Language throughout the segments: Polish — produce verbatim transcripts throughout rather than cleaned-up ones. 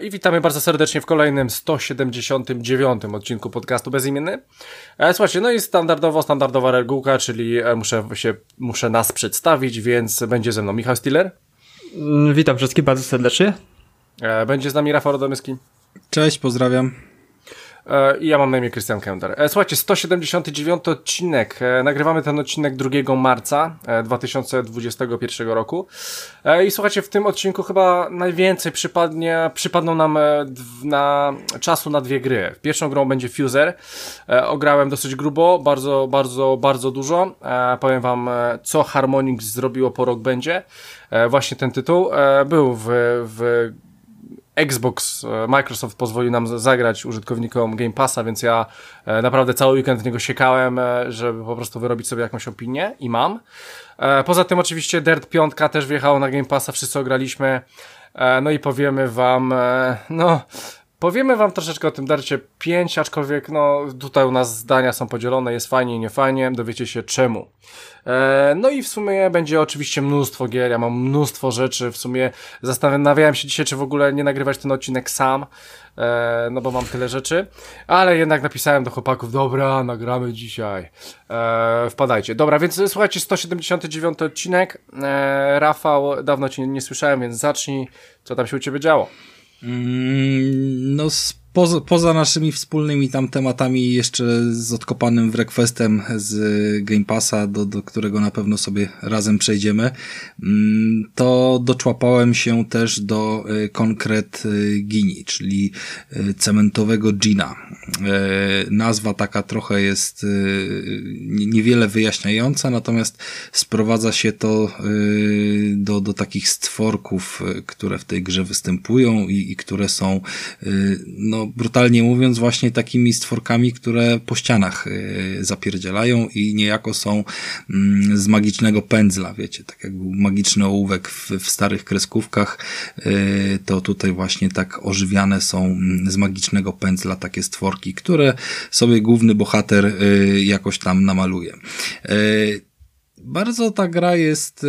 I witamy bardzo serdecznie w kolejnym sto siedemdziesiątym dziewiątym odcinku podcastu Bezimienny. E, słuchajcie, no i standardowo, standardowa regułka, czyli e, muszę się, muszę nas przedstawić, więc będzie ze mną Michał Stiller. Witam wszystkich bardzo serdecznie. E, będzie z nami Rafał Radomyski. Cześć, pozdrawiam. I ja mam na imię Krystian Kender. Słuchajcie, sto siedemdziesiąty dziewiąty odcinek. Nagrywamy ten odcinek drugiego marca dwa tysiące dwudziestego pierwszego roku. I słuchajcie, w tym odcinku chyba najwięcej przypadnie, przypadną nam na czasu na dwie gry. Pierwszą grą będzie Fuser. Ograłem dosyć grubo, bardzo, bardzo, bardzo dużo. Powiem wam, co Harmonix zrobiło po Rock Bandzie. Właśnie ten tytuł był w, w Xbox, Microsoft pozwolił nam zagrać użytkownikom Game Passa, więc ja naprawdę cały weekend w niego siekałem, żeby po prostu wyrobić sobie jakąś opinię i mam. Poza tym oczywiście Dirt pięć też wjechało na Game Passa, wszyscy ograliśmy, no i powiemy wam, no... Powiemy wam troszeczkę o tym Dircie pięć, aczkolwiek no tutaj u nas zdania są podzielone, jest fajnie i nie fajnie, dowiecie się czemu. E, no i w sumie będzie oczywiście mnóstwo gier, ja mam mnóstwo rzeczy, w sumie zastanawiałem się dzisiaj, czy w ogóle nie nagrywać ten odcinek sam, e, no bo mam tyle rzeczy, ale jednak napisałem do chłopaków, dobra, nagramy dzisiaj, e, wpadajcie. Dobra, więc słuchajcie, sto siedemdziesiąty dziewiąty odcinek, e, Rafał, dawno cię nie, nie słyszałem, więc zacznij, co tam się u ciebie działo? No poza, poza naszymi wspólnymi tam tematami, jeszcze z odkopanym w Requestem z Game Passa, do, do którego na pewno sobie razem przejdziemy, to doczłapałem się też do Concrete Genie, czyli cementowego gina. Nazwa taka trochę jest niewiele wyjaśniająca, natomiast sprowadza się to do, do takich stworków, które w tej grze występują i, i które są, no brutalnie mówiąc, właśnie takimi stworkami, które po ścianach zapierdzielają i niejako są z magicznego pędzla, wiecie, tak jak był magiczny ołówek w, w starych kreskówkach, to tutaj właśnie tak ożywiane są z magicznego pędzla takie stworki, które sobie główny bohater jakoś tam namaluje. Bardzo ta gra jest...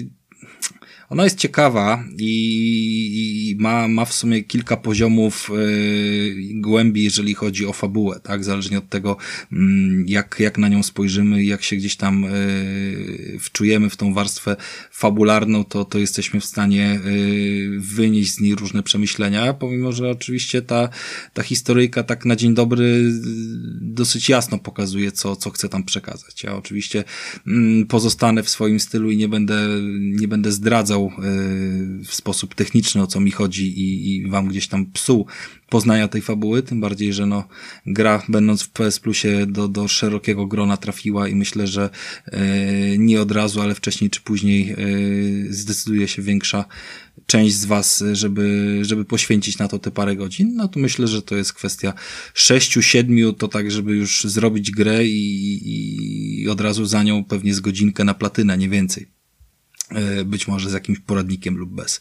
Ona jest ciekawa i, i ma, ma w sumie kilka poziomów yy, głębi, jeżeli chodzi o fabułę, tak? Zależnie od tego, yy, jak, jak na nią spojrzymy, jak się gdzieś tam yy, wczujemy w tą warstwę fabularną, to, to jesteśmy w stanie yy, wynieść z niej różne przemyślenia, pomimo że oczywiście ta, ta historyjka tak na dzień dobry dosyć jasno pokazuje, co, co chce tam przekazać. Ja oczywiście yy, pozostanę w swoim stylu i nie będę, nie będę zdradzał w sposób techniczny, o co mi chodzi i, i wam gdzieś tam psuł poznania tej fabuły, tym bardziej, że no gra, będąc w P S Plusie, do, do szerokiego grona trafiła i myślę, że e, nie od razu, ale wcześniej czy później e, zdecyduje się większa część z was, żeby, żeby poświęcić na to te parę godzin. No to myślę, że to jest kwestia sześciu, siedmiu, to tak, żeby już zrobić grę i, i od razu za nią pewnie z godzinkę na platynę, nie więcej. Być może z jakimś poradnikiem lub bez.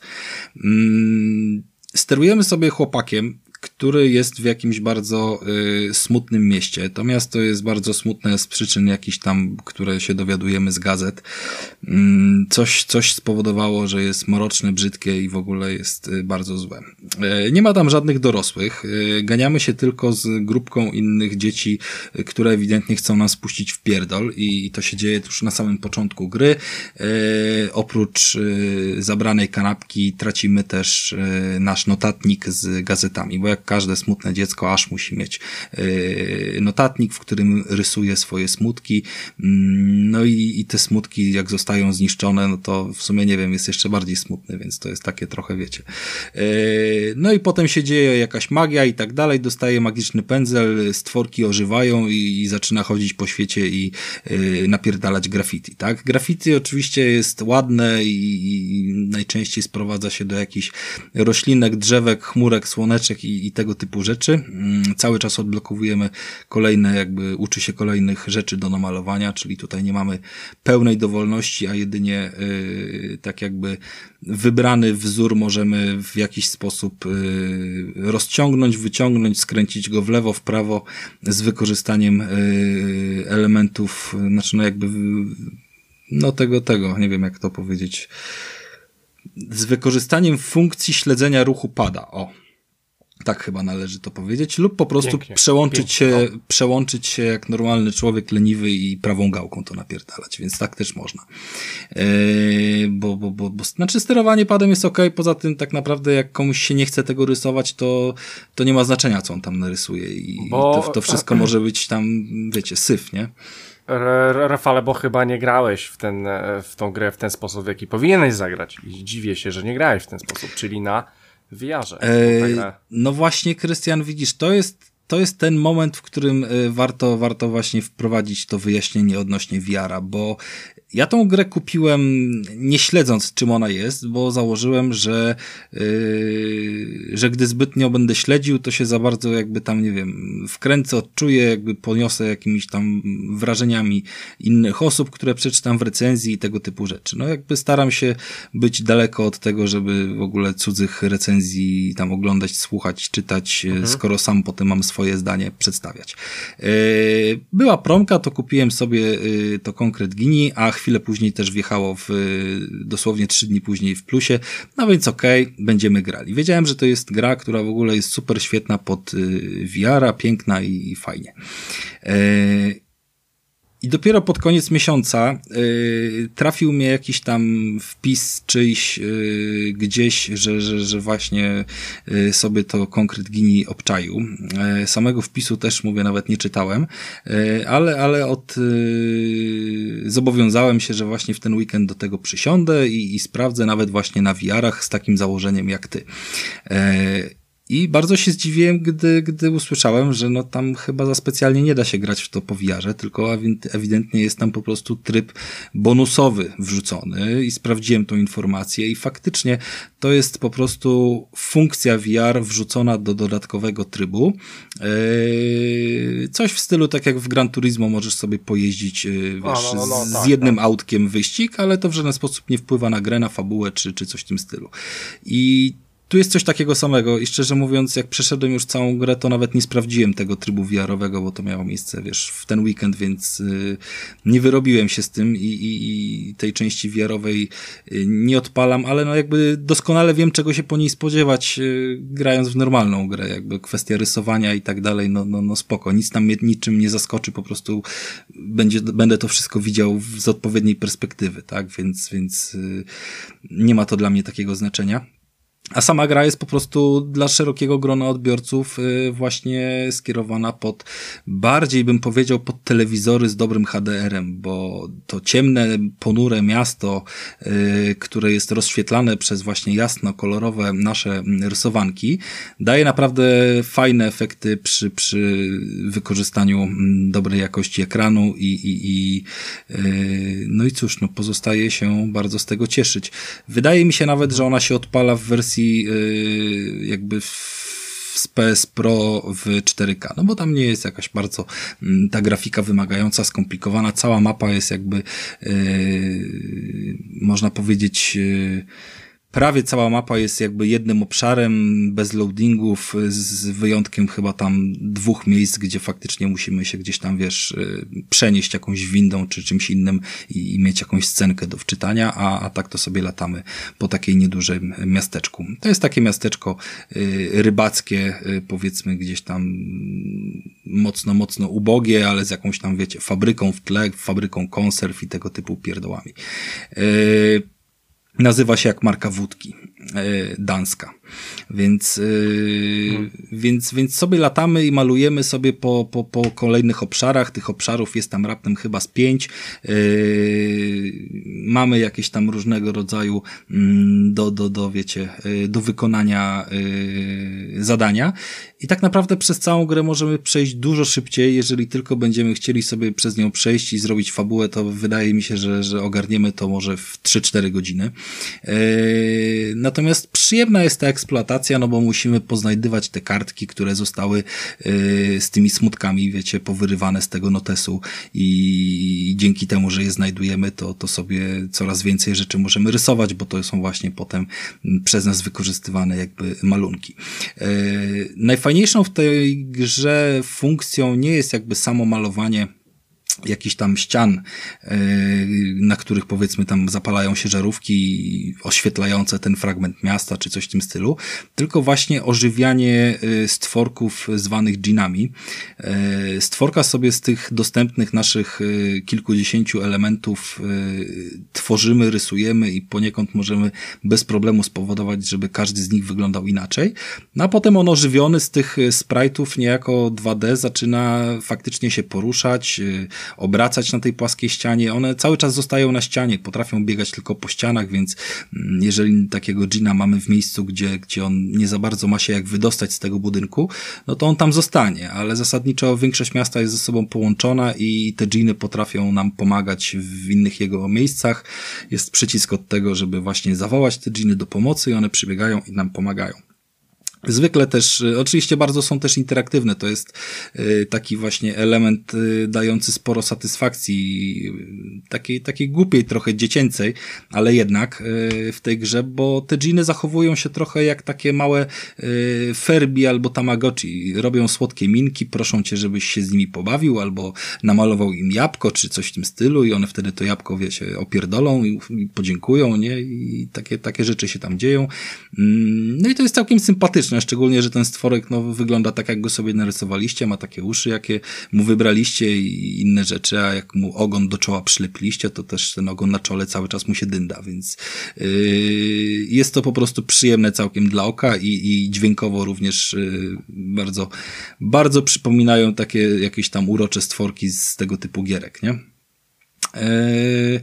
Sterujemy sobie chłopakiem, który jest w jakimś bardzo y, smutnym mieście. To miasto jest bardzo smutne z przyczyn jakichś tam, które się dowiadujemy z gazet. Ym, coś, coś spowodowało, że jest mroczne, brzydkie i w ogóle jest y, bardzo złe. Y, nie ma tam żadnych dorosłych. Y, ganiamy się tylko z grupką innych dzieci, y, które ewidentnie chcą nas puścić w pierdol i, i to się dzieje już na samym początku gry. Y, oprócz y, zabranej kanapki tracimy też y, nasz notatnik z gazetami, bo jak każde smutne dziecko aż musi mieć yy, notatnik, w którym rysuje swoje smutki, yy, no i, i te smutki jak zostają zniszczone, no to w sumie nie wiem, jest jeszcze bardziej smutny, więc to jest takie trochę, wiecie. Yy, no i potem się dzieje jakaś magia i tak dalej, dostaje magiczny pędzel, stworki ożywają i, i zaczyna chodzić po świecie i yy, napierdalać graffiti, tak? Graffiti oczywiście jest ładne i, i najczęściej sprowadza się do jakichś roślinek, drzewek, chmurek, słoneczek i, i tego typu rzeczy. Cały czas odblokowujemy kolejne, jakby uczy się kolejnych rzeczy do namalowania, czyli tutaj nie mamy pełnej dowolności, a jedynie yy, tak jakby wybrany wzór możemy w jakiś sposób yy, rozciągnąć, wyciągnąć, skręcić go w lewo, w prawo z wykorzystaniem yy, elementów, znaczy no jakby no tego, tego, nie wiem jak to powiedzieć, z wykorzystaniem funkcji śledzenia ruchu pada, o. tak chyba należy to powiedzieć, lub po prostu Pięknie, przełączyć pięknie, się, no. przełączyć się jak normalny człowiek leniwy i prawą gałką to napierdalać, więc tak też można. Yy, bo, bo, bo, bo, znaczy sterowanie padem jest okej, poza tym tak naprawdę jak komuś się nie chce tego rysować, to, to nie ma znaczenia, co on tam narysuje i, Bo... i to, to wszystko może być tam, wiecie, syf, nie? Rafale, bo chyba nie grałeś w, ten, w tą grę w ten sposób, w jaki powinieneś zagrać. I dziwię się, że nie grałeś w ten sposób, czyli na V R-ze. Eee, no właśnie, Krystian, widzisz, to jest, to jest ten moment, w którym warto, warto właśnie wprowadzić to wyjaśnienie odnośnie V R-a, bo ja tą grę kupiłem nie śledząc, czym ona jest, bo założyłem, że yy, że gdy zbytnio będę śledził, to się za bardzo jakby tam, nie wiem, wkręcę, odczuję, jakby poniosę jakimiś tam wrażeniami innych osób, które przeczytam w recenzji i tego typu rzeczy. No jakby staram się być daleko od tego, żeby w ogóle cudzych recenzji tam oglądać, słuchać, czytać, mhm. skoro sam potem mam swoje zdanie przedstawiać. Yy, była promka, to kupiłem sobie yy, to Concrete Genie, a chwilę później też wjechało w, dosłownie trzy dni później w plusie, no więc okej, okay, będziemy grali. Wiedziałem, że to jest gra, która w ogóle jest super świetna pod V R-a, piękna i, i fajnie. Eee, I dopiero pod koniec miesiąca yy, trafił mnie jakiś tam wpis czyjś yy, gdzieś, że, że, że właśnie yy, sobie to Concrete Genie obczaił. Yy, samego wpisu też, mówię, nawet nie czytałem, yy, ale, ale od yy, zobowiązałem się, że właśnie w ten weekend do tego przysiądę i, i sprawdzę nawet właśnie na V R-ach z takim założeniem jak ty. Yy, I bardzo się zdziwiłem, gdy, gdy usłyszałem, że no tam chyba za specjalnie nie da się grać w to po V R-ze, tylko ewidentnie jest tam po prostu tryb bonusowy wrzucony i sprawdziłem tą informację i faktycznie to jest po prostu funkcja V R wrzucona do dodatkowego trybu. Yy, coś w stylu tak jak w Gran Turismo możesz sobie pojeździć yy, wiesz, A, no, no, no, z tak, jednym tak. autkiem wyścig, ale to w żaden sposób nie wpływa na grę, na fabułę czy, czy coś w tym stylu. I tu jest coś takiego samego i szczerze mówiąc, jak przeszedłem już całą grę, to nawet nie sprawdziłem tego trybu V R-owego, bo to miało miejsce, wiesz, w ten weekend, więc yy, nie wyrobiłem się z tym i, i, i tej części V R-owej yy, nie odpalam, ale no jakby doskonale wiem, czego się po niej spodziewać, yy, grając w normalną grę, jakby kwestia rysowania i tak dalej, no, no, no spoko, nic tam mnie niczym nie zaskoczy, po prostu będzie, będę to wszystko widział w, z odpowiedniej perspektywy, tak, więc, więc yy, nie ma to dla mnie takiego znaczenia. A sama gra jest po prostu dla szerokiego grona odbiorców właśnie skierowana pod, bardziej bym powiedział, pod telewizory z dobrym H D R-em, bo to ciemne, ponure miasto, które jest rozświetlane przez właśnie jasno, kolorowe nasze rysowanki, daje naprawdę fajne efekty przy, przy wykorzystaniu dobrej jakości ekranu i, i, i no i cóż, no pozostaje się bardzo z tego cieszyć. Wydaje mi się nawet, że ona się odpala w wersji jakby z P S Pro w cztery K, no bo tam nie jest jakaś bardzo ta grafika wymagająca, skomplikowana, cała mapa jest jakby yy, można powiedzieć yy, prawie cała mapa jest jakby jednym obszarem, bez loadingów, z wyjątkiem chyba tam dwóch miejsc, gdzie faktycznie musimy się gdzieś tam, wiesz, przenieść jakąś windą czy czymś innym i, i mieć jakąś scenkę do wczytania, a, a tak to sobie latamy po takiej niedużym miasteczku. To jest takie miasteczko y, rybackie, y, powiedzmy gdzieś tam mocno, mocno ubogie, ale z jakąś tam, wiecie, fabryką w tle, fabryką konserw i tego typu pierdołami. Y, Nazywa się jak marka wódki, yy, danska. Więc, yy, hmm. więc, więc sobie latamy i malujemy sobie po, po, po kolejnych obszarach. Tych obszarów jest tam raptem chyba z pięć. Yy, mamy jakieś tam różnego rodzaju yy, do, do, do, wiecie, yy, do wykonania yy, zadania. I tak naprawdę przez całą grę możemy przejść dużo szybciej. Jeżeli tylko będziemy chcieli sobie przez nią przejść i zrobić fabułę, to wydaje mi się, że, że ogarniemy to może w trzy cztery godziny. Yy, natomiast przyjemna jest ta eksploatacja, no bo musimy poznajdywać te kartki, które zostały yy, z tymi smutkami, wiecie, powyrywane z tego notesu i dzięki temu, że je znajdujemy, to, to sobie coraz więcej rzeczy możemy rysować, bo to są właśnie potem przez nas wykorzystywane jakby malunki. Yy, najfajniejszą w tej grze funkcją nie jest jakby samo malowanie jakichś tam ścian, na których powiedzmy tam zapalają się żarówki oświetlające ten fragment miasta, czy coś w tym stylu, tylko właśnie ożywianie stworków zwanych dżinami. Stworka sobie z tych dostępnych naszych kilkudziesięciu elementów tworzymy, rysujemy i poniekąd możemy bez problemu spowodować, żeby każdy z nich wyglądał inaczej. No a potem on ożywiony z tych sprite'ów niejako dwa D zaczyna faktycznie się poruszać, obracać na tej płaskiej ścianie. One cały czas zostają na ścianie, potrafią biegać tylko po ścianach, więc jeżeli takiego dżina mamy w miejscu, gdzie, gdzie on nie za bardzo ma się jak wydostać z tego budynku, no to on tam zostanie, ale zasadniczo większość miasta jest ze sobą połączona i te dżiny potrafią nam pomagać w innych jego miejscach. Jest przycisk od tego, żeby właśnie zawołać te dżiny do pomocy i one przybiegają i nam pomagają. Zwykle też, oczywiście bardzo są też interaktywne, to jest taki właśnie element dający sporo satysfakcji, takiej, takiej głupiej trochę dziecięcej, ale jednak w tej grze, bo te dżiny zachowują się trochę jak takie małe Furby albo Tamagotchi, robią słodkie minki, proszą cię, żebyś się z nimi pobawił albo namalował im jabłko czy coś w tym stylu i one wtedy to jabłko, wiecie, opierdolą i podziękują, nie? I takie, takie rzeczy się tam dzieją. No i to jest całkiem sympatyczne. Szczególnie, że ten stworek no, wygląda tak, jak go sobie narysowaliście, ma takie uszy, jakie mu wybraliście i inne rzeczy, a jak mu ogon do czoła przylepiliście, to też ten ogon na czole cały czas mu się dynda, więc yy, jest to po prostu przyjemne całkiem dla oka i, i dźwiękowo również yy, bardzo, bardzo przypominają takie jakieś tam urocze stworki z tego typu gierek, nie? Yy,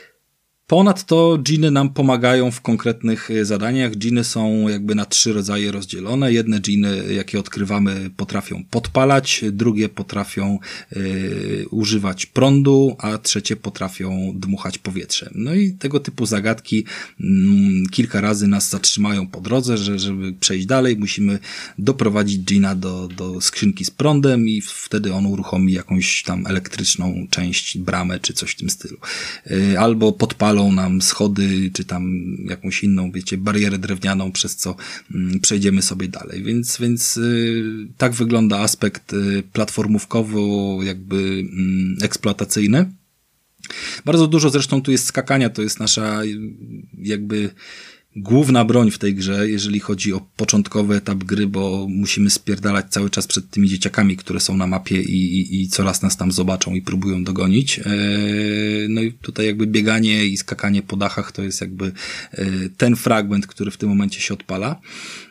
Ponadto dżiny nam pomagają w konkretnych zadaniach. Dżiny są jakby na trzy rodzaje rozdzielone. Jedne dżiny, jakie odkrywamy, potrafią podpalać, drugie potrafią y, używać prądu, a trzecie potrafią dmuchać powietrze. No i tego typu zagadki mm, kilka razy nas zatrzymają po drodze, że żeby przejść dalej, musimy doprowadzić dżina do, do skrzynki z prądem i wtedy on uruchomi jakąś tam elektryczną część, bramę czy coś w tym stylu. Y, albo podpalą nam schody, czy tam jakąś inną, wiecie, barierę drewnianą, przez co mm, przejdziemy sobie dalej. Więc, więc y, tak wygląda aspekt y, platformówkowo jakby y, eksploatacyjny. Bardzo dużo zresztą tu jest skakania, to jest nasza y, jakby główna broń w tej grze, jeżeli chodzi o początkowy etap gry, bo musimy spierdalać cały czas przed tymi dzieciakami, które są na mapie i, i, i coraz nas tam zobaczą i próbują dogonić. Eee, no i tutaj jakby bieganie i skakanie po dachach to jest jakby e, ten fragment, który w tym momencie się odpala.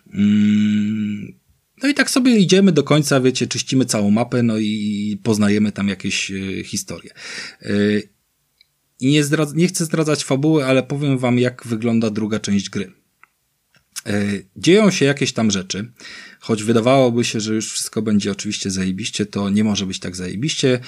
Mm. No i tak sobie idziemy do końca, wiecie, czyścimy całą mapę, no i poznajemy tam jakieś e, historie. E, I nie, zdradza, nie chcę zdradzać fabuły, ale powiem wam, jak wygląda druga część gry. Yy, dzieją się jakieś tam rzeczy, choć wydawałoby się, że już wszystko będzie oczywiście zajebiście, to nie może być tak zajebiście.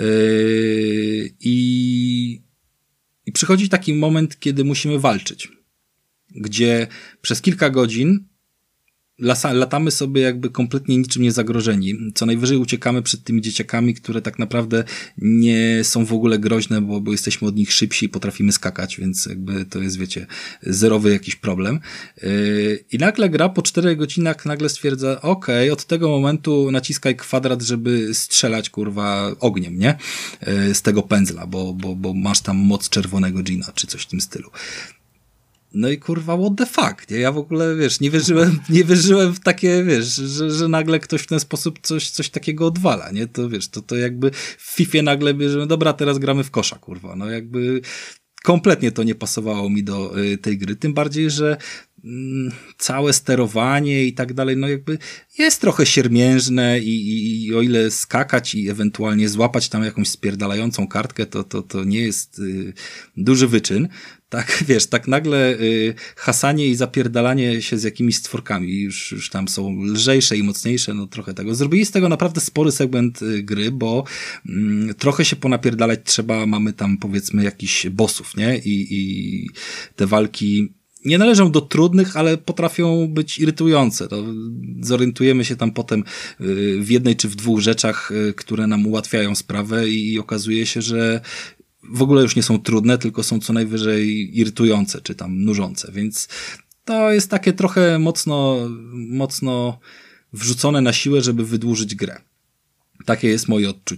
Yy, i, I przychodzi taki moment, kiedy musimy walczyć, gdzie przez kilka godzin Lasa, latamy sobie jakby kompletnie niczym nie zagrożeni. Co najwyżej uciekamy przed tymi dzieciakami, które tak naprawdę nie są w ogóle groźne, bo, bo jesteśmy od nich szybsi i potrafimy skakać, więc jakby to jest, wiecie, zerowy jakiś problem. Yy, I nagle gra po czterech godzinach nagle stwierdza, okej, okay, od tego momentu naciskaj kwadrat, żeby strzelać, kurwa, ogniem, nie? Yy, z tego pędzla, bo, bo, bo masz tam moc czerwonego dżina, czy coś w tym stylu. No i kurwa, what the fuck, nie? Ja w ogóle, wiesz, nie wierzyłem, nie wierzyłem w takie, wiesz, że, że nagle ktoś w ten sposób coś, coś takiego odwala, nie? To wiesz, to, to jakby w Fifie nagle bierzemy, dobra, teraz gramy w kosza, kurwa, no jakby kompletnie to nie pasowało mi do y, tej gry, tym bardziej, że mm, całe sterowanie i tak dalej, no jakby jest trochę siermiężne i, i, i o ile skakać i ewentualnie złapać tam jakąś spierdalającą kartkę, to, to, to nie jest y, duży wyczyn. Tak, wiesz, tak nagle y, hasanie i zapierdalanie się z jakimiś stworkami już, już tam są lżejsze i mocniejsze, no trochę tego. Zrobili z tego naprawdę spory segment y, gry, bo y, trochę się ponapierdalać trzeba, mamy tam powiedzmy jakichś bossów, nie? I, i te walki nie należą do trudnych, ale potrafią być irytujące. To zorientujemy się tam potem y, w jednej czy w dwóch rzeczach, y, które nam ułatwiają sprawę i okazuje się, że w ogóle już nie są trudne, tylko są co najwyżej irytujące, czy tam nużące, więc to jest takie trochę mocno, mocno wrzucone na siłę, żeby wydłużyć grę. Takie jest moje odczucie.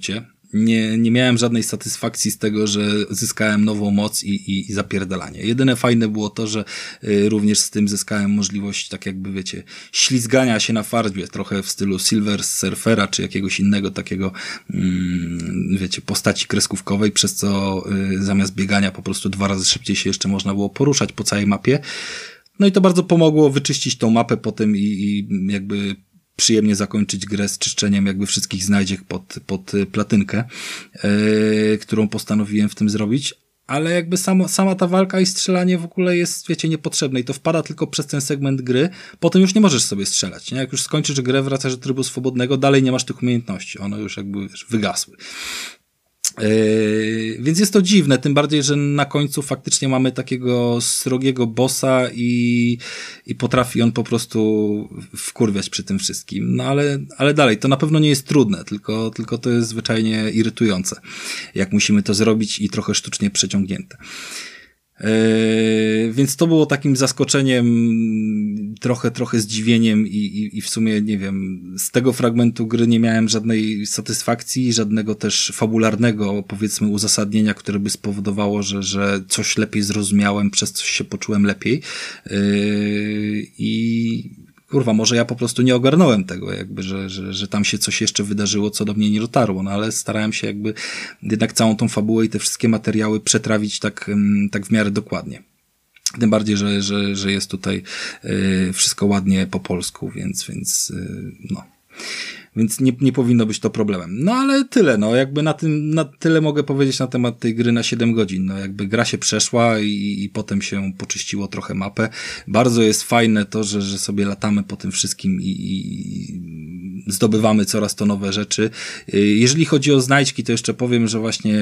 nie, nie miałem żadnej satysfakcji z tego, że zyskałem nową moc i, i, i zapierdalanie. Jedyne fajne było to, że y, również z tym zyskałem możliwość, tak jakby wiecie, ślizgania się na farbie, trochę w stylu Silver Surfera, czy jakiegoś innego takiego, mm, wiecie, postaci kreskówkowej, przez co y, zamiast biegania po prostu dwa razy szybciej się jeszcze można było poruszać po całej mapie. No i to bardzo pomogło wyczyścić tą mapę potem i, i jakby przyjemnie zakończyć grę z czyszczeniem jakby wszystkich znajdziek pod, pod platynkę, yy, którą postanowiłem w tym zrobić. Ale jakby samo, sama ta walka i strzelanie w ogóle jest, wiecie, niepotrzebne i to wpada tylko przez ten segment gry. Potem już nie możesz sobie strzelać, nie? Jak już skończysz grę, wracasz do trybu swobodnego, dalej nie masz tych umiejętności. One już jakby, wiesz, wygasły. Yy, więc jest to dziwne, tym bardziej, że na końcu faktycznie mamy takiego srogiego bossa i, i potrafi on po prostu wkurwiać przy tym wszystkim. No ale, ale dalej, to na pewno nie jest trudne, tylko, tylko to jest zwyczajnie irytujące, jak musimy to zrobić i trochę sztucznie przeciągnięte. Yy, więc to było takim zaskoczeniem, trochę, trochę zdziwieniem i, i, i w sumie, nie wiem, z tego fragmentu gry nie miałem żadnej satysfakcji, żadnego też fabularnego, powiedzmy, uzasadnienia, które by spowodowało, że, że coś lepiej zrozumiałem, przez coś się poczułem lepiej. Yy, I kurwa, może ja po prostu nie ogarnąłem tego, jakby, że, że, że tam się coś jeszcze wydarzyło, co do mnie nie dotarło, no ale starałem się jakby jednak całą tą fabułę i te wszystkie materiały przetrawić tak, tak w miarę dokładnie. Tym bardziej, że, że, że jest tutaj y, wszystko ładnie po polsku, więc, więc y, no. Więc nie, nie powinno być to problemem. No ale tyle, no jakby na tym, na tyle mogę powiedzieć na temat tej gry na siedem godzin. No jakby gra się przeszła i, i potem się poczyściło trochę mapę. Bardzo jest fajne to, że, że sobie latamy po tym wszystkim i, i zdobywamy coraz to nowe rzeczy. Jeżeli chodzi o znajdźki, to jeszcze powiem, że właśnie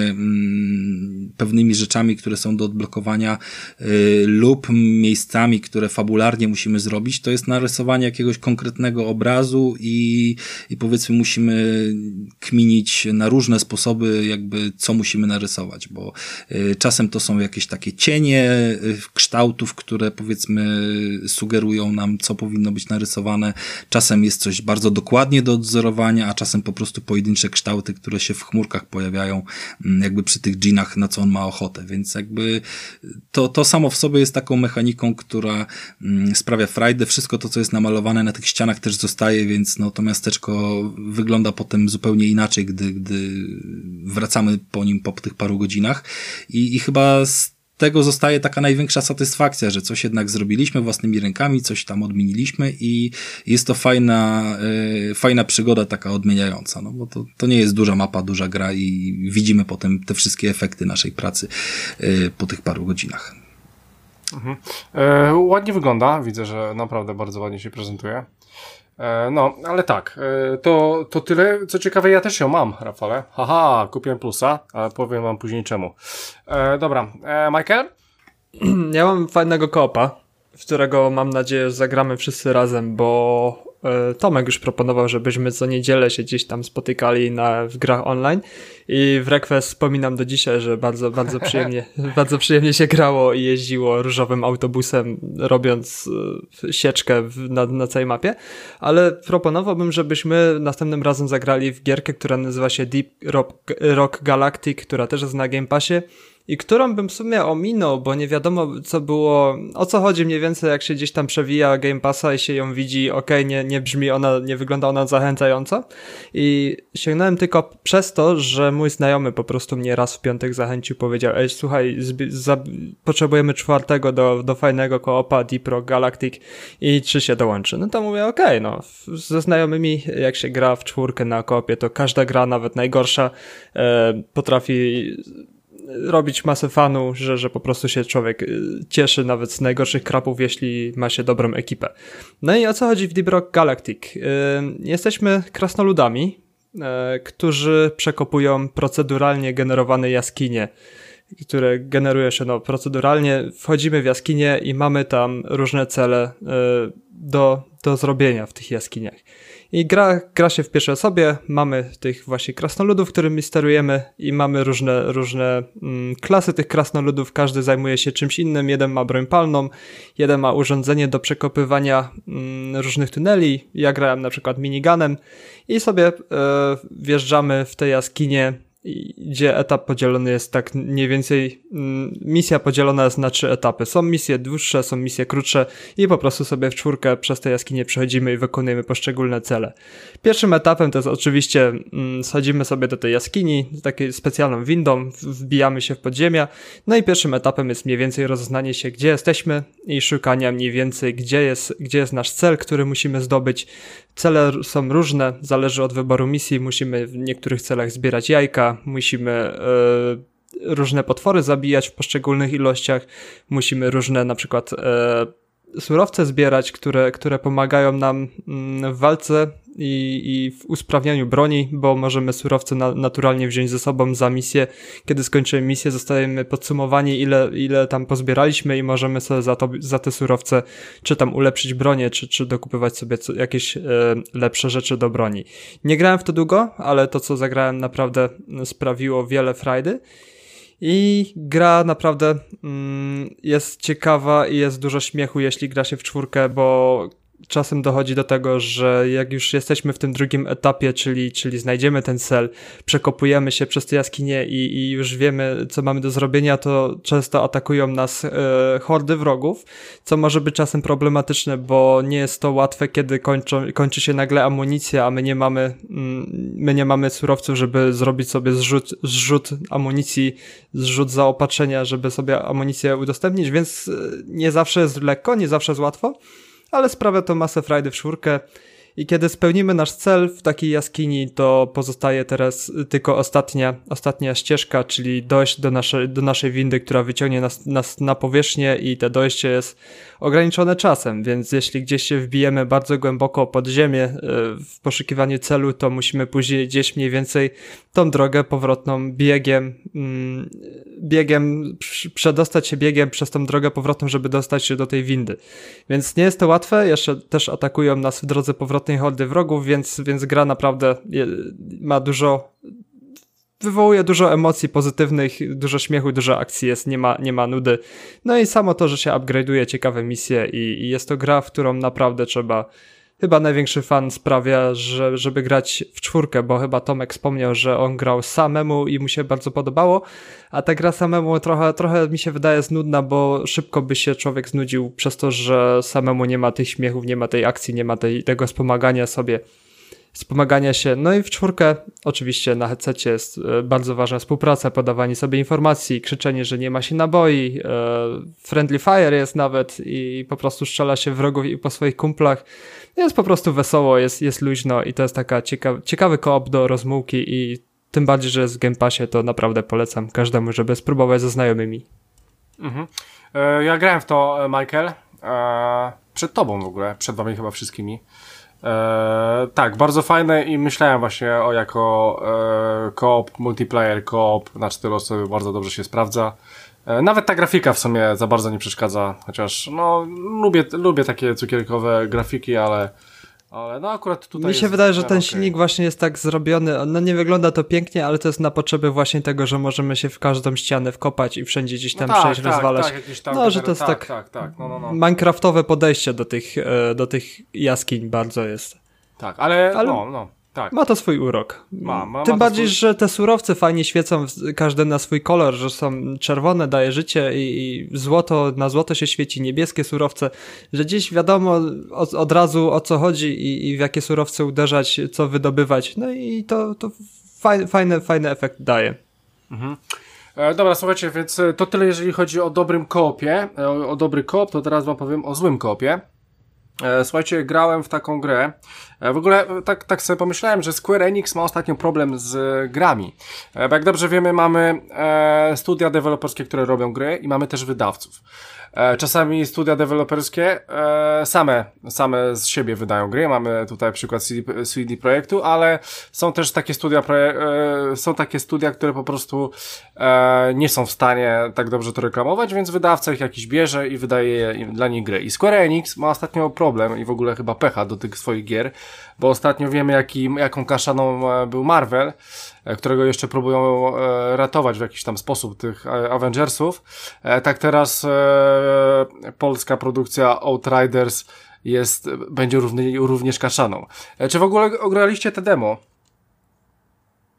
mm, pewnymi rzeczami, które są do odblokowania y, lub miejscami, które fabularnie musimy zrobić, to jest narysowanie jakiegoś konkretnego obrazu i, i powiedzmy musimy kminić na różne sposoby jakby co musimy narysować, bo y, czasem to są jakieś takie cienie y, kształtów, które powiedzmy sugerują nam, co powinno być narysowane. Czasem jest coś bardzo dokładnie do odzorowania, a czasem po prostu pojedyncze kształty, które się w chmurkach pojawiają y, jakby przy tych dżinach, na co on ma ochotę, więc jakby to, to samo w sobie jest taką mechaniką, która y, sprawia frajdę. Wszystko to, co jest namalowane na tych ścianach też zostaje, więc no to miasteczko wygląda potem zupełnie inaczej, gdy, gdy wracamy po nim po tych paru godzinach i, i chyba z tego zostaje taka największa satysfakcja, że coś jednak zrobiliśmy własnymi rękami, coś tam odmieniliśmy i jest to fajna, yy, fajna przygoda taka odmieniająca, no bo to, to nie jest duża mapa, duża gra i widzimy potem te wszystkie efekty naszej pracy yy, po tych paru godzinach. Mhm. E, ładnie wygląda, widzę, że naprawdę bardzo ładnie się prezentuje. No, ale tak, to, to tyle. Co ciekawe, ja też ją mam, Rafale. Haha, kupiłem plusa, ale powiem wam później czemu. E, dobra, e, Michael? Ja mam fajnego koopa, w którego mam nadzieję, że zagramy wszyscy razem, bo e, Tomek już proponował, żebyśmy co niedzielę się gdzieś tam spotykali na, w grach online i w Request wspominam do dzisiaj, że bardzo, bardzo przyjemnie, bardzo przyjemnie się grało i jeździło różowym autobusem, robiąc e, sieczkę w, na, na całej mapie, ale proponowałbym, żebyśmy następnym razem zagrali w gierkę, która nazywa się Deep Rock, Rock Galactic, która też jest na Game Passie i którą bym w sumie ominął, bo nie wiadomo co było, o co chodzi mniej więcej, jak się gdzieś tam przewija Game Passa i się ją widzi, okej, okay, nie, nie brzmi ona, nie wygląda ona zachęcająco i sięgnąłem tylko przez to, że mój znajomy po prostu mnie raz w piątek zachęcił, powiedział, ej, słuchaj, zbi- za- potrzebujemy czwartego do, do fajnego koopa Deep Rock Galactic i czy się dołączy? No to mówię, okej, okay, no, ze znajomymi jak się gra w czwórkę na koopie, to każda gra, nawet najgorsza, e, potrafi robić masę fanu, że, że po prostu się człowiek cieszy nawet z najgorszych krapów, jeśli ma się dobrą ekipę. No i o co chodzi w Deep Rock Galactic? Yy, jesteśmy krasnoludami, yy, którzy przekopują proceduralnie generowane jaskinie, które generuje się no, proceduralnie. Wchodzimy w jaskinie i mamy tam różne cele yy, do, do zrobienia w tych jaskiniach. I gra, gra się w pierwszej osobie, mamy tych właśnie krasnoludów, którymi sterujemy i mamy różne, różne mm, klasy tych krasnoludów, każdy zajmuje się czymś innym, jeden ma broń palną, jeden ma urządzenie do przekopywania mm, różnych tuneli, ja grałem na przykład miniganem i sobie e, wjeżdżamy w te jaskinie gdzie etap podzielony jest tak mniej więcej, misja podzielona jest na trzy etapy. Są misje dłuższe, są misje krótsze i po prostu sobie w czwórkę przez te jaskinie przechodzimy i wykonujemy poszczególne cele. Pierwszym etapem to jest oczywiście mm, schodzimy sobie do tej jaskini z taką specjalną windą, wbijamy się w podziemia, no i pierwszym etapem jest mniej więcej rozeznanie się, gdzie jesteśmy i szukania mniej więcej, gdzie jest, gdzie jest nasz cel, który musimy zdobyć. Cele są różne, zależy od wyboru misji, musimy w niektórych celach zbierać jajka, musimy y, różne potwory zabijać w poszczególnych ilościach, musimy różne na przykład y, surowce zbierać, które, które pomagają nam y, w walce i, i w usprawnianiu broni, bo możemy surowce na, naturalnie wziąć ze sobą za misję. Kiedy skończymy misję, zostajemy podsumowani, ile, ile tam pozbieraliśmy i możemy sobie za, to, za te surowce czy tam ulepszyć bronię, czy, czy dokupywać sobie co, jakieś e, lepsze rzeczy do broni. Nie grałem w to długo, ale to co zagrałem naprawdę sprawiło wiele frajdy. I gra naprawdę mm, jest ciekawa i jest dużo śmiechu, jeśli gra się w czwórkę, bo czasem dochodzi do tego, że jak już jesteśmy w tym drugim etapie, czyli, czyli znajdziemy ten cel, przekopujemy się przez te jaskinie i, i już wiemy, co mamy do zrobienia, to często atakują nas e, hordy wrogów, co może być czasem problematyczne, bo nie jest to łatwe, kiedy kończą, kończy się nagle amunicja, a my nie mamy mm, my nie mamy surowców, żeby zrobić sobie zrzut, zrzut amunicji, zrzut zaopatrzenia, żeby sobie amunicję udostępnić, więc nie zawsze jest lekko, nie zawsze jest łatwo, ale sprawia to masę frajdy w czwórkę i kiedy spełnimy nasz cel w takiej jaskini, to pozostaje teraz tylko ostatnia, ostatnia ścieżka, czyli dojść do naszej, do naszej windy, która wyciągnie nas, nas na powierzchnię i to dojście jest ograniczone czasem, więc jeśli gdzieś się wbijemy bardzo głęboko pod ziemię w poszukiwaniu celu, to musimy później gdzieś mniej więcej tą drogę powrotną biegiem, biegiem, przedostać się biegiem przez tą drogę powrotną, żeby dostać się do tej windy. Więc nie jest to łatwe, jeszcze też atakują nas w drodze powrotnej hordy wrogów, więc, więc gra naprawdę ma dużo, wywołuje dużo emocji pozytywnych, dużo śmiechu, dużo akcji jest, nie ma, nie ma nudy. No i samo to, że się upgrade'uje ciekawe misje i, i jest to gra, w którą naprawdę trzeba, chyba największy fan sprawia, że, żeby grać w czwórkę, bo chyba Tomek wspomniał, że on grał samemu i mu się bardzo podobało, a ta gra samemu trochę, trochę mi się wydaje znudna, bo szybko by się człowiek znudził przez to, że samemu nie ma tych śmiechów, nie ma tej akcji, nie ma tej, tego wspomagania sobie, wspomagania się. No i w czwórkę oczywiście na headsetie jest bardzo ważna współpraca, podawanie sobie informacji, krzyczenie, że nie ma się naboi, friendly fire jest nawet i po prostu strzela się wrogów i po swoich kumplach. Jest po prostu wesoło, jest, jest luźno i to jest taka ciekawy, ciekawy koop do rozmułki i tym bardziej, że jest w Game Passie, to naprawdę polecam każdemu, żeby spróbować ze znajomymi. Mhm. E, ja grałem w to, Michael, e, przed tobą w ogóle, przed wami chyba wszystkimi. E, tak, bardzo fajne i myślałem właśnie o jako e, koop, multiplayer koop na cztery osoby bardzo dobrze się sprawdza. E, nawet ta grafika w sumie za bardzo nie przeszkadza, chociaż no lubię, lubię takie cukierkowe grafiki, ale ale no akurat tutaj mi się jest wydaje, że ten okay. silnik właśnie jest tak zrobiony, no nie wygląda to pięknie, ale to jest na potrzeby właśnie tego, że możemy się w każdą ścianę wkopać i wszędzie gdzieś tam no tak, przejść, tak, rozwalać. Tak, jakieś tam no, że to jest tak, tak, tak, tak. No, no, no. minecraftowe podejście do tych, do tych jaskiń bardzo jest. Tak, ale, ale no, no. Tak. Ma to swój urok. Ma, ma, Tym ma bardziej, swój... że te surowce fajnie świecą, każdy na swój kolor, że są czerwone, daje życie i, i złoto, na złoto się świeci, niebieskie surowce, że gdzieś wiadomo od, od razu o co chodzi i, i w jakie surowce uderzać, co wydobywać. No i to, to fajny, fajny, fajny efekt daje. Mhm. E, dobra, słuchajcie, więc to tyle jeżeli chodzi o dobrym koopie, o, o dobry koop, to teraz wam powiem o złym koopie. Słuchajcie, grałem w taką grę. W ogóle tak, tak sobie pomyślałem, że Square Enix ma ostatnio problem z grami. Bo jak dobrze wiemy, mamy e, studia deweloperskie, które robią gry i mamy też wydawców. E, czasami studia deweloperskie e, same, same z siebie wydają gry. Mamy tutaj przykład C D Projektu, ale są też takie studia, proje, e, są takie studia, które po prostu e, nie są w stanie tak dobrze to reklamować, więc wydawca ich jakiś bierze i wydaje dla nich gry. I Square Enix ma ostatnio problem i w ogóle chyba pecha do tych swoich gier, bo ostatnio wiemy, jaki, jaką kaszaną był Marvel, którego jeszcze próbują e, ratować w jakiś tam sposób tych e, Avengersów. E, tak teraz e, polska produkcja Outriders jest, będzie równy, również kaszaną. E, czy w ogóle ograliście te demo?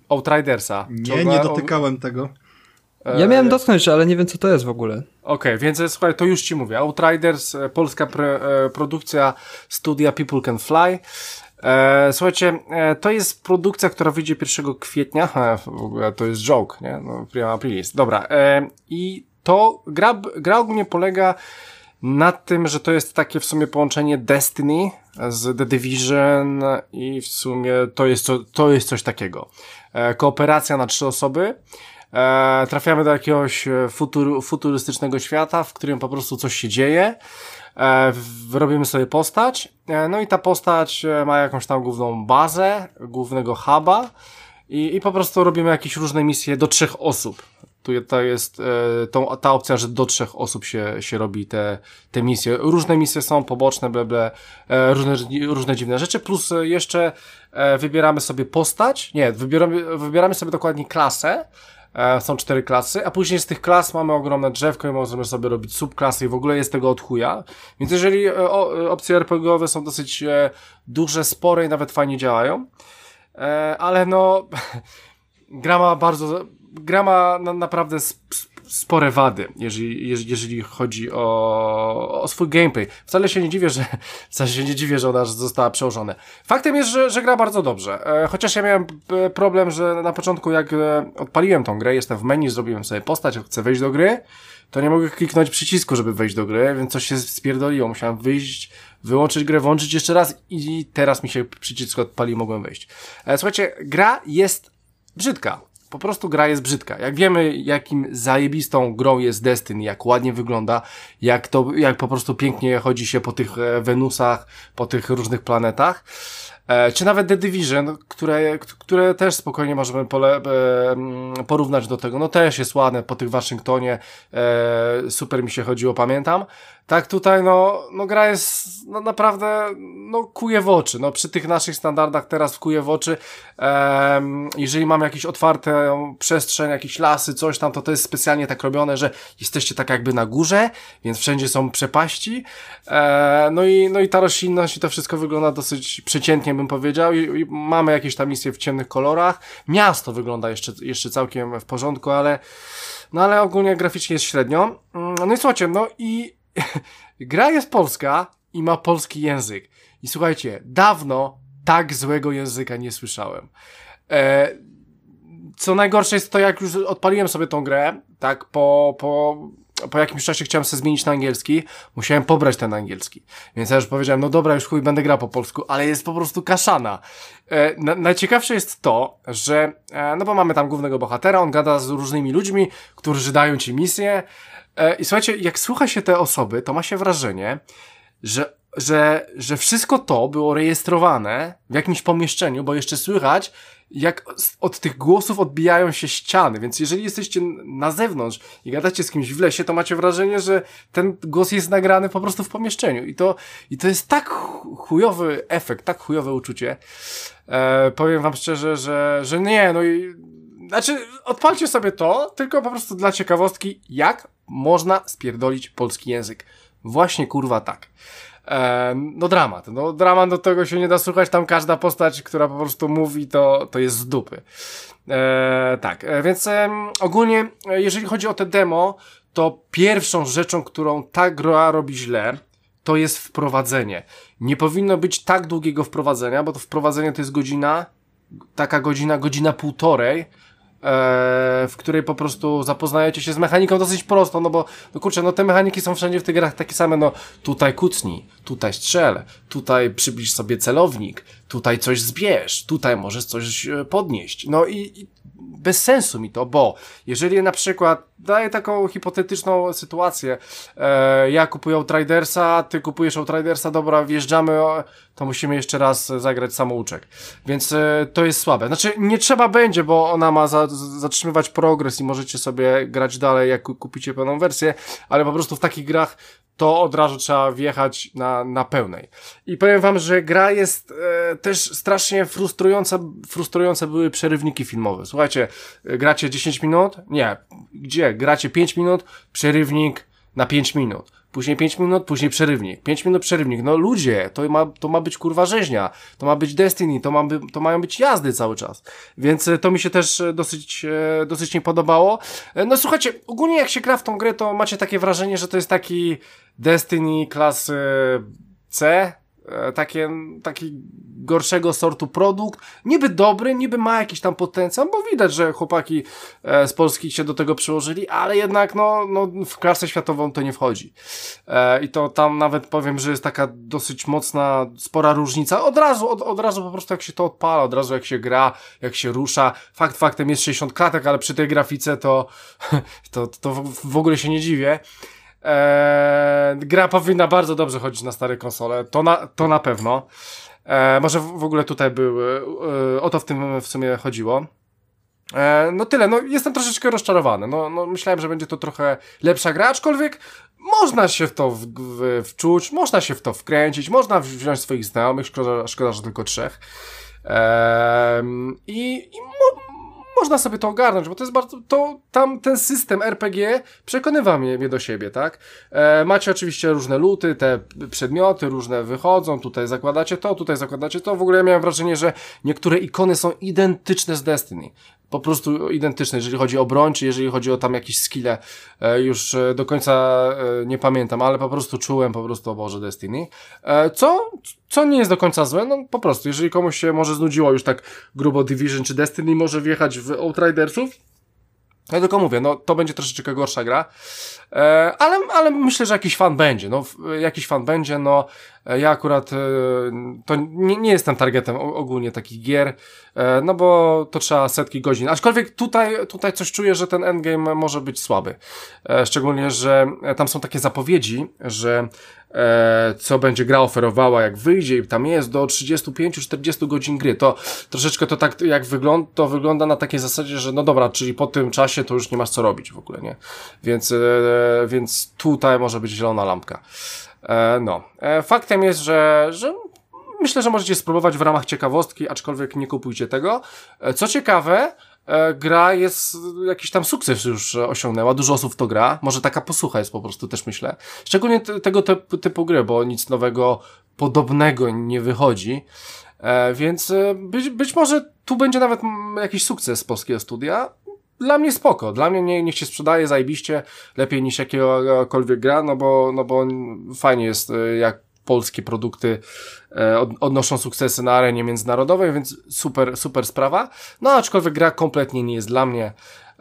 Outridersa. Nie, Ciągle... nie dotykałem tego. Ja miałem dotknąć, ale nie wiem, co to jest w ogóle. Okej, okay, więc słuchaj, to już ci mówię. Outriders, polska pre, produkcja studia People Can Fly. E, słuchajcie, e, to jest produkcja, która wyjdzie pierwszego kwietnia. E, w ogóle to jest joke, nie? No, prima aprilis. Dobra. E, I to gra, gra ogólnie polega na tym, że to jest takie w sumie połączenie Destiny z The Division i w sumie to jest, to, to jest coś takiego. E, kooperacja na trzy osoby. E, trafiamy do jakiegoś futur, futurystycznego świata, w którym po prostu coś się dzieje. E, w, robimy sobie postać, e, no i ta postać ma jakąś tam główną bazę, głównego huba i, i po prostu robimy jakieś różne misje do trzech osób. Tu to jest e, tą, ta opcja, że do trzech osób się, się robi te, te misje. Różne misje są poboczne, ble, ble, e, różne, różne dziwne rzeczy, plus jeszcze e, wybieramy sobie postać, nie, wybieramy, wybieramy sobie dokładnie klasę. E, są cztery klasy, a później z tych klas mamy ogromne drzewko i możemy sobie robić subklasy i w ogóle jest tego od chuja. Więc jeżeli e, o, opcje er pe gie owe są dosyć e, duże, spore i nawet fajnie działają, e, ale no gra ma bardzo, gra ma na, naprawdę sp, spore wady, jeżeli, jeżeli, jeżeli chodzi o, o swój gameplay. Wcale się nie dziwię, że wcale się nie dziwię, że ona została przełożona. Faktem jest, że, że gra bardzo dobrze. E, chociaż ja miałem problem, że na początku jak e, odpaliłem tą grę, jestem w menu, zrobiłem sobie postać, chcę wejść do gry, to nie mogę kliknąć przycisku, żeby wejść do gry, więc coś się spierdoliło. Musiałem wyjść, wyłączyć grę, włączyć jeszcze raz i teraz mi się przycisk odpalił, mogłem wejść. E, słuchajcie, gra jest brzydka. Po prostu gra jest brzydka. Jak wiemy, jakim zajebistą grą jest Destiny, jak ładnie wygląda, jak to, jak po prostu pięknie chodzi się po tych Wenusach, po tych różnych planetach, e, czy nawet The Division, które, które też spokojnie możemy pole, e, porównać do tego. No też jest ładne po tych Waszyngtonie, e, super mi się chodziło, pamiętam. Tak tutaj, no, no gra jest no, naprawdę, no kuje w oczy. No przy tych naszych standardach teraz kuje w oczy. Ehm, jeżeli mamy jakieś otwarte przestrzeń, jakieś lasy, coś tam, to to jest specjalnie tak robione, że jesteście tak jakby na górze, więc wszędzie są przepaści. Ehm, no i, no i ta roślinność i to wszystko wygląda dosyć przeciętnie, bym powiedział. I, i mamy jakieś tam misje w ciemnych kolorach. Miasto wygląda jeszcze, jeszcze całkiem w porządku, ale, no ale ogólnie graficznie jest średnio. No i słuchajcie, no i gra jest polska i ma polski język. I słuchajcie, dawno tak złego języka nie słyszałem. E, co najgorsze jest to, jak już odpaliłem sobie tą grę, tak po, po, po jakimś czasie chciałem sobie zmienić na angielski, musiałem pobrać ten angielski. Więc ja już powiedziałem, no dobra, już chuj, będę grał po polsku, ale jest po prostu kaszana. E, na, najciekawsze jest to, że, e, no bo mamy tam głównego bohatera, on gada z różnymi ludźmi, którzy dają ci misję. I słuchajcie, jak słucha się te osoby, to ma się wrażenie, że, że, że wszystko to było rejestrowane w jakimś pomieszczeniu, bo jeszcze słychać, jak od tych głosów odbijają się ściany, więc jeżeli jesteście na zewnątrz i gadacie z kimś w lesie, to macie wrażenie, że ten głos jest nagrany po prostu w pomieszczeniu i to, i to jest tak chujowy efekt, tak chujowe uczucie. E, powiem wam szczerze, że, że nie, no i znaczy, odpalcie sobie to, tylko po prostu dla ciekawostki, jak można spierdolić polski język. Właśnie kurwa tak. E, no dramat. No dramat, do tego się nie da słuchać, tam każda postać, która po prostu mówi, to, to jest z dupy. E, tak, e, więc e, ogólnie, jeżeli chodzi o te demo, to pierwszą rzeczą, którą ta gra robi źle, to jest wprowadzenie. Nie powinno być tak długiego wprowadzenia, bo to wprowadzenie to jest godzina, taka godzina, godzina półtorej, w której po prostu zapoznajecie się z mechaniką dosyć prosto, no bo, no kurczę, no te mechaniki są wszędzie w tych grach takie same, no tutaj kucnij, tutaj strzel, tutaj przybliż sobie celownik, tutaj coś zbierz, tutaj możesz coś podnieść, no i, i bez sensu mi to, bo jeżeli na przykład daję taką hipotetyczną sytuację, e, ja kupuję Outridersa, ty kupujesz Outridersa, dobra, wjeżdżamy, to musimy jeszcze raz zagrać samouczek, więc e, to jest słabe, znaczy nie trzeba będzie, bo ona ma za, zatrzymywać progres i możecie sobie grać dalej, jak kupicie pełną wersję, ale po prostu w takich grach to od razu trzeba wjechać na, na pełnej. I powiem wam, że gra jest e, też strasznie frustrująca, frustrujące były przerywniki filmowe. Słuchajcie, gracie dziesięć minut? Nie. Gdzie? Gracie pięć minut, przerywnik na pięć minut. później pięć minut, później przerywnik, pięć minut przerywnik, no ludzie, to ma, to ma być kurwa rzeźnia, to ma być Destiny, to ma by, to mają być jazdy cały czas, więc to mi się też dosyć, dosyć nie podobało. No słuchajcie, ogólnie jak się gra w tą grę, to macie takie wrażenie, że to jest taki Destiny klasy C, takie, taki gorszego sortu produkt, niby dobry, niby ma jakiś tam potencjał, bo widać, że chłopaki z Polski się do tego przyłożyli, ale jednak no, no w klasę światową to nie wchodzi. I to tam nawet powiem, że jest taka dosyć mocna, spora różnica. Od razu, od, od razu po prostu jak się to odpala, od razu jak się gra, jak się rusza. Fakt faktem jest sześćdziesiąt klatek, ale przy tej grafice to, to, to w ogóle się nie dziwię. Eee, gra powinna bardzo dobrze chodzić na stare konsole, to na, to na pewno. Eee, może w, w ogóle tutaj były, e, o to w tym w sumie chodziło. Eee, no tyle, no jestem troszeczkę rozczarowany, no, no myślałem, że będzie to trochę lepsza gra, aczkolwiek można się w to w, w, wczuć, można się w to wkręcić, można wziąć swoich znajomych, szkoda, szkoda że tylko trzech. Eee, I, i mo, można sobie to ogarnąć, bo to jest bardzo, to tam ten system R P G przekonywa mnie, mnie do siebie, tak? E, macie oczywiście różne luty, te przedmioty różne wychodzą, tutaj zakładacie to, tutaj zakładacie to, w ogóle ja miałem wrażenie, że niektóre ikony są identyczne z Destiny. Po prostu identyczne, jeżeli chodzi o broń, czy jeżeli chodzi o tam jakieś skille, e, już e, do końca e, nie pamiętam, ale po prostu czułem po prostu, o Boże, Destiny. E, co, co nie jest do końca złe, no po prostu, jeżeli komuś się może znudziło już tak grubo Division czy Destiny, może wjechać w Outridersów. Ja tylko mówię, no to będzie troszeczkę gorsza gra, e, ale, ale myślę, że jakiś fan będzie, no jakiś fan będzie, no ja akurat e, to nie, nie jestem targetem ogólnie takich gier, e, no bo to trzeba setki godzin, aczkolwiek tutaj, tutaj coś czuję, że ten endgame może być słaby, e, szczególnie, że tam są takie zapowiedzi, że e, co będzie gra oferowała, jak wyjdzie i tam jest do trzydzieści pięć do czterdziestu godzin gry, to troszeczkę to tak jak wygląda, to wygląda na takiej zasadzie, że no dobra, czyli po tym czasie to już nie masz co robić w ogóle, nie? Więc, e, więc tutaj może być zielona lampka. E, no. E, faktem jest, że, że myślę, że możecie spróbować w ramach ciekawostki, aczkolwiek nie kupujcie tego. E, co ciekawe, e, gra jest, jakiś tam sukces już osiągnęła, dużo osób w to gra, może taka posłucha jest po prostu, też myślę. Szczególnie t- tego typu, typu gry, bo nic nowego, podobnego nie wychodzi. E, więc e, być, być może tu będzie nawet m, jakiś sukces polskiego studia. Dla mnie spoko, dla mnie nie, niech się sprzedaje zajebiście, lepiej niż jakiegokolwiek gra, no bo, no bo fajnie jest, jak polskie produkty e, od, odnoszą sukcesy na arenie międzynarodowej, więc super, super sprawa. No aczkolwiek gra kompletnie nie jest dla mnie.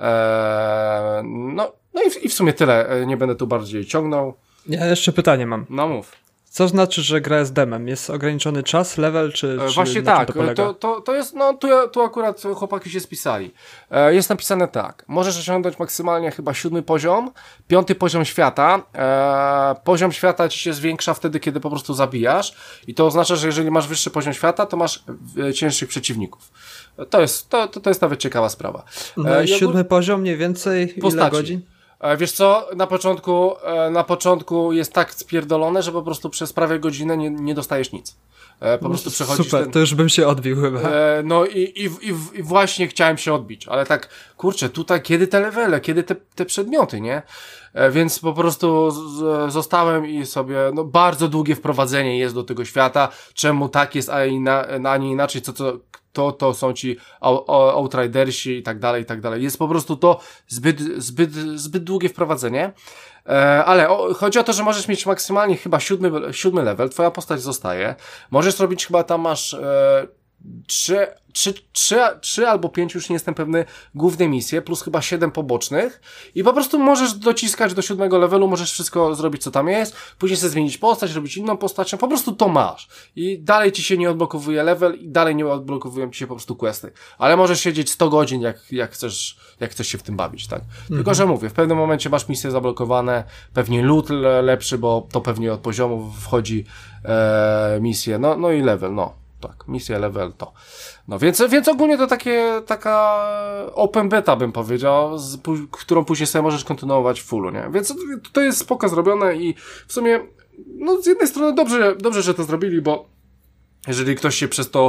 E, no no i w, i w sumie tyle, nie będę tu bardziej ciągnął. Ja jeszcze pytanie mam. No mów. Co znaczy, że gra jest demem? Jest ograniczony czas, level, czy, czy Właśnie na czym tak, to polega? to, to, to jest, no tu, tu akurat chłopaki się spisali. E, jest napisane tak, możesz osiągnąć maksymalnie chyba siódmy poziom, piąty poziom świata, e, poziom świata ci się zwiększa wtedy, kiedy po prostu zabijasz i to oznacza, że jeżeli masz wyższy poziom świata, to masz e, cięższych przeciwników. To jest, to, to, to jest nawet ciekawa sprawa. E, no i siódmy poziom mniej więcej postaci. Ile godzin? Wiesz co, na początku, na początku jest tak spierdolone, że po prostu przez prawie godzinę nie, nie dostajesz nic. Po prostu przechodzisz Super, ten... to już bym się odbił chyba. No i, i, i, i właśnie chciałem się odbić, ale tak, kurczę, tutaj kiedy te levele, kiedy te, te przedmioty, nie? Więc po prostu z, zostałem i sobie, no bardzo długie wprowadzenie jest do tego świata, czemu tak jest, a, ina, a nie inaczej, co to, to, to są ci Outridersi i tak dalej, i tak dalej. Jest po prostu to zbyt, zbyt, zbyt długie wprowadzenie. E, ale o, chodzi o to, że możesz mieć maksymalnie chyba siódmy, siódmy level, twoja postać zostaje. Możesz robić chyba tam masz e, trzy, trzy, trzy, trzy albo pięć, już nie jestem pewny, główne misje, plus chyba siedem pobocznych i po prostu możesz dociskać do siódmego levelu, możesz wszystko zrobić, co tam jest, później sobie zmienić postać, robić inną postać, po prostu to masz i dalej ci się nie odblokowuje level i dalej nie odblokowują ci się po prostu questy, ale możesz siedzieć sto godzin, jak, jak chcesz, jak chcesz się w tym bawić, tak? Mhm. Tylko, że mówię, w pewnym momencie masz misje zablokowane, pewnie loot lepszy, bo to pewnie od poziomu wchodzi e, misje, no, no i level, no. Tak, misja level to. No więc, więc ogólnie to takie, taka open beta bym powiedział, z, którą później sobie możesz kontynuować w fullu, nie? Więc to jest spoko zrobione i w sumie, no z jednej strony dobrze, dobrze, że to zrobili, bo jeżeli ktoś się przez to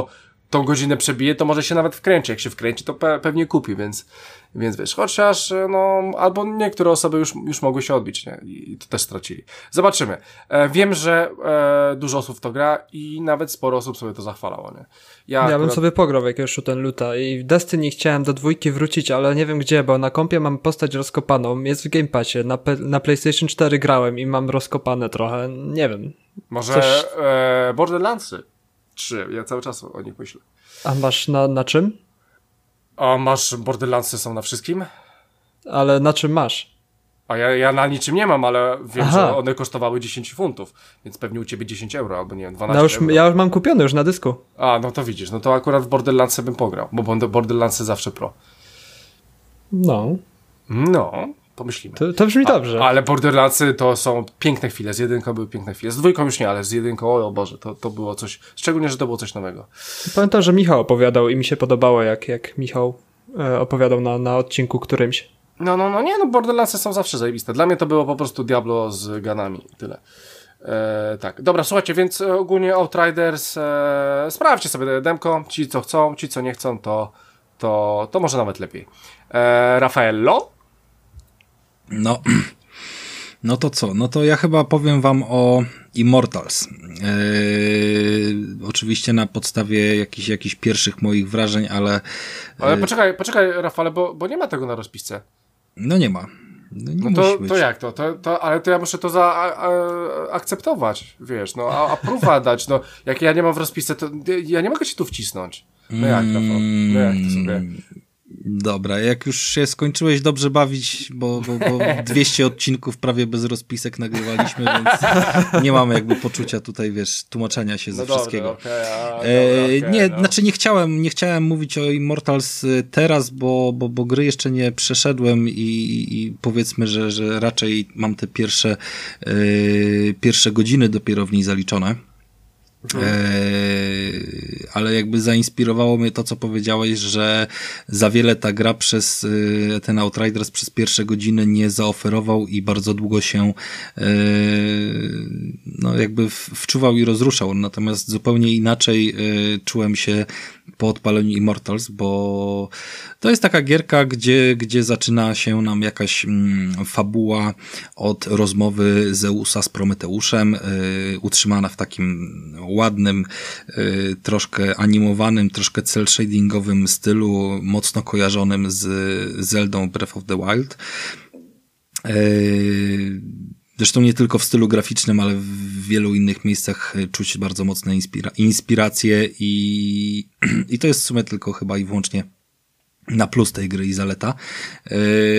tą godzinę przebije, to może się nawet wkręci. Jak się wkręci, to pe- pewnie kupi, więc, więc wiesz, chociaż, no, albo niektóre osoby już, już mogły się odbić, nie? I to też stracili. Zobaczymy. E, wiem, że e, dużo osób w to gra i nawet sporo osób sobie to zachwalało, nie? Ja, ja akurat... bym sobie pograł w jakiegoś shoot and loota i w Destiny chciałem do dwójki wrócić, ale nie wiem gdzie, bo na kompie mam postać rozkopaną, jest w Game Passie, na, pe- na PlayStation cztery grałem i mam rozkopane trochę, nie wiem. Może Coś... e, Borderlandsy trzy, ja cały czas o nich myślę. A masz na, na czym? A masz Borderlandsy są na wszystkim? Ale na czym masz? A ja, ja na niczym nie mam, ale wiem, Aha. że one kosztowały dziesięć funtów, więc pewnie u ciebie dziesięć euro, albo nie wiem, dwanaście no już, euro. Ja już mam kupiony już na dysku. A, no to widzisz, no to akurat w Borderlandsy bym pograł, bo Borderlandsy zawsze pro. No. No, pomyślimy. To, to brzmi A, dobrze. ale Borderlandsy to są piękne chwile, z jedynką były piękne chwile, z dwójką już nie, ale z jedynką, o, o Boże, to, to było coś, szczególnie, że to było coś nowego. Pamiętam, że Michał opowiadał i mi się podobało, jak, jak Michał e, opowiadał na, na odcinku którymś. No, no, no nie, no Borderlandsy są zawsze zajebiste. Dla mnie to było po prostu Diablo z ganami, tyle. E, tak, dobra, słuchajcie, więc ogólnie Outriders, e, sprawdźcie sobie demko, ci co chcą, ci co nie chcą, to, to, to może nawet lepiej. E, Raffaello? No, no to co? No to ja chyba powiem wam o Immortals. Yy, oczywiście na podstawie jakichś, jakichś pierwszych moich wrażeń, ale... Yy, ale poczekaj, poczekaj Rafale, bo, bo nie ma tego na rozpisce. No nie ma. No, nie no to, musi być. to jak to? to, to? Ale to ja muszę to zaakceptować, wiesz, no, a, a próba dać, no, jak ja nie mam w rozpisce, to ja nie mogę ci tu wcisnąć. No jak, Rafał? No jak to sobie... Dobra, jak już się skończyłeś dobrze bawić, bo, bo, bo dwieście odcinków prawie bez rozpisek nagrywaliśmy, więc nie mamy jakby poczucia tutaj, wiesz, tłumaczenia się ze no wszystkiego. Dobra, okay, a, e, dobra, okay, nie, no. Znaczy nie chciałem, nie chciałem mówić o Immortals teraz, bo, bo, bo gry jeszcze nie przeszedłem i, i powiedzmy, że, że raczej mam te pierwsze, e, pierwsze godziny dopiero w niej zaliczone. Mhm. Eee, ale jakby zainspirowało mnie to, co powiedziałeś, że za wiele ta gra przez ten Outriders przez pierwsze godziny nie zaoferował i bardzo długo się eee, no jakby wczuwał i rozruszał. Natomiast zupełnie inaczej eee, czułem się po odpaleniu Immortals, bo to jest taka gierka, gdzie, gdzie zaczyna się nam jakaś mm, fabuła od rozmowy Zeusa z Prometeuszem, yy, utrzymana w takim ładnym, yy, troszkę animowanym, troszkę cel shadingowym stylu, mocno kojarzonym z Zeldą Breath of the Wild. Yy, Zresztą nie tylko w stylu graficznym, ale w wielu innych miejscach czuć bardzo mocne inspira- inspiracje i, i to jest w sumie tylko chyba i wyłącznie na plus tej gry i zaleta. Yy...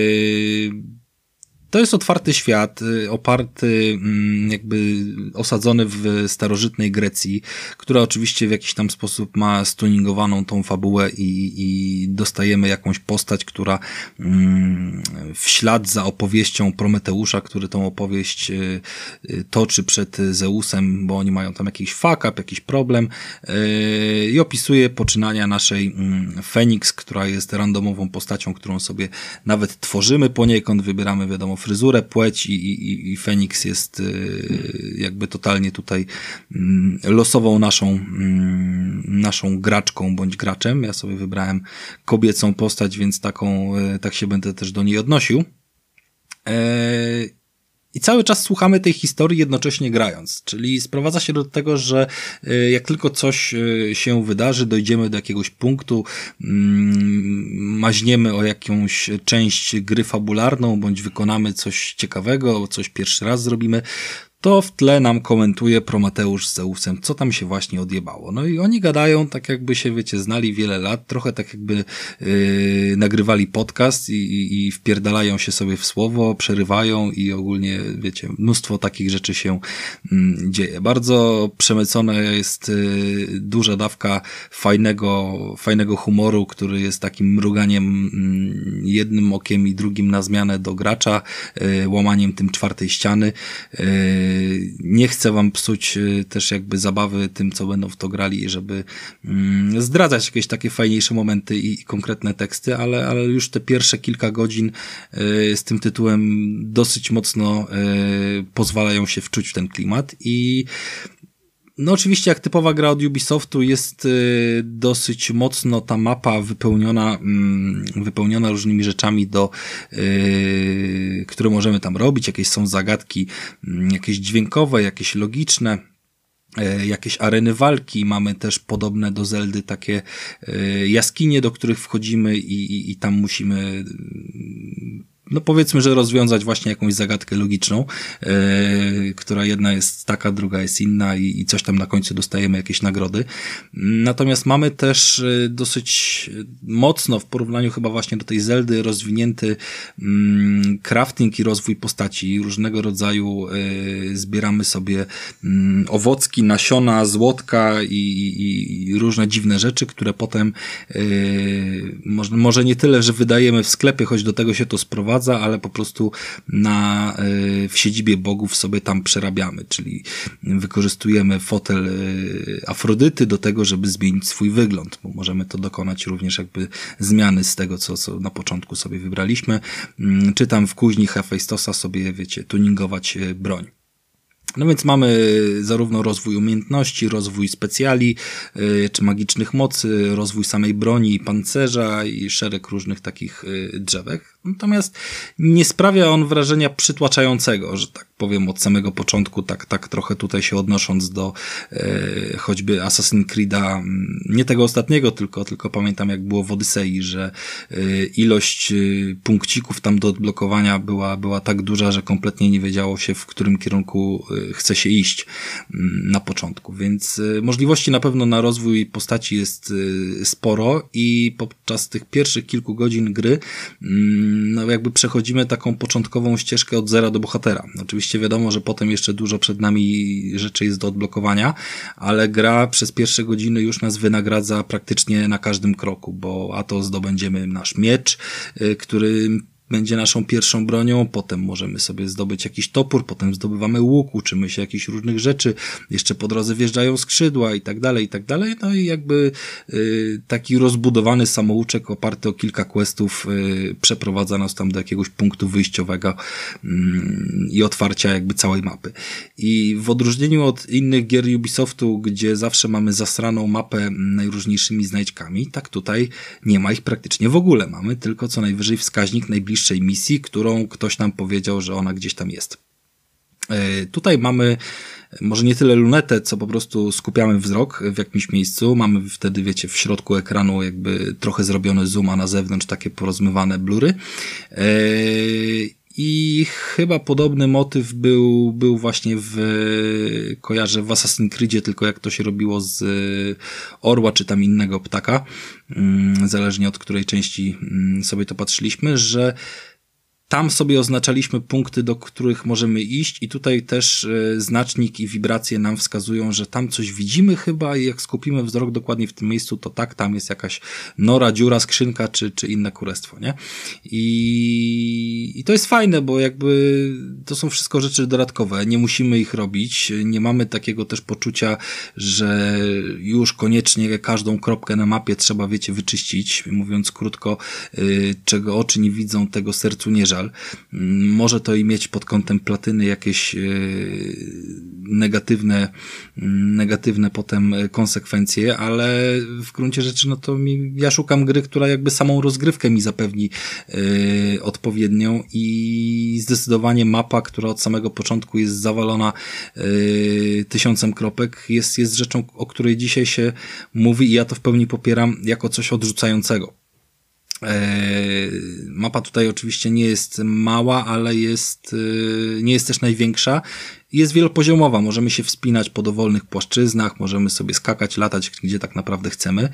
To jest otwarty świat, oparty, jakby osadzony w starożytnej Grecji, która oczywiście w jakiś tam sposób ma stuningowaną tą fabułę i, i dostajemy jakąś postać, która w ślad za opowieścią Prometeusza, który tą opowieść toczy przed Zeusem, bo oni mają tam jakiś fuck up, jakiś problem i opisuje poczynania naszej Feniks, która jest randomową postacią, którą sobie nawet tworzymy poniekąd, wybieramy wiadomo fryzurę, płeć i, i, i Feniks jest y, jakby totalnie tutaj y, losową naszą, y, naszą graczką bądź graczem. Ja sobie wybrałem kobiecą postać, więc taką, y, tak się będę też do niej odnosił. Y, I cały czas słuchamy tej historii jednocześnie grając, czyli sprowadza się do tego, że jak tylko coś się wydarzy, dojdziemy do jakiegoś punktu, maźniemy o jakąś część gry fabularną, bądź wykonamy coś ciekawego, coś pierwszy raz zrobimy, to w tle nam komentuje Prometeusz z Zeusem, co tam się właśnie odjebało. No i oni gadają tak jakby się, wiecie, znali wiele lat, trochę tak jakby yy, nagrywali podcast i, i, i wpierdalają się sobie w słowo, przerywają i ogólnie, wiecie, mnóstwo takich rzeczy się yy, dzieje. Bardzo przemycona jest yy, duża dawka fajnego, fajnego humoru, który jest takim mruganiem yy, jednym okiem i drugim na zmianę do gracza, yy, łamaniem tym czwartej ściany. Yy, Nie chcę wam psuć też jakby zabawy tym, co będą w to grali, żeby mm, zdradzać jakieś takie fajniejsze momenty i, i konkretne teksty, ale, ale już te pierwsze kilka godzin y, z tym tytułem dosyć mocno y, pozwalają się wczuć w ten klimat i No oczywiście jak typowa gra od Ubisoftu jest y, dosyć mocno ta mapa wypełniona y, wypełniona różnymi rzeczami, do y, które możemy tam robić. Jakieś są zagadki, y, jakieś dźwiękowe, jakieś logiczne, y, jakieś areny walki. Mamy też podobne do Zeldy takie y, jaskinie, do których wchodzimy i, i, i tam musimy y, no powiedzmy, że rozwiązać właśnie jakąś zagadkę logiczną, yy, która jedna jest taka, druga jest inna i, i coś tam na końcu dostajemy jakieś nagrody. Natomiast mamy też yy, dosyć mocno w porównaniu chyba właśnie do tej Zeldy rozwinięty yy, crafting i rozwój postaci. Różnego rodzaju yy, zbieramy sobie yy, owocki, nasiona, złotka i, i, i różne dziwne rzeczy, które potem yy, może, może nie tyle, że wydajemy w sklepie, choć do tego się to sprowadza, ale po prostu na, w siedzibie bogów sobie tam przerabiamy, czyli wykorzystujemy fotel Afrodyty do tego, żeby zmienić swój wygląd, bo możemy to dokonać również jakby zmiany z tego, co, co na początku sobie wybraliśmy, czy tam w kuźni Hefejstosa sobie, wiecie, tuningować broń. No więc mamy zarówno rozwój umiejętności, rozwój specjali, yy, czy magicznych mocy, rozwój samej broni i pancerza i szereg różnych takich yy, drzewek. Natomiast nie sprawia on wrażenia przytłaczającego, że tak powiem od samego początku, tak, tak trochę tutaj się odnosząc do yy, choćby Assassin's Creed'a, nie tego ostatniego, tylko, tylko pamiętam jak było w Odysei, że yy, ilość yy, punkcików tam do odblokowania była, była tak duża, że kompletnie nie wiedziało się, w którym kierunku yy, chce się iść na początku, więc możliwości na pewno na rozwój postaci jest sporo i podczas tych pierwszych kilku godzin gry no jakby przechodzimy taką początkową ścieżkę od zera do bohatera. Oczywiście wiadomo, że potem jeszcze dużo przed nami rzeczy jest do odblokowania, ale gra przez pierwsze godziny już nas wynagradza praktycznie na każdym kroku, bo a to zdobędziemy nasz miecz, który będzie naszą pierwszą bronią, potem możemy sobie zdobyć jakiś topór, potem zdobywamy łuk, uczymy się jakichś różnych rzeczy, jeszcze po drodze wjeżdżają skrzydła i tak dalej, i tak dalej, no i jakby y, taki rozbudowany samouczek oparty o kilka questów y, przeprowadza nas tam do jakiegoś punktu wyjściowego y, i otwarcia jakby całej mapy. I w odróżnieniu od innych gier Ubisoftu, gdzie zawsze mamy zasraną mapę najróżniejszymi znajdźkami, tak tutaj nie ma ich praktycznie w ogóle. Mamy tylko co najwyżej wskaźnik najbliższej misji, którą ktoś nam powiedział, że ona gdzieś tam jest. Yy, tutaj mamy może nie tyle lunetę, co po prostu skupiamy wzrok w jakimś miejscu. Mamy wtedy, wiecie, w środku ekranu jakby trochę zrobiony zoom, a na zewnątrz takie porozmywane blury. Yy, I chyba podobny motyw był, był właśnie w, kojarzę w Assassin's Creedzie, tylko jak to się robiło z orła, czy tam innego ptaka, zależnie od której części sobie to patrzyliśmy, że tam sobie oznaczaliśmy punkty, do których możemy iść i tutaj też y, znacznik i wibracje nam wskazują, że tam coś widzimy chyba i jak skupimy wzrok dokładnie w tym miejscu, to tak, tam jest jakaś nora, dziura, skrzynka czy, czy inne kurestwo, nie? I, I to jest fajne, bo jakby to są wszystko rzeczy dodatkowe, nie musimy ich robić, nie mamy takiego też poczucia, że już koniecznie każdą kropkę na mapie trzeba, wiecie, wyczyścić, mówiąc krótko, y, czego oczy nie widzą, tego sercu nie żal. Może to i mieć pod kątem platyny jakieś negatywne, negatywne potem konsekwencje, ale w gruncie rzeczy no to mi, ja szukam gry, która jakby samą rozgrywkę mi zapewni yy, odpowiednią i zdecydowanie mapa, która od samego początku jest zawalona yy, tysiącem kropek, jest, jest rzeczą, o której dzisiaj się mówi i ja to w pełni popieram jako coś odrzucającego. Mapa tutaj oczywiście nie jest mała, ale jest, nie jest też największa. Jest wielopoziomowa, możemy się wspinać po dowolnych płaszczyznach, możemy sobie skakać, latać, gdzie tak naprawdę chcemy.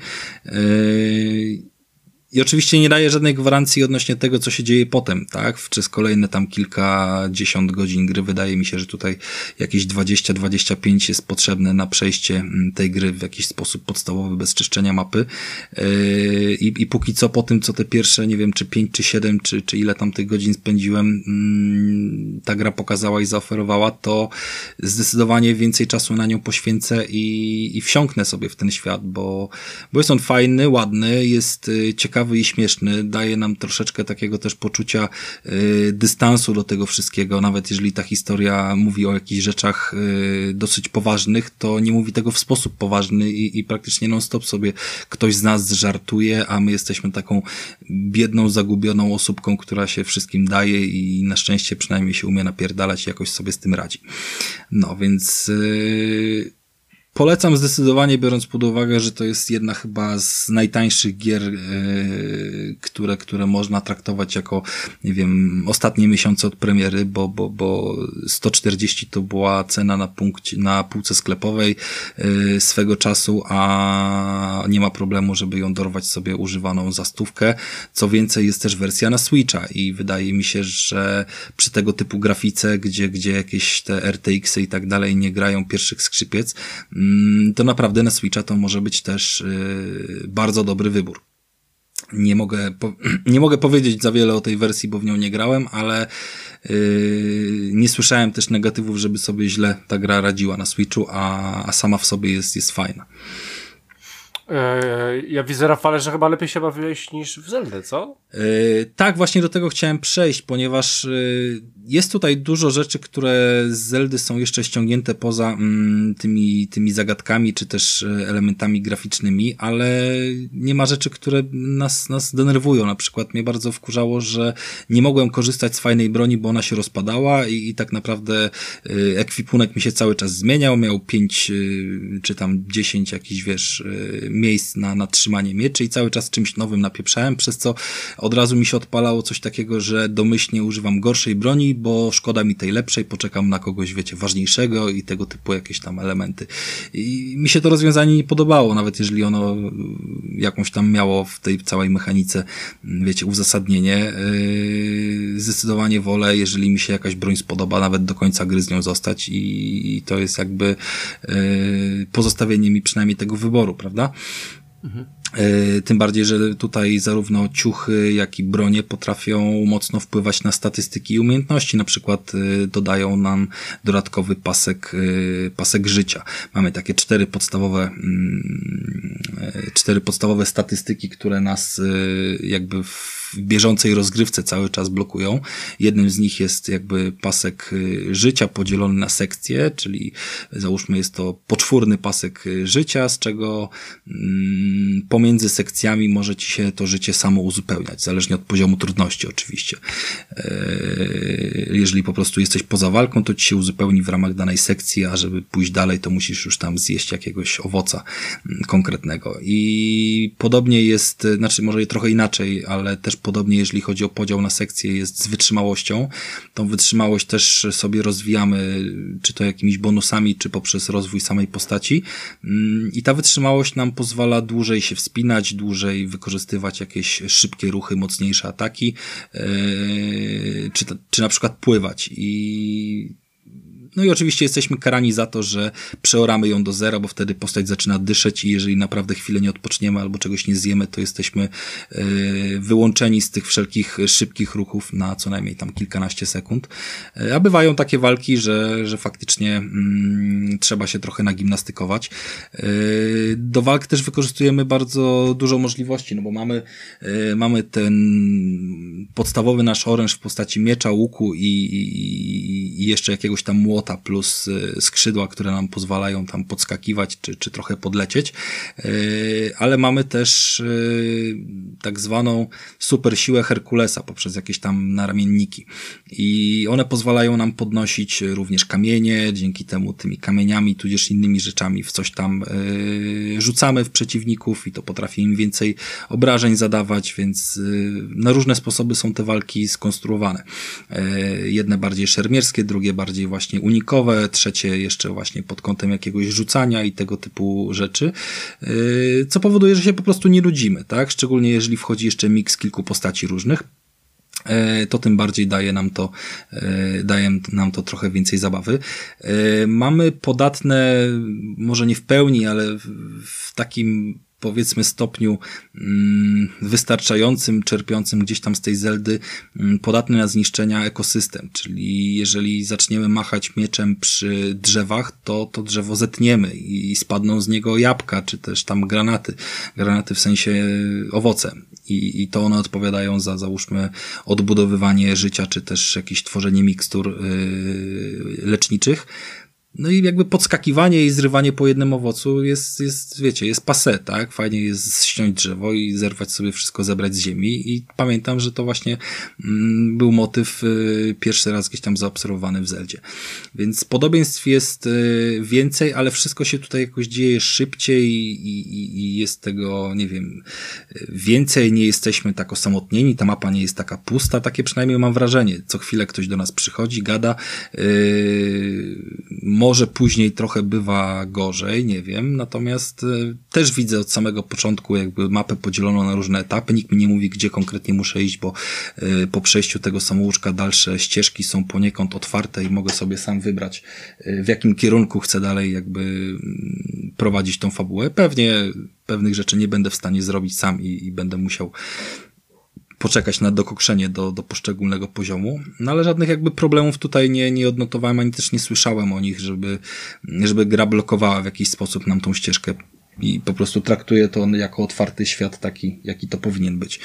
I oczywiście nie daje żadnej gwarancji odnośnie tego, co się dzieje potem, tak? Przez kolejne tam kilkadziesiąt godzin gry wydaje mi się, że tutaj jakieś dwadzieścia dwadzieścia pięć jest potrzebne na przejście tej gry w jakiś sposób podstawowy, bez czyszczenia mapy. Yy, i, I póki co po tym, co te pierwsze, nie wiem, czy pięć, czy siedem, czy, czy ile tam tych godzin spędziłem, yy, ta gra pokazała i zaoferowała, to zdecydowanie więcej czasu na nią poświęcę i, i wsiąknę sobie w ten świat, bo, bo jest on fajny, ładny, jest ciekawy, ciekawy i śmieszny, daje nam troszeczkę takiego też poczucia y, dystansu do tego wszystkiego, nawet jeżeli ta historia mówi o jakichś rzeczach y, dosyć poważnych, to nie mówi tego w sposób poważny i, i praktycznie non-stop sobie ktoś z nas żartuje, a my jesteśmy taką biedną, zagubioną osóbką, która się wszystkim daje i na szczęście przynajmniej się umie napierdalać i jakoś sobie z tym radzi. No, więc yy, polecam zdecydowanie, biorąc pod uwagę, że to jest jedna chyba z najtańszych gier, yy, które, które można traktować jako, nie wiem, ostatnie miesiące od premiery, bo, bo, bo sto czterdzieści to była cena na punkcie, na półce sklepowej yy, swego czasu, a nie ma problemu, żeby ją dorwać sobie używaną za stówkę. Co więcej, jest też wersja na Switcha i wydaje mi się, że przy tego typu grafice, gdzie, gdzie jakieś te R T X-y i tak dalej nie grają pierwszych skrzypiec, to naprawdę na Switcha to może być też yy, bardzo dobry wybór. Nie mogę, po, nie mogę powiedzieć za wiele o tej wersji, bo w nią nie grałem, ale yy, nie słyszałem też negatywów, żeby sobie źle ta gra radziła na Switchu, a, a sama w sobie jest, jest fajna. Ja widzę, Rafale, że chyba lepiej się bawiłeś niż w Zeldę, co? Yy, tak, właśnie do tego chciałem przejść, ponieważ yy, jest tutaj dużo rzeczy, które z Zeldy są jeszcze ściągnięte poza mm, tymi, tymi zagadkami, czy też elementami graficznymi, ale nie ma rzeczy, które nas, nas denerwują. Na przykład mnie bardzo wkurzało, że nie mogłem korzystać z fajnej broni, bo ona się rozpadała i, i tak naprawdę yy, ekwipunek mi się cały czas zmieniał, miał pięć yy, czy tam dziesięć jakichś, wiesz, yy, miejsc na, na trzymanie mieczy i cały czas czymś nowym napieprzałem, przez co od razu mi się odpalało coś takiego, że domyślnie używam gorszej broni, bo szkoda mi tej lepszej, poczekam na kogoś, wiecie, ważniejszego i tego typu jakieś tam elementy. I mi się to rozwiązanie nie podobało, nawet jeżeli ono jakąś tam miało w tej całej mechanice, wiecie, uzasadnienie. Yy, zdecydowanie wolę, jeżeli mi się jakaś broń spodoba, nawet do końca gry z nią zostać i, i to jest jakby yy, pozostawienie mi przynajmniej tego wyboru, prawda? Mhm. Tym bardziej, że tutaj zarówno ciuchy, jak i bronie potrafią mocno wpływać na statystyki i umiejętności. Na przykład dodają nam dodatkowy pasek, pasek życia. Mamy takie cztery podstawowe, cztery podstawowe statystyki, które nas jakby w bieżącej rozgrywce cały czas blokują. Jednym z nich jest jakby pasek życia podzielony na sekcje, czyli załóżmy jest to poczwórny pasek życia, z czego mm, pomiędzy sekcjami może ci się to życie samo uzupełniać, zależnie od poziomu trudności oczywiście. Jeżeli po prostu jesteś poza walką, to ci się uzupełni w ramach danej sekcji, a żeby pójść dalej, to musisz już tam zjeść jakiegoś owoca konkretnego. I podobnie jest, znaczy może trochę inaczej, ale też podobnie jeżeli chodzi o podział na sekcje jest z wytrzymałością. Tą wytrzymałość też sobie rozwijamy, czy to jakimiś bonusami, czy poprzez rozwój samej postaci. I ta wytrzymałość nam pozwala dłużej się wspinać, dłużej wykorzystywać jakieś szybkie ruchy, mocniejsze ataki, yy, czy, czy na przykład pływać. I no i oczywiście jesteśmy karani za to, że przeoramy ją do zera, bo wtedy postać zaczyna dyszeć i jeżeli naprawdę chwilę nie odpoczniemy albo czegoś nie zjemy, to jesteśmy yy, wyłączeni z tych wszelkich szybkich ruchów na co najmniej tam kilkanaście sekund. Yy, a bywają takie walki, że, że faktycznie yy, trzeba się trochę nagimnastykować. Yy, do walk też wykorzystujemy bardzo dużo możliwości, no bo mamy, yy, mamy ten podstawowy nasz oręż w postaci miecza, łuku i, i, i jeszcze jakiegoś tam młota plus skrzydła, które nam pozwalają tam podskakiwać, czy, czy trochę podlecieć, ale mamy też tak zwaną super siłę Herkulesa poprzez jakieś tam naramienniki i one pozwalają nam podnosić również kamienie, dzięki temu tymi kamieniami, tudzież innymi rzeczami w coś tam rzucamy w przeciwników i to potrafi im więcej obrażeń zadawać, więc na różne sposoby są te walki skonstruowane. Jedne bardziej szermierskie, drugie bardziej właśnie unikowe, trzecie jeszcze właśnie pod kątem jakiegoś rzucania i tego typu rzeczy, co powoduje, że się po prostu nie nudzimy, tak? Szczególnie jeżeli wchodzi jeszcze miks kilku postaci różnych, to tym bardziej daje nam to, daje nam to trochę więcej zabawy. Mamy podatne, może nie w pełni, ale w takim powiedzmy stopniu mm, wystarczającym, czerpiącym gdzieś tam z tej Zeldy, mm, podatny na zniszczenia ekosystem, czyli jeżeli zaczniemy machać mieczem przy drzewach, to to drzewo zetniemy i spadną z niego jabłka, czy też tam granaty, granaty w sensie owoce i, i to one odpowiadają za, załóżmy, odbudowywanie życia, czy też jakieś tworzenie mikstur yy, leczniczych. No i jakby podskakiwanie i zrywanie po jednym owocu jest, jest, wiecie, jest passé, tak? Fajnie jest ściąć drzewo i zerwać sobie wszystko, zebrać z ziemi i pamiętam, że to właśnie mm, był motyw y, pierwszy raz gdzieś tam zaobserwowany w Zeldzie. Więc podobieństw jest y, więcej, ale wszystko się tutaj jakoś dzieje szybciej i, i, i jest tego, nie wiem, więcej, nie jesteśmy tak osamotnieni, ta mapa nie jest taka pusta, takie przynajmniej mam wrażenie. Co chwilę ktoś do nas przychodzi, gada, yy, może później trochę bywa gorzej, nie wiem, natomiast y, też widzę od samego początku jakby mapę podzieloną na różne etapy, nikt mi nie mówi, gdzie konkretnie muszę iść, bo y, po przejściu tego samouczka dalsze ścieżki są poniekąd otwarte i mogę sobie sam wybrać, y, w jakim kierunku chcę dalej jakby y, prowadzić tą fabułę. Pewnie pewnych rzeczy nie będę w stanie zrobić sam i, i będę musiał poczekać na dokokszenie do, do poszczególnego poziomu, no ale żadnych jakby problemów tutaj nie, nie odnotowałem, ani też nie słyszałem o nich, żeby, żeby gra blokowała w jakiś sposób nam tą ścieżkę i po prostu traktuję to jako otwarty świat taki, jaki to powinien być.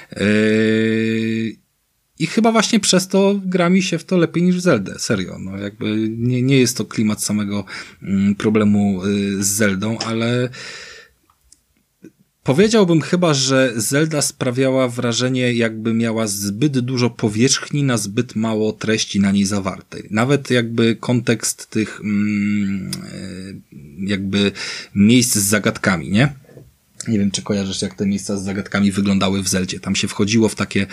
Yy... I chyba właśnie przez to gra mi się w to lepiej niż w Zeldę, serio, no jakby nie, nie jest to klimat samego mm, problemu y, z Zeldą, ale powiedziałbym chyba, że Zelda sprawiała wrażenie, jakby miała zbyt dużo powierzchni na zbyt mało treści na niej zawartej. Nawet jakby kontekst tych mm, jakby miejsc z zagadkami, nie? Nie wiem, czy kojarzysz, jak te miejsca z zagadkami wyglądały w Zeldzie. Tam się wchodziło w takie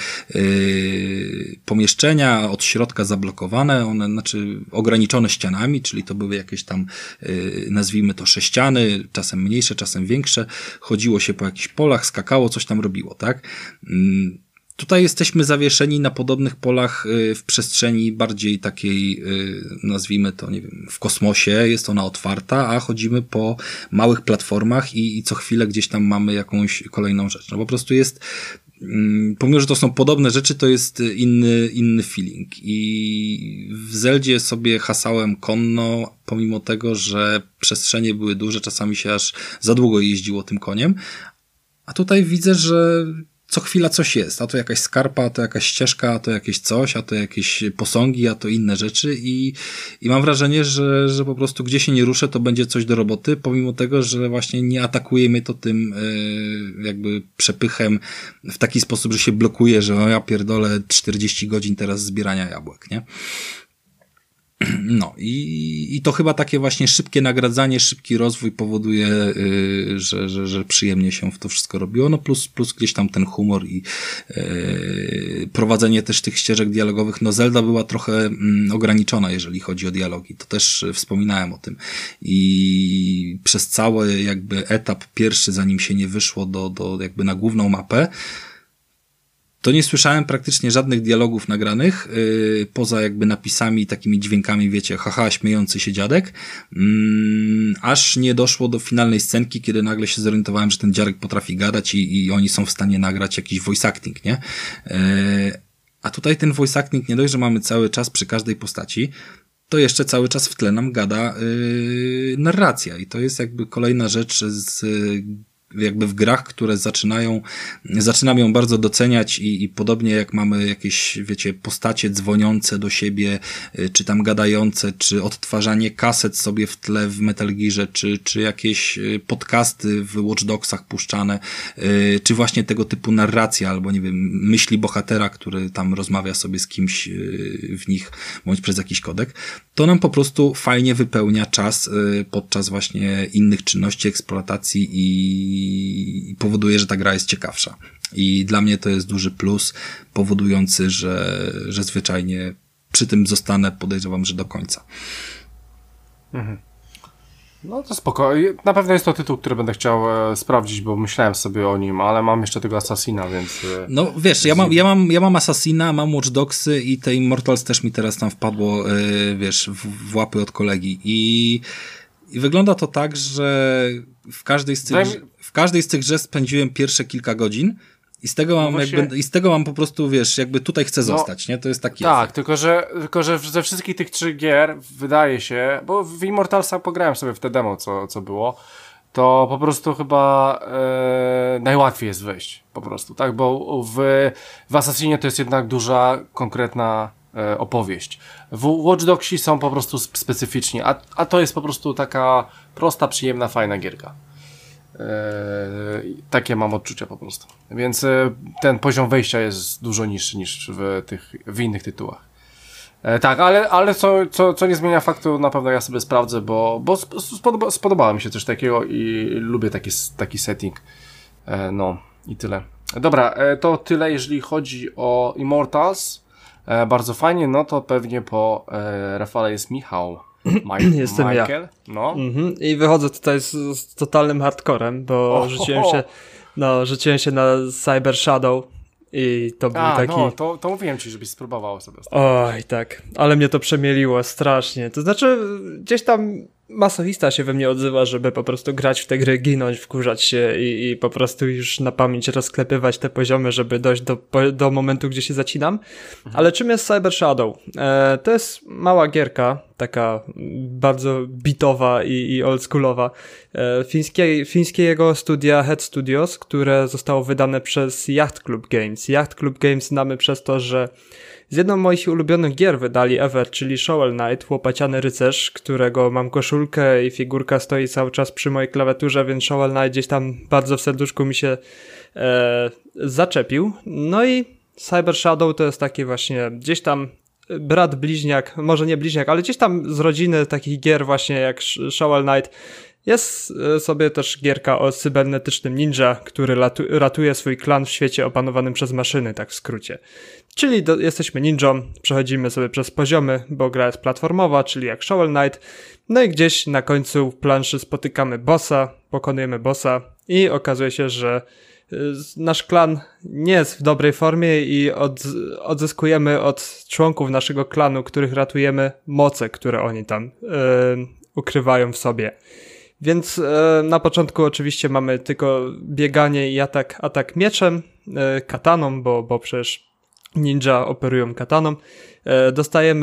yy, pomieszczenia od środka zablokowane, one, znaczy ograniczone ścianami, czyli to były jakieś tam, yy, nazwijmy to sześciany, czasem mniejsze, czasem większe. Chodziło się po jakichś polach, skakało, coś tam robiło, tak? Yy. Tutaj jesteśmy zawieszeni na podobnych polach w przestrzeni bardziej takiej, nazwijmy to, nie wiem, w kosmosie, jest ona otwarta, a chodzimy po małych platformach i, i co chwilę gdzieś tam mamy jakąś kolejną rzecz. No po prostu jest, pomimo że to są podobne rzeczy, to jest inny, inny feeling. I w Zeldzie sobie hasałem konno, pomimo tego, że przestrzenie były duże, czasami się aż za długo jeździło tym koniem, a tutaj widzę, że co chwila coś jest, a to jakaś skarpa, a to jakaś ścieżka, a to jakieś coś, a to jakieś posągi, a to inne rzeczy i, i mam wrażenie, że, że po prostu gdzie się nie ruszę, to będzie coś do roboty, pomimo tego, że właśnie nie atakuje mnie to tym yy, jakby przepychem w taki sposób, że się blokuje, że no ja pierdolę czterdzieści godzin teraz zbierania jabłek, nie? No i, i to chyba takie właśnie szybkie nagradzanie, szybki rozwój powoduje, yy, że, że, że przyjemnie się w to wszystko robiło, no plus, plus gdzieś tam ten humor i yy, prowadzenie też tych ścieżek dialogowych. No Zelda była trochę mm, ograniczona, jeżeli chodzi o dialogi, to też wspominałem o tym i przez cały jakby etap pierwszy, zanim się nie wyszło do, do jakby na główną mapę, to nie słyszałem praktycznie żadnych dialogów nagranych, yy, poza jakby napisami, takimi dźwiękami, wiecie, haha, śmiejący się dziadek, yy, aż nie doszło do finalnej scenki, kiedy nagle się zorientowałem, że ten dziadek potrafi gadać i, i oni są w stanie nagrać jakiś voice acting, nie? Yy, a tutaj ten voice acting nie dość, że mamy cały czas przy każdej postaci, to jeszcze cały czas w tle nam gada yy, narracja i to jest jakby kolejna rzecz z jakby w grach, które zaczynają, zaczynam ją bardzo doceniać i, i podobnie jak mamy jakieś, wiecie, postacie dzwoniące do siebie, czy tam gadające, czy odtwarzanie kaset sobie w tle w Metal Gearze, czy, czy jakieś podcasty w Watch Dogsach puszczane, czy właśnie tego typu narracja, albo nie wiem, myśli bohatera, który tam rozmawia sobie z kimś w nich, bądź przez jakiś kodek, to nam po prostu fajnie wypełnia czas podczas właśnie innych czynności, eksploatacji i i powoduje, że ta gra jest ciekawsza. I dla mnie to jest duży plus, powodujący, że, że zwyczajnie przy tym zostanę, podejrzewam, że do końca. Mhm. No to spoko. Na pewno jest to tytuł, który będę chciał e, sprawdzić, bo myślałem sobie o nim, ale mam jeszcze tego Assassina, więc... E, no wiesz, ja mam, ja mam, ja mam Assassina, mam Watch Dogsy i te Immortals też mi teraz tam wpadło, e, wiesz, w, w łapy od kolegi i I wygląda to tak, że w każdej z tych, Daj mi- w każdej z tych grze spędziłem pierwsze kilka godzin i z tego mam No właśnie- jakby, i z tego mam po prostu, wiesz, jakby tutaj chcę zostać, nie? To jest taki Tak, efekt. tylko że, tylko że ze wszystkich tych trzech gier wydaje się, bo w Immortalsa pograłem sobie w te demo, co, co było, to po prostu chyba e, najłatwiej jest wejść, po prostu, tak, bo w, w Assassinie to jest jednak duża, konkretna e, opowieść. W Watch Dogsi są po prostu sp- specyficzni, a, a to jest po prostu taka prosta, przyjemna, fajna gierka. Eee, takie mam odczucia po prostu. Więc e, ten poziom wejścia jest dużo niższy niż w tych w innych tytułach. E, tak, ale, ale co, co, co nie zmienia faktu, na pewno ja sobie sprawdzę, bo, bo sp- spodoba, spodobało mi się coś takiego i lubię taki, taki setting. E, no i tyle. Dobra, e, to tyle jeżeli chodzi o Immortals. E, bardzo fajnie, no to pewnie po e, Rafale jest Michał. Mike, Jestem ja. Michael. No. Mhm. I wychodzę tutaj z, z totalnym hardcorem, bo O, rzuciłem ho, ho. się, no, rzuciłem się na Cyber Shadow i to był A, taki... no, to, to mówiłem ci, żebyś spróbował sobie. Oj, tak, ale mnie to przemieliło strasznie. To znaczy, gdzieś tam masochista się we mnie odzywa, żeby po prostu grać w te gry, ginąć, wkurzać się i, i po prostu już na pamięć rozklepywać te poziomy, żeby dojść do, do momentu, gdzie się zacinam. Mhm. Ale czym jest Cyber Shadow? E, to jest mała gierka, taka bardzo bitowa i, i oldschoolowa, e, fińskie, fińskiego studia Head Studios, które zostało wydane przez Yacht Club Games. Yacht Club Games znamy przez to, że z jedną z moich ulubionych gier wydali ever, czyli Shovel Knight, łopaciany rycerz, którego mam koszulkę i figurka stoi cały czas przy mojej klawiaturze, więc Shovel Knight gdzieś tam bardzo w serduszku mi się e, zaczepił. No i Cyber Shadow to jest taki właśnie gdzieś tam brat bliźniak, może nie bliźniak, ale gdzieś tam z rodziny takich gier właśnie jak Shovel Knight. Jest sobie też gierka o cybernetycznym ninja, który latu- ratuje swój klan w świecie opanowanym przez maszyny, tak w skrócie. Czyli do, jesteśmy ninją, przechodzimy sobie przez poziomy, bo gra jest platformowa, czyli jak Shovel Knight. No i gdzieś na końcu planszy spotykamy bossa, pokonujemy bossa i okazuje się, że y, nasz klan nie jest w dobrej formie i od, odzyskujemy od członków naszego klanu, których ratujemy, moce, które oni tam y, ukrywają w sobie. Więc e, na początku oczywiście mamy tylko bieganie i atak, atak mieczem, e, kataną, bo, bo przecież ninja operują kataną. E, dostajemy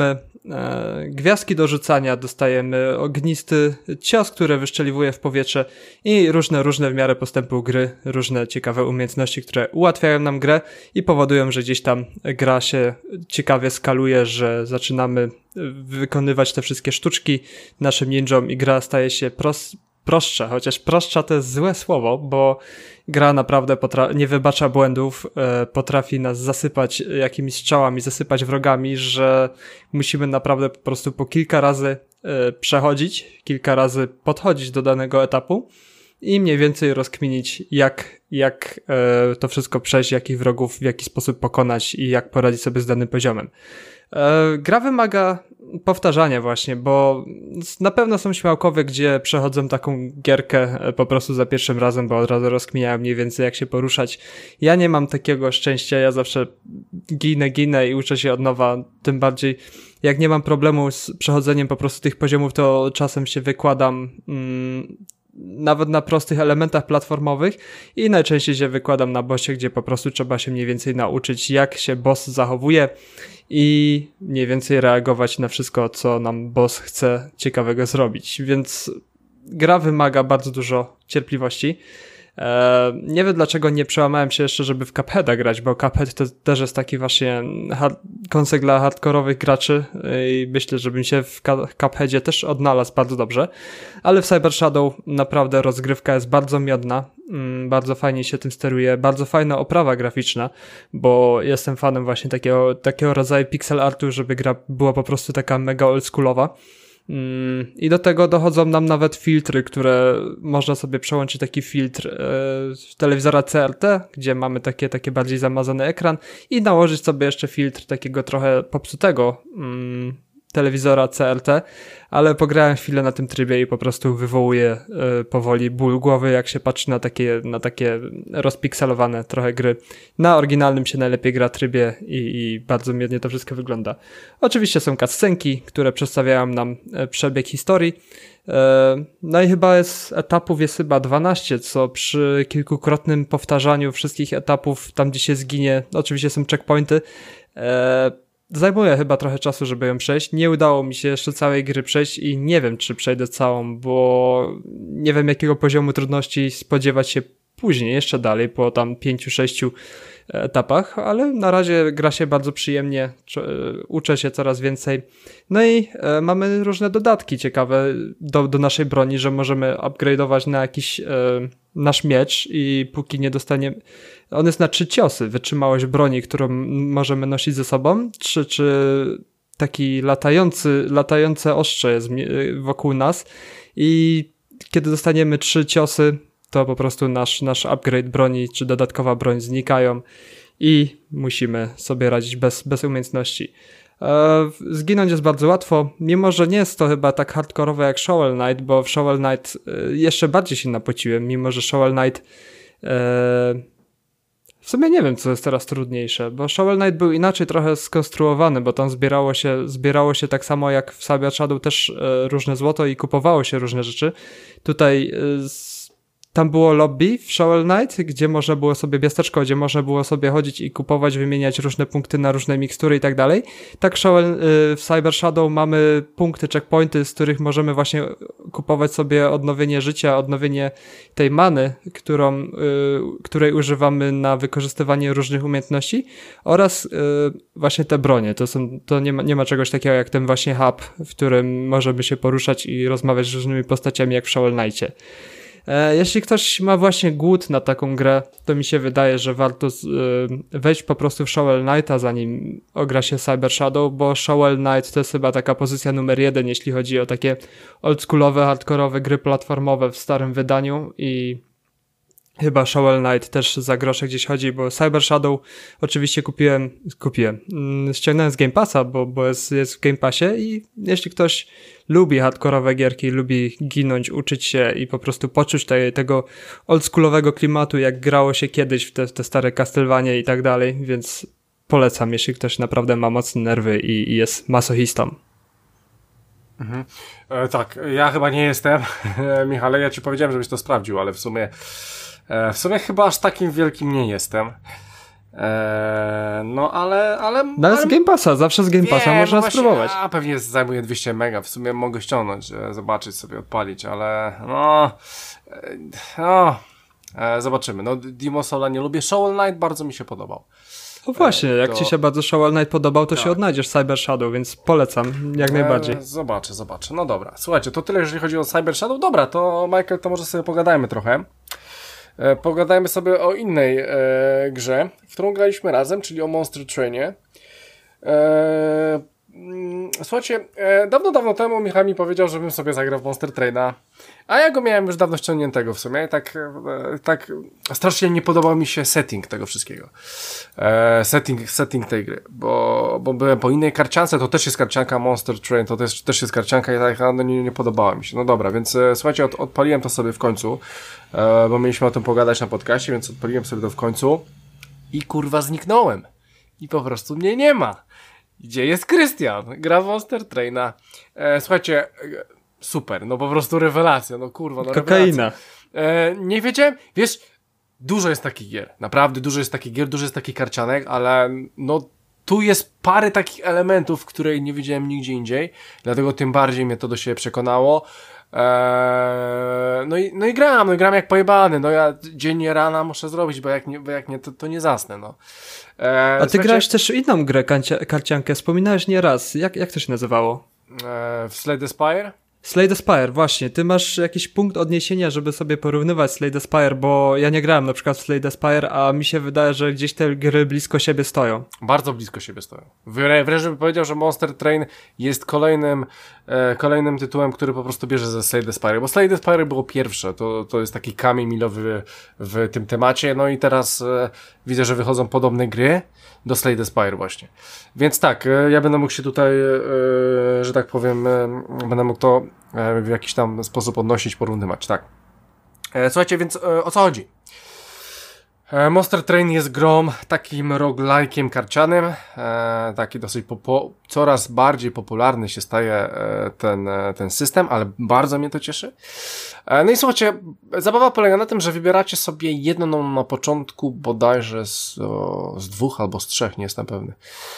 e, gwiazdki do rzucania, dostajemy ognisty cios, który wyszczeliwuje w powietrze i różne, różne w miarę postępu gry, różne ciekawe umiejętności, które ułatwiają nam grę i powodują, że gdzieś tam gra się ciekawie skaluje, że zaczynamy wykonywać te wszystkie sztuczki naszym ninjom i gra staje się prost, prostsza, chociaż prostsza to jest złe słowo, bo gra naprawdę potra- nie wybacza błędów, e, potrafi nas zasypać jakimiś strzałami, zasypać wrogami, że musimy naprawdę po prostu po kilka razy e, przechodzić, kilka razy podchodzić do danego etapu i mniej więcej rozkminić, jak, jak e, to wszystko przejść, jakich wrogów w jaki sposób pokonać i jak poradzić sobie z danym poziomem. E, gra wymaga powtarzania właśnie, bo na pewno są śmiałkowie, gdzie przechodzą taką gierkę po prostu za pierwszym razem, bo od razu rozkminiają mniej więcej jak się poruszać. Ja nie mam takiego szczęścia, ja zawsze ginę, ginę i uczę się od nowa, tym bardziej jak nie mam problemu z przechodzeniem po prostu tych poziomów, to czasem się wykładam mm, nawet na prostych elementach platformowych i najczęściej się wykładam na bossie, gdzie po prostu trzeba się mniej więcej nauczyć, jak się boss zachowuje i mniej więcej reagować na wszystko, co nam boss chce ciekawego zrobić. Więc gra wymaga bardzo dużo cierpliwości. Eee, nie wiem dlaczego nie przełamałem się jeszcze, żeby w Cupheada grać, bo Cuphead to też jest taki właśnie hard, konsek dla hardkorowych graczy i myślę, żebym się w Cupheadzie też odnalazł bardzo dobrze, ale w Cyber Shadow naprawdę rozgrywka jest bardzo miodna, mm, bardzo fajnie się tym steruje, bardzo fajna oprawa graficzna, bo jestem fanem właśnie takiego, takiego rodzaju pixel artu, żeby gra była po prostu taka mega oldschoolowa. I do tego dochodzą nam nawet filtry, które można sobie przełączyć taki filtr e, telewizora C R T, gdzie mamy takie, takie bardziej zamazany ekran i nałożyć sobie jeszcze filtr takiego trochę popsutego mm, telewizora C R T, ale pograłem chwilę na tym trybie i po prostu wywołuje y, powoli ból głowy, jak się patrzy na takie, na takie rozpikselowane trochę gry. Na oryginalnym się najlepiej gra trybie i, i bardzo miodnie to wszystko wygląda. Oczywiście są cutscenki, które przedstawiają nam przebieg historii. No i chyba jest etapów jest chyba dwanaście, co przy kilkukrotnym powtarzaniu wszystkich etapów, tam gdzie się zginie, oczywiście są checkpointy, zajmuje chyba trochę czasu, żeby ją przejść. Nie udało mi się jeszcze całej gry przejść i nie wiem, czy przejdę całą, bo nie wiem, jakiego poziomu trudności spodziewać się później, jeszcze dalej, po tam pięciu, sześciu etapach, ale na razie gra się bardzo przyjemnie, uczę się coraz więcej. No i e, mamy różne dodatki ciekawe do, do naszej broni, że możemy upgrade'ować na jakiś e, nasz miecz i póki nie dostaniemy... On jest na trzy ciosy, wytrzymałość broni, którą możemy nosić ze sobą, czy, czy taki latający, latające ostrze jest wokół nas i kiedy dostaniemy trzy ciosy, to po prostu nasz, nasz upgrade broni czy dodatkowa broń znikają i musimy sobie radzić bez, bez umiejętności. E, zginąć jest bardzo łatwo, mimo że nie jest to chyba tak hardkorowe jak Shovel Knight, bo w Shovel Knight e, jeszcze bardziej się napociłem, mimo że Shovel Knight e, w sumie nie wiem, co jest teraz trudniejsze, bo Shovel Knight był inaczej trochę skonstruowany, bo tam zbierało się, zbierało się tak samo jak w Cyber Shadow też e, różne złoto i kupowało się różne rzeczy. Tutaj e, tam było lobby w Shovel Knight, gdzie można było sobie miasteczko, gdzie można było sobie chodzić i kupować, wymieniać różne punkty na różne mikstury i tak dalej. Tak Shovel, w Cyber Shadow mamy punkty, checkpointy, z których możemy właśnie kupować sobie odnowienie życia, odnowienie tej many, którą, której używamy na wykorzystywanie różnych umiejętności oraz właśnie te bronie. To są, to nie ma, nie ma czegoś takiego jak ten właśnie hub, w którym możemy się poruszać i rozmawiać z różnymi postaciami jak w Shovel Knightie. Jeśli ktoś ma właśnie głód na taką grę, to mi się wydaje, że warto z, y, wejść po prostu w Shovel Knighta, zanim ogra się Cyber Shadow, bo Shovel Knight to jest chyba taka pozycja numer jeden, jeśli chodzi o takie oldschoolowe, hardkorowe gry platformowe w starym wydaniu i chyba Shovel Knight też za grosze gdzieś chodzi, bo Cyber Shadow oczywiście kupiłem, kupiłem, ściągnąłem z Game Passa, bo, bo jest, jest w Game Passie i jeśli ktoś lubi hardkorowe gierki, lubi ginąć, uczyć się i po prostu poczuć te, tego oldschoolowego klimatu, jak grało się kiedyś w te, w te stare Castlevanie i tak dalej, więc polecam, jeśli ktoś naprawdę ma mocne nerwy i, i jest masochistą. Mhm. E, tak, ja chyba nie jestem, Michale, ja ci powiedziałem, żebyś to sprawdził, ale w sumie e, w sumie chyba aż takim wielkim nie jestem. Eee, no ale, ale... No ale z Game Passa, zawsze z Game Passa można właśnie, spróbować. A pewnie zajmuje dwieście mega, w sumie mogę ściągnąć, e, zobaczyć sobie, odpalić, ale no... E, no... E, zobaczymy, no Demon Soul'a nie lubię, Shovel Knight bardzo mi się podobał. No właśnie, jak to... ci się bardzo Shovel Knight podobał, to tak. się odnajdziesz w Cyber Shadow, więc polecam, jak najbardziej. E, zobaczę, zobaczę, no dobra. Słuchajcie, to tyle jeżeli chodzi o Cyber Shadow. Dobra, to Michael, to może sobie pogadajmy trochę. E, pogadajmy sobie o innej e, grze, w którą graliśmy razem, czyli o Monster Trainie. E, mm, słuchajcie, e, dawno, dawno temu Michał mi powiedział, żebym sobie zagrał w Monster Traina, a ja go miałem już dawno ściągniętego w sumie. Tak, e, tak strasznie nie podobał mi się setting tego wszystkiego. E, setting, setting tej gry, bo, bo byłem po innej karciance, to też jest karcianka Monster Train, to też, też jest karcianka i tak, no nie, nie podobała mi się. No dobra, więc e, słuchajcie, od, odpaliłem to sobie w końcu, e, bo mieliśmy o tym pogadać na podcaście, więc odpaliłem sobie to w końcu i kurwa zniknąłem. I po prostu mnie nie ma. Gdzie jest Krystian? Gra w Monster Traina. E, słuchajcie, e, super, no po prostu rewelacja, no kurwa, no Kokaina. E, nie wiedziałem, wiesz, dużo jest takich gier, naprawdę dużo jest takich gier, dużo jest takich karcianek, ale no tu jest parę takich elementów, które nie widziałem nigdzie indziej, dlatego tym bardziej mnie to do siebie przekonało. Eee, no, i, no i gram, no i gram jak pojebany, no ja dziennie rana muszę zrobić, bo jak nie, bo jak nie to, to nie zasnę, no. Eee, A ty słuchajcie, grałeś też inną grę, kancia- karciankę, wspominałeś nie raz, jak, jak to się nazywało? Eee, w Slay the Spire? Slay the Spire, właśnie. Ty masz jakiś punkt odniesienia, żeby sobie porównywać Slay the Spire, bo ja nie grałem na przykład w Slay the Spire, a mi się wydaje, że gdzieś te gry blisko siebie stoją. Bardzo blisko siebie stoją. Wręcz bym powiedział, że Monster Train jest kolejnym e, kolejnym tytułem, który po prostu bierze ze Slay the Spire, bo Slay the Spire było pierwsze, to, to jest taki kamień milowy w tym temacie, no i teraz e, widzę, że wychodzą podobne gry do Slay the Spire właśnie. Więc tak, e, ja będę mógł się tutaj, e, że tak powiem, e, będę mógł to e, w jakiś tam sposób odnosić, porównywać, tak. E, słuchajcie, więc e, o co chodzi? Monster Train jest grą takim roguelike'iem karcianym, e, taki dosyć popo- coraz bardziej popularny się staje e, ten, e, ten system, ale bardzo mnie to cieszy. E, no i słuchajcie, zabawa polega na tym, że wybieracie sobie jedną na początku bodajże z, o, z dwóch albo z trzech, nie jestem pewny.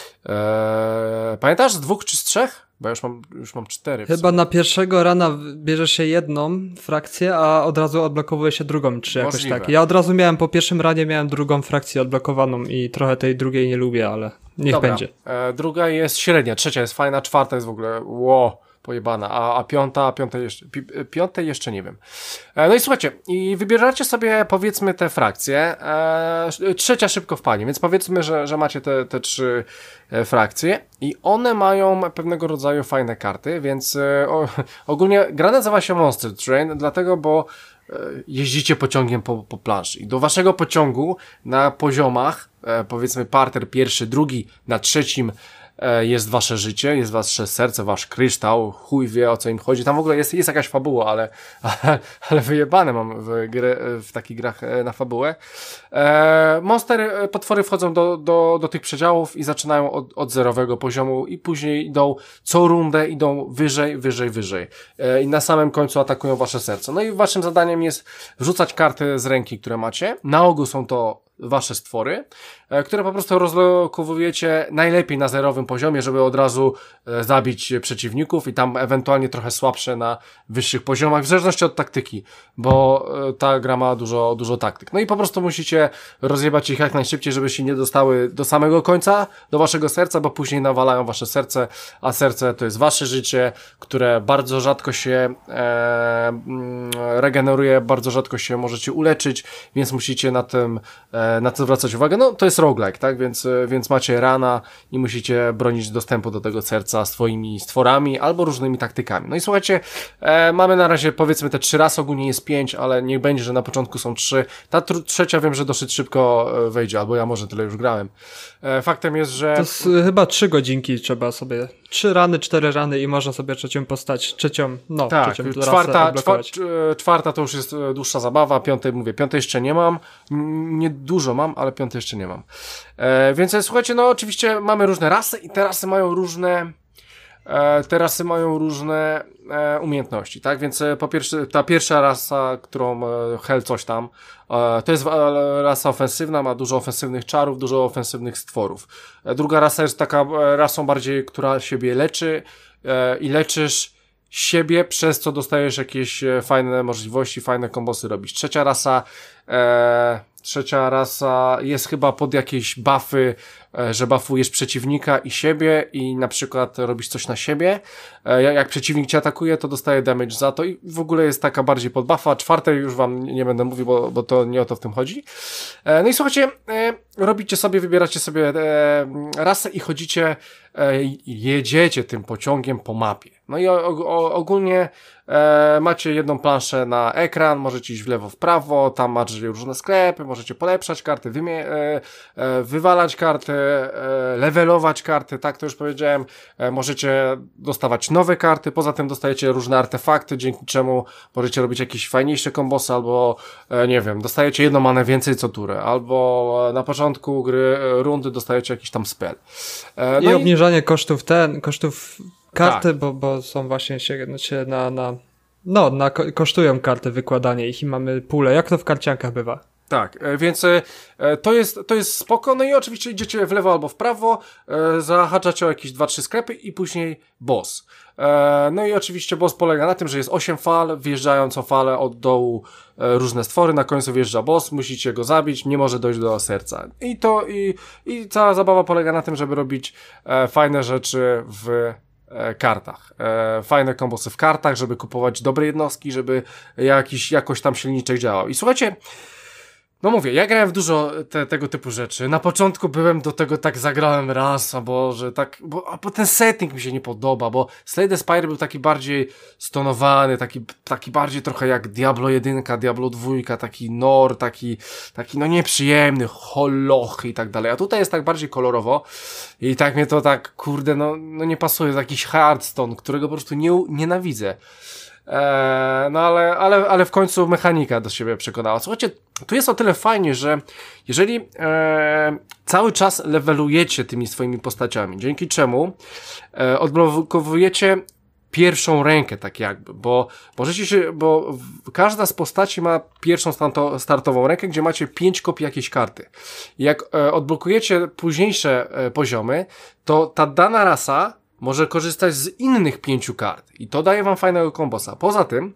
E, pamiętasz z dwóch czy z trzech? Bo ja już mam, już mam cztery. Chyba na pierwszego rana bierzesz się jedną frakcję, a od razu odblokowuje się drugą, czy jakoś Możliwe. tak. Ja od razu miałem, po pierwszym ranie miałem drugą frakcję odblokowaną i trochę tej drugiej nie lubię, ale niech Dobra. będzie. E, druga jest średnia, trzecia jest fajna, czwarta jest w ogóle ło, pojebana, a, a piąta, a piątej jeszcze, pi, piątej jeszcze nie wiem. E, no i słuchajcie, i wybieracie sobie powiedzmy te frakcje, e, trzecia szybko wpadnie, więc powiedzmy, że, że macie te, te trzy e, frakcje i one mają pewnego rodzaju fajne karty, więc e, o, ogólnie gra nazywa się Monster Train, dlatego, bo e, jeździcie pociągiem po, po planszy i do waszego pociągu na poziomach, e, powiedzmy parter pierwszy, drugi, na trzecim jest wasze życie, jest wasze serce, wasz kryształ, chuj wie o co im chodzi. Tam w ogóle jest, jest jakaś fabuła, ale, ale, ale wyjebane mam w, gry, w takich grach na fabułę. E, monstery, potwory wchodzą do, do, do tych przedziałów i zaczynają od, od zerowego poziomu i później idą co rundę, idą wyżej, wyżej, wyżej. E, I na samym końcu atakują wasze serce. No i waszym zadaniem jest wrzucać karty z ręki, które macie. Na ogół są to wasze stwory, które po prostu rozlokowujecie najlepiej na zerowym poziomie, żeby od razu zabić przeciwników i tam ewentualnie trochę słabsze na wyższych poziomach, w zależności od taktyki, bo ta gra ma dużo, dużo taktyk. No i po prostu musicie rozjebać ich jak najszybciej, żeby się nie dostały do samego końca, do waszego serca, bo później nawalają wasze serce, a serce to jest wasze życie, które bardzo rzadko się e, regeneruje, bardzo rzadko się możecie uleczyć, więc musicie na tym e, na co zwracać uwagę. No to jest roguelike, tak? Więc, więc macie rana i musicie bronić dostępu do tego serca swoimi stworami albo różnymi taktykami. No i słuchajcie, e, mamy na razie powiedzmy te trzy rasy, ogólnie jest pięć, ale niech będzie, że na początku są trzy. Ta tr- trzecia wiem, że dosyć szybko wejdzie, albo ja może tyle już grałem. E, faktem jest, że... To jest chyba trzy godzinki trzeba sobie, trzy rany, cztery rany i można sobie trzecią postać, trzecią, no, tak, trzecią czwarta, czwa, czwarta to już jest dłuższa zabawa, piątej mówię, piątej jeszcze nie mam, nie dużo mam, ale piątej jeszcze nie mam. E, więc słuchajcie, no oczywiście mamy różne rasy i te rasy mają różne e, te rasy mają różne e, umiejętności, tak? Więc e, po pierwsze, ta pierwsza rasa, którą e, Hell coś tam, e, to jest e, rasa ofensywna, ma dużo ofensywnych czarów, dużo ofensywnych stworów. E, druga rasa jest taka e, rasą bardziej, która siebie leczy e, i leczysz siebie, przez co dostajesz jakieś fajne możliwości, fajne kombosy robisz. Trzecia rasa e, trzecia rasa jest chyba pod jakieś buffy, e, że buffujesz przeciwnika i siebie i na przykład robisz coś na siebie. E, jak przeciwnik cię atakuje, to dostaje damage za to i w ogóle jest taka bardziej pod buffa. Czwartej już wam nie będę mówił, bo, bo to nie o to w tym chodzi. E, no i słuchajcie, e, robicie sobie, wybieracie sobie e, rasę i chodzicie, e, jedziecie tym pociągiem po mapie. No i o, o, ogólnie e, macie jedną planszę na ekran, możecie iść w lewo, w prawo, tam macie różne sklepy, możecie polepszać karty, wymie- e, e, wywalać karty, e, levelować karty, tak to już powiedziałem, e, możecie dostawać nowe karty, poza tym dostajecie różne artefakty, dzięki czemu możecie robić jakieś fajniejsze kombosy, albo e, nie wiem, dostajecie jedną manę więcej co turę, albo na początku gry, e, rundy dostajecie jakiś tam spell. E, no I i obniżanie kosztów ten, kosztów karty, tak. bo, bo są właśnie się, się na, na no, na, kosztują karty wykładanie ich i mamy pulę, jak to w karciankach bywa. Tak, e, więc e, to jest, to jest spoko, no i oczywiście idziecie w lewo albo w prawo, e, zahaczacie o jakieś dwa trzy sklepy i później boss. E, no i oczywiście boss polega na tym, że jest osiem fal, wjeżdżają co falę od dołu e, różne stwory, na końcu wjeżdża boss, musicie go zabić, nie może dojść do serca. I to, i, i cała zabawa polega na tym, żeby robić e, fajne rzeczy w e, kartach. E, fajne kombosy w kartach, żeby kupować dobre jednostki, żeby jakiś, jakoś tam silniczek działał. I słuchajcie, no mówię, ja grałem w dużo te, tego typu rzeczy. Na początku byłem do tego, tak zagrałem raz, albo że tak, bo, a bo ten setting mi się nie podoba, bo Slay the Spire był taki bardziej stonowany, taki, taki bardziej trochę jak Diablo jeden, Diablo dwa, taki nor, taki, taki no nieprzyjemny, holochy i tak dalej. A tutaj jest tak bardziej kolorowo i tak mnie to tak, kurde, no, no nie pasuje. Jakiś Hearthstone, którego po prostu nie, nienawidzę. Eee, no ale, ale, ale w końcu mechanika do siebie przekonała. Słuchajcie, tu jest o tyle fajnie, że jeżeli e, cały czas levelujecie tymi swoimi postaciami, dzięki czemu e, odblokowujecie pierwszą rękę, tak jakby, bo możecie się, bo w, każda z postaci ma pierwszą starto, startową rękę, gdzie macie pięć kopii jakiejś karty. I jak e, odblokujecie późniejsze e, poziomy, to ta dana rasa może korzystać z innych pięciu kart i to daje wam fajnego kombosa. Poza tym,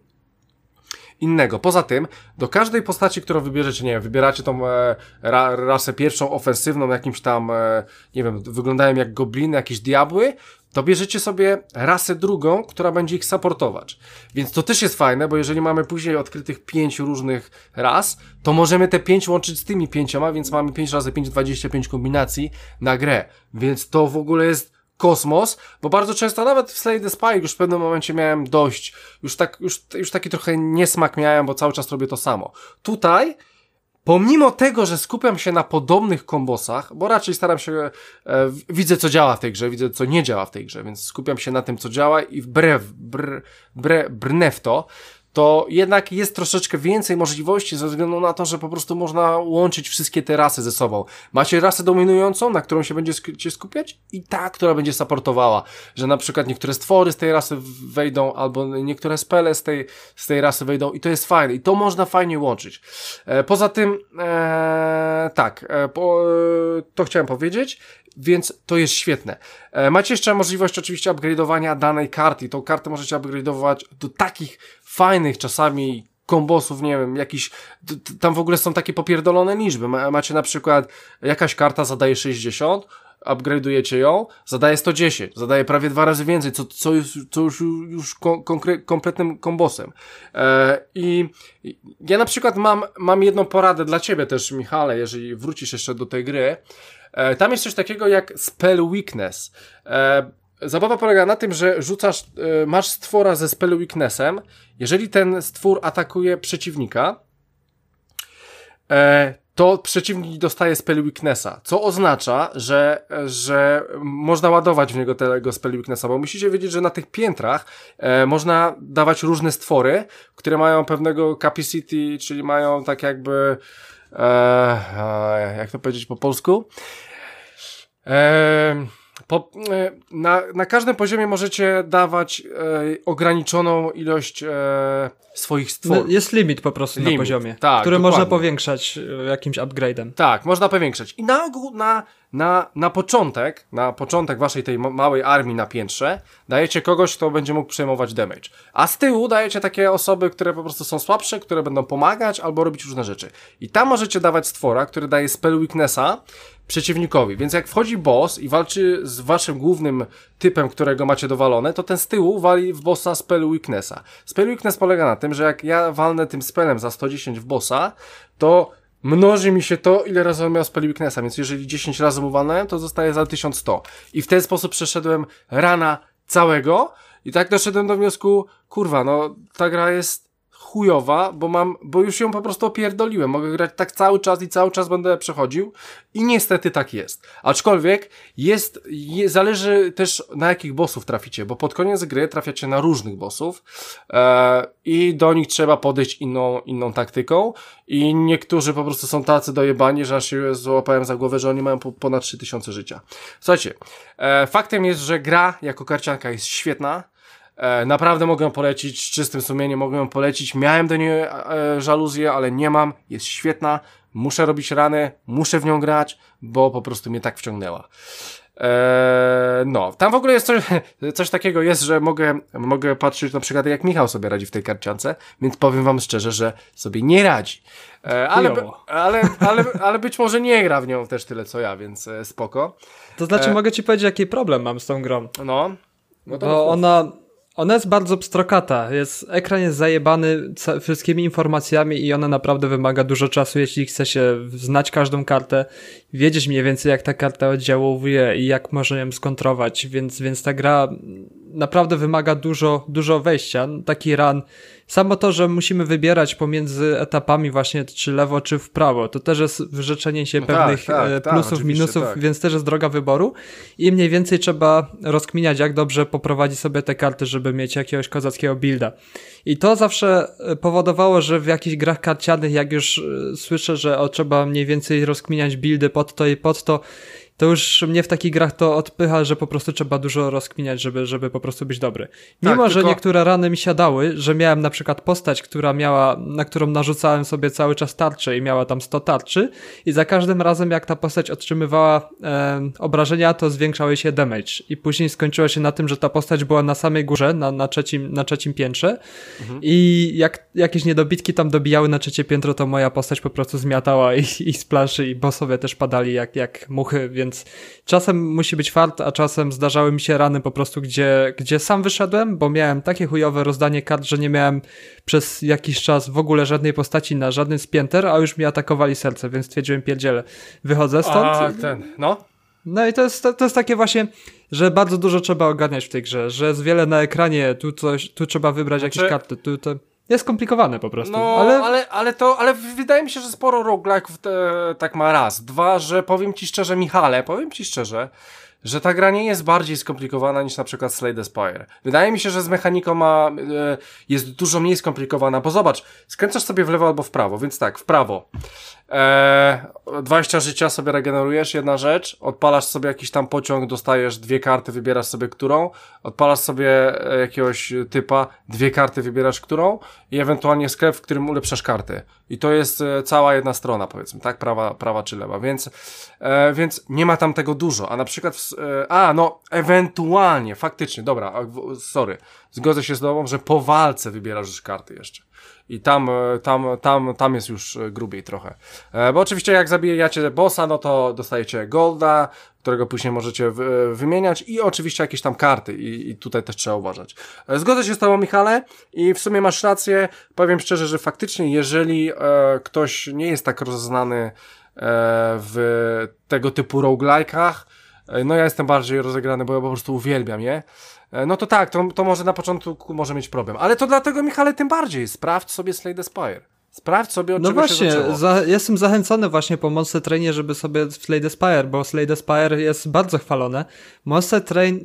innego, poza tym, do każdej postaci, którą wybierzecie, nie wiem, wybieracie tą e, ra, rasę pierwszą, ofensywną, jakimś tam, e, nie wiem, wyglądają jak gobliny, jakieś diabły, to bierzecie sobie rasę drugą, która będzie ich supportować. Więc to też jest fajne, bo jeżeli mamy później odkrytych pięć różnych ras, to możemy te pięć łączyć z tymi pięcioma, więc mamy pięć razy pięć, dwadzieścia pięć kombinacji na grę. Więc to w ogóle jest kosmos, bo bardzo często nawet w Slay the Spire już w pewnym momencie miałem dość, już tak, już, już taki trochę niesmak miałem, bo cały czas robię to samo. Tutaj, pomimo tego, że skupiam się na podobnych kombosach, bo raczej staram się, e, widzę co działa w tej grze, widzę co nie działa w tej grze, więc skupiam się na tym co działa i wbrew, br, bre, brnę w to, to jednak jest troszeczkę więcej możliwości ze względu na to, że po prostu można łączyć wszystkie te rasy ze sobą. Macie rasę dominującą, na którą się będziecie skupiać i ta, która będzie supportowała, że na przykład niektóre stwory z tej rasy wejdą, albo niektóre spele z tej, z tej rasy wejdą i to jest fajne i to można fajnie łączyć. E, poza tym, e, tak, e, po, e, to chciałem powiedzieć. Więc to jest świetne. E, macie jeszcze możliwość oczywiście upgrade'owania danej karty. Tą kartę możecie upgrade'ować do takich fajnych czasami kombosów, nie wiem, jakiś, t, t, tam w ogóle są takie popierdolone liczby. Ma, macie na przykład jakaś karta zadaje sześćdziesiąt, upgrade'ujecie ją, zadaje sto dziesięć, zadaje prawie dwa razy więcej, co, co, jest, co już, już kon, konkre, kompletnym kombosem. E, I ja na przykład mam, mam jedną poradę dla ciebie też, Michale, jeżeli wrócisz jeszcze do tej gry. E, tam jest coś takiego jak spell weakness. E, zabawa polega na tym, że rzucasz, e, masz stwora ze spell weaknessem. Jeżeli ten stwór atakuje przeciwnika, e, to przeciwnik dostaje spell weaknessa, co oznacza, że, że można ładować w niego tego spell weaknessa, bo musicie wiedzieć, że na tych piętrach e, można dawać różne stwory, które mają pewnego capacity, czyli mają tak jakby e, jak to powiedzieć po polsku? E, po, e, na, na każdym poziomie możecie dawać e, ograniczoną ilość e, swoich stworów. No, jest limit po prostu limit, na poziomie, tak, który dokładnie. można powiększać jakimś upgrade'em. Tak, można powiększać. I na ogół, na, na, na początek, na początek waszej tej małej armii na piętrze dajecie kogoś, kto będzie mógł przejmować damage. A z tyłu dajecie takie osoby, które po prostu są słabsze, które będą pomagać albo robić różne rzeczy. I tam możecie dawać stwora, który daje spell weaknessa przeciwnikowi. Więc jak wchodzi boss i walczy z waszym głównym typem, którego macie dowalone, to ten z tyłu wali w bossa spell weaknessa. Spell weakness polega na tym, że jak ja walnę tym spellem za sto dziesięć w bossa, to mnoży mi się to, ile razy on miał spell weaknessa, więc jeżeli dziesięć razy mu walnąłem, to zostaje za tysiąc sto. I w ten sposób przeszedłem rana całego i tak doszedłem do wniosku, kurwa, no ta gra jest chujowa, bo mam, bo już ją po prostu opierdoliłem. Mogę grać tak cały czas i cały czas będę przechodził i niestety tak jest. Aczkolwiek jest, je, zależy też na jakich bossów traficie, bo pod koniec gry trafiacie na różnych bossów e, i do nich trzeba podejść inną, inną taktyką i niektórzy po prostu są tacy dojebani, że aż się złapałem za głowę, że oni mają po, ponad trzy tysiące życia. Słuchajcie, e, faktem jest, że gra jako karcianka jest świetna. E, naprawdę mogę ją polecić, z czystym sumieniem mogę ją polecić. Miałem do niej e, żaluzję, ale nie mam. Jest świetna. Muszę robić rany, muszę w nią grać, bo po prostu mnie tak wciągnęła. E, no, tam w ogóle jest coś, coś takiego jest, że mogę, mogę patrzeć na przykład jak Michał sobie radzi w tej karciance, więc powiem wam szczerze, że sobie nie radzi. E, ale, ale, ale, ale być może nie gra w nią też tyle co ja, więc e, spoko. To znaczy e, mogę ci powiedzieć jaki problem mam z tą grą. No. No Bo ona, ona jest bardzo pstrokata. Jest, ekran jest zajebany ca- wszystkimi informacjami i ona naprawdę wymaga dużo czasu, jeśli chce się znać każdą kartę, wiedzieć mniej więcej jak ta karta oddziałuje i jak można ją skontrować, więc, więc ta gra naprawdę wymaga dużo, dużo wejścia. Taki run. Samo to, że musimy wybierać pomiędzy etapami właśnie czy lewo, czy w prawo, to też jest wyrzeczenie się no pewnych tak, tak, plusów, tak, minusów, tak. więc też jest droga wyboru i mniej więcej trzeba rozkminiać, jak dobrze poprowadzić sobie te karty, żeby mieć jakiegoś kozackiego builda. I to zawsze powodowało, że w jakichś grach karcianych, jak już słyszę, że o, trzeba mniej więcej rozkminiać buildy pod to i pod to, to już mnie w takich grach to odpycha, że po prostu trzeba dużo rozkminiać, żeby, żeby po prostu być dobry. Mimo, tak, że tylko... niektóre rany mi siadały, że miałem na przykład postać, która miała, na którą narzucałem sobie cały czas tarczę i miała tam sto tarczy i za każdym razem jak ta postać otrzymywała e, obrażenia, to zwiększał jej się damage i później skończyło się na tym, że ta postać była na samej górze, na, na, trzecim, na trzecim piętrze mhm. i jak jakieś niedobitki tam dobijały na trzecie piętro, to moja postać po prostu zmiatała i, i z planszy i bossowie też padali jak, jak muchy, więc czasem musi być fart, a czasem zdarzały mi się rany po prostu, gdzie, gdzie sam wyszedłem, bo miałem takie chujowe rozdanie kart, że nie miałem przez jakiś czas w ogóle żadnej postaci na żadnym z pięter, a już mi atakowali serce, więc stwierdziłem, pierdzielę, wychodzę stąd. A, ten, no. No i to jest, to, to jest takie właśnie, że bardzo dużo trzeba ogarniać w tej grze, że jest wiele na ekranie, tu coś, tu trzeba wybrać znaczy... jakieś karty, tu to... Jest skomplikowane po prostu. No, ale... ale, ale to, ale wydaje mi się, że sporo roguelike'ów te, tak ma raz. Dwa, że powiem ci szczerze, Michale, powiem ci szczerze, że ta gra nie jest bardziej skomplikowana niż na przykład Slay the Spire. Wydaje mi się, że z mechaniką ma, e, jest dużo mniej skomplikowana, bo zobacz, skręcasz sobie w lewo albo w prawo, więc tak, w prawo. E, dwadzieścia życia sobie regenerujesz, jedna rzecz, odpalasz sobie jakiś tam pociąg, dostajesz dwie karty, wybierasz sobie którą, odpalasz sobie jakiegoś typa, dwie karty, wybierasz którą i ewentualnie sklep, w którym ulepszasz karty. I to jest e, cała jedna strona, powiedzmy, tak, prawa, prawa czy lewa, więc, e, więc nie ma tam tego dużo, a na przykład w, e, a, no, ewentualnie, faktycznie, dobra, sorry, zgodzę się z tobą, że po walce wybierasz już karty jeszcze. I tam, tam, tam, tam jest już grubiej trochę. E, bo oczywiście jak zabijacie bossa, no to dostajecie golda, którego później możecie w, wymieniać i oczywiście jakieś tam karty i, i tutaj też trzeba uważać. E, zgodzę się z tobą, Michale, i w sumie masz rację. Powiem szczerze, że faktycznie jeżeli e, ktoś nie jest tak rozeznany e, w tego typu roguelike'ach, e, no ja jestem bardziej rozegrany, bo ja po prostu uwielbiam je. No to tak, to, to może na początku może mieć problem. Ale to dlatego, Michale, tym bardziej. Sprawdź sobie Slay the Spire. Sprawdź sobie, od no czego właśnie, się zaczęło. Za, jestem zachęcony właśnie po Monster Trainie, żeby sobie Slay the Spire, bo Slay the Spire jest bardzo chwalone. Monster Train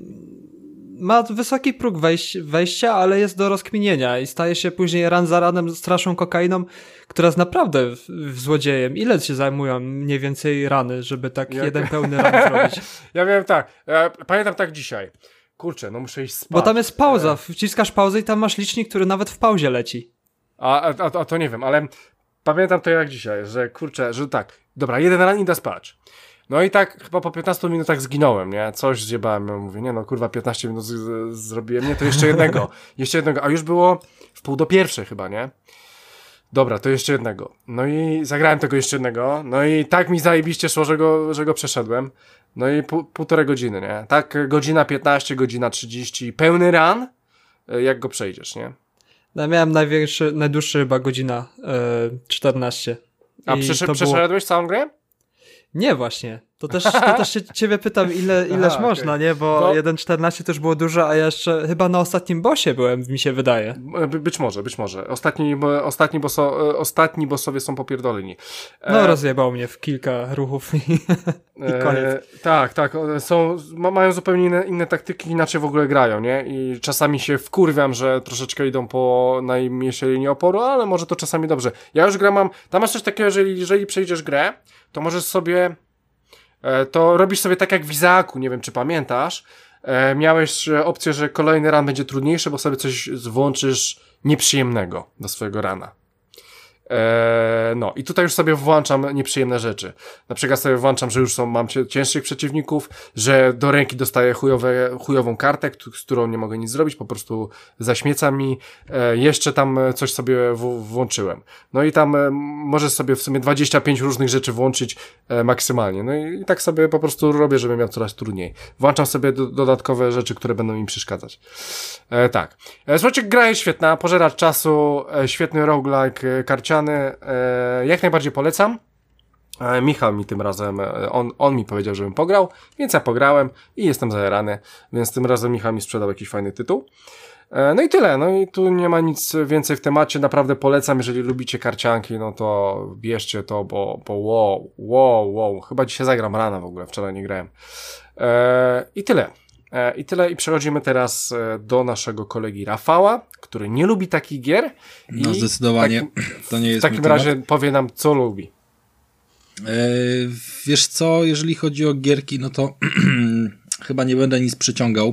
ma wysoki próg wejś, wejścia, ale jest do rozkminienia i staje się później ran za ranem straszną kokainą, która jest naprawdę w, w złodziejem. Ile się zajmują mniej więcej rany, żeby tak Jak... jeden pełny ran zrobić? Ja wiem tak, ja pamiętam tak dzisiaj. Kurczę, no muszę iść spać. Bo tam jest pauza, wciskasz pauzę i tam masz licznik, który nawet w pauzie leci. A, a, a to nie wiem, ale pamiętam to jak dzisiaj, że kurczę, że tak, dobra, jeden ran idę spać. No i tak chyba po piętnastu minutach zginąłem, nie? Coś zjebałem, ja mówię, nie no kurwa, piętnaście minut z- z- zrobiłem, nie, to jeszcze jednego, jeszcze jednego, a już było w pół do pierwszej chyba, nie? Dobra, to jeszcze jednego. No i zagrałem tego jeszcze jednego, no i tak mi zajebiście szło, że go, że go przeszedłem. No i pół, półtorej godziny, nie? Tak godzina piętnaście, godzina trzydzieści, pełny run, jak go przejdziesz, nie? Ja miałem największy, najdłuższy chyba godzina e, czternaście. A przesz- przeszedłeś było... całą grę? Nie właśnie. To też, to też się ciebie pytam, ile, ileż Aha, można, okay. nie? Bo no. jeden czternaście to już było dużo, a ja jeszcze chyba na ostatnim bossie byłem, mi się wydaje. By, być może, być może. Ostatni, ostatni, bosso, ostatni bossowie są popierdoleni. E... No rozjebał mnie w kilka ruchów i, i koniec. E, tak, tak. Są, mają zupełnie inne, inne taktyki, inaczej w ogóle grają, nie? I czasami się wkurwiam, że troszeczkę idą po najmniejszej linii oporu, ale może to czasami dobrze. Ja już gram mam, tam masz coś takiego, jeżeli, jeżeli przejdziesz grę, to możesz sobie to robisz sobie tak jak w Izaaku, nie wiem czy pamiętasz, e, miałeś opcję, że kolejny run będzie trudniejszy, bo sobie coś włączysz nieprzyjemnego do swojego rana. Eee, no i tutaj już sobie włączam nieprzyjemne rzeczy. Na przykład sobie włączam, że już są, mam cięższych przeciwników, że do ręki dostaję chujowe, chujową kartę, z którą nie mogę nic zrobić, po prostu zaśmieca mi. Eee, jeszcze tam coś sobie w, włączyłem. No i tam e, możesz sobie w sumie dwadzieścia pięć różnych rzeczy włączyć e, maksymalnie. No i, i tak sobie po prostu robię, żeby miał coraz trudniej. Włączam sobie do, dodatkowe rzeczy, które będą mi przeszkadzać. E, tak. E, słuchajcie, gra jest świetna, pożeracz czasu, e, świetny roguelike, e, karciany. E, jak najbardziej polecam. E, Michał mi tym razem, e, on, on mi powiedział, żebym pograł, więc ja pograłem i jestem zajarany, więc tym razem Michał mi sprzedał jakiś fajny tytuł. E, no i tyle, no i tu nie ma nic więcej w temacie, naprawdę polecam, jeżeli lubicie karcianki, no to bierzcie to, bo, bo wow, wow, wow, chyba dzisiaj zagram rana w ogóle, wczoraj nie grałem. E, I tyle. I tyle, i przechodzimy teraz do naszego kolegi Rafała, który nie lubi takich gier. No zdecydowanie, takim, to nie jest w takim razie powie nam, co lubi. E, wiesz co, jeżeli chodzi o gierki, no to chyba nie będę nic przyciągał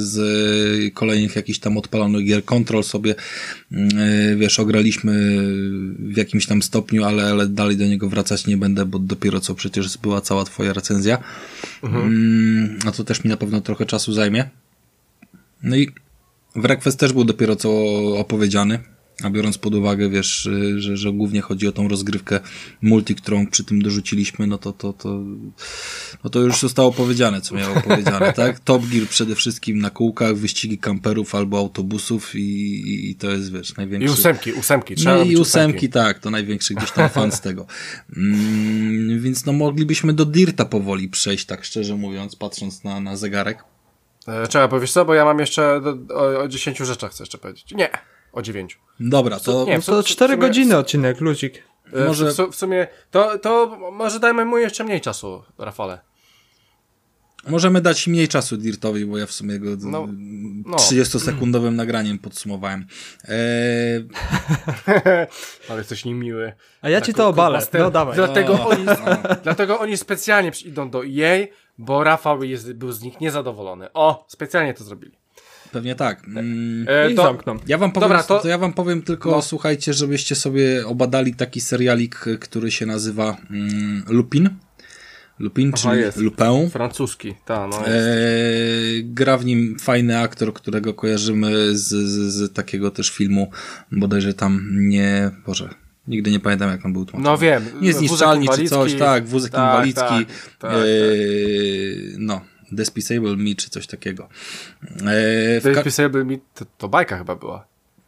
z kolejnych jakichś tam odpalonych gier. Control sobie, wiesz, ograliśmy w jakimś tam stopniu, ale, ale dalej do niego wracać nie będę, bo dopiero co przecież była cała twoja recenzja. Mhm. A to też mi na pewno trochę czasu zajmie. No i Wrequest też był dopiero co opowiedziany. A biorąc pod uwagę, wiesz, że, że głównie chodzi o tą rozgrywkę multi, którą przy tym dorzuciliśmy, no to, to, to, no to już zostało powiedziane, co miało powiedziane, tak? Top Gear przede wszystkim na kółkach, wyścigi kamperów albo autobusów i, i to jest, wiesz, największy... I ósemki, ósemki. Trzeba no i ósemki, ósemki, tak, to największy gdzieś tam fan z tego. Mm, więc no moglibyśmy do Dirta powoli przejść, tak szczerze mówiąc, patrząc na, na zegarek. E, trzeba powiedzieć co, bo ja mam jeszcze do, o, o dziesięciu rzeczach chcę jeszcze powiedzieć. Nie. O dziewięciu. Dobra, to... Nie, no to cztery godziny odcinek, ludzik. Może... W, w sumie, to, to może dajmy mu jeszcze mniej czasu, Rafale. Możemy dać mniej czasu Dirtowi, bo ja w sumie go no, no. trzydziestosekundowym nagraniem podsumowałem. Eee... Ale jesteś niemiły. A ja tak, ci to obalę, no dawaj. Dlatego, o, oni, o. dlatego oni specjalnie idą do E A, bo Rafał jest, był z nich niezadowolony. O, specjalnie to zrobili. Pewnie tak. Mm, e, to, zamkną. Ja wam powiem, Dobra, to... to ja wam powiem tylko, no. Słuchajcie, żebyście sobie obadali taki serialik, który się nazywa mm, Lupin. Lupin, Aha, czyli jest. Lupin. Francuski, ta, no jest. Eee, gra w nim fajny aktor, którego kojarzymy z, z, z takiego też filmu, bodajże tam nie, Boże, nigdy nie pamiętam jak on był tłumaczony. No wiem. Niezniszczalni czy coś, tak, wózek tak, inwalidzki. Tak, tak, eee, no. Despicable Me, czy coś takiego. Eee, Despicable Me, to, to bajka chyba była.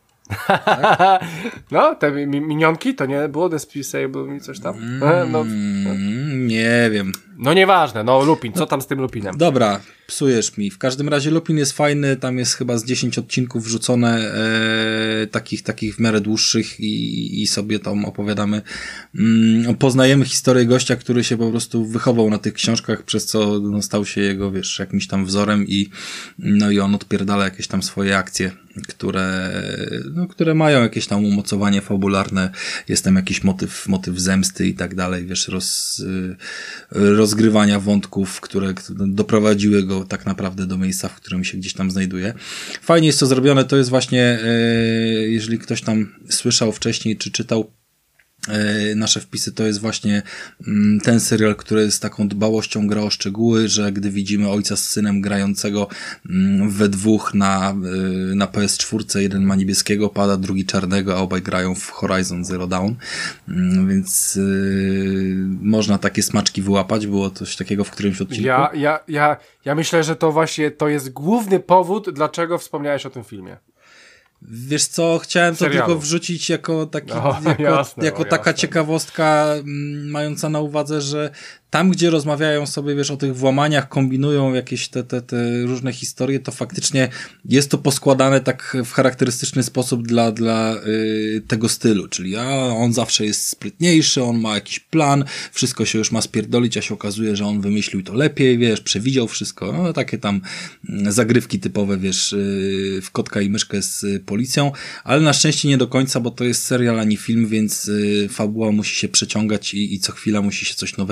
Tak? No, te mi minionki, to nie było Despicable Me, coś tam? Mm, no, no. Nie wiem. No nieważne, no Lupin, co tam z tym Lupinem? Dobra, psujesz mi. W każdym razie Lupin jest fajny, tam jest chyba z dziesięć odcinków wrzucone, e, takich takich w miarę dłuższych i, i sobie tam opowiadamy. Mm, poznajemy historię gościa, który się po prostu wychował na tych książkach, przez co no, stał się jego, wiesz, jakimś tam wzorem i no i on odpierdala jakieś tam swoje akcje, które, no, które mają jakieś tam umocowanie fabularne, jest tam jakiś motyw, motyw zemsty i tak dalej, wiesz, roz, rozgrywania wątków, które doprowadziły go tak naprawdę do miejsca, w którym się gdzieś tam znajduje. Fajnie jest to zrobione, to jest właśnie, jeżeli ktoś tam słyszał wcześniej, czy czytał nasze wpisy, to jest właśnie ten serial, który z taką dbałością gra o szczegóły, że gdy widzimy ojca z synem grającego we dwóch na, na P S cztery, jeden ma niebieskiego pada, drugi czarnego, a obaj grają w Horizon Zero Dawn, więc yy, można takie smaczki wyłapać, było coś takiego w którymś odcinku. Ja, ja, ja, ja myślę, że to właśnie to jest główny powód, dlaczego wspomniałeś o tym filmie. Wiesz co, chciałem to Serialu. tylko wrzucić jako, taki, no, jako, jasne, jako no, taka jasne. ciekawostka m, mająca na uwadze, że tam, gdzie rozmawiają sobie, wiesz, o tych włamaniach, kombinują jakieś te, te, te różne historie, to faktycznie jest to poskładane tak w charakterystyczny sposób dla, dla y, tego stylu, czyli a, on zawsze jest sprytniejszy, on ma jakiś plan, wszystko się już ma spierdolić, a się okazuje, że on wymyślił to lepiej, wiesz, przewidział wszystko, no takie tam zagrywki typowe, wiesz, y, w kotka i myszkę z policją, ale na szczęście nie do końca, bo to jest serial, ani film, więc y, fabuła musi się przeciągać i, i co chwila musi się coś nowego wypierdolić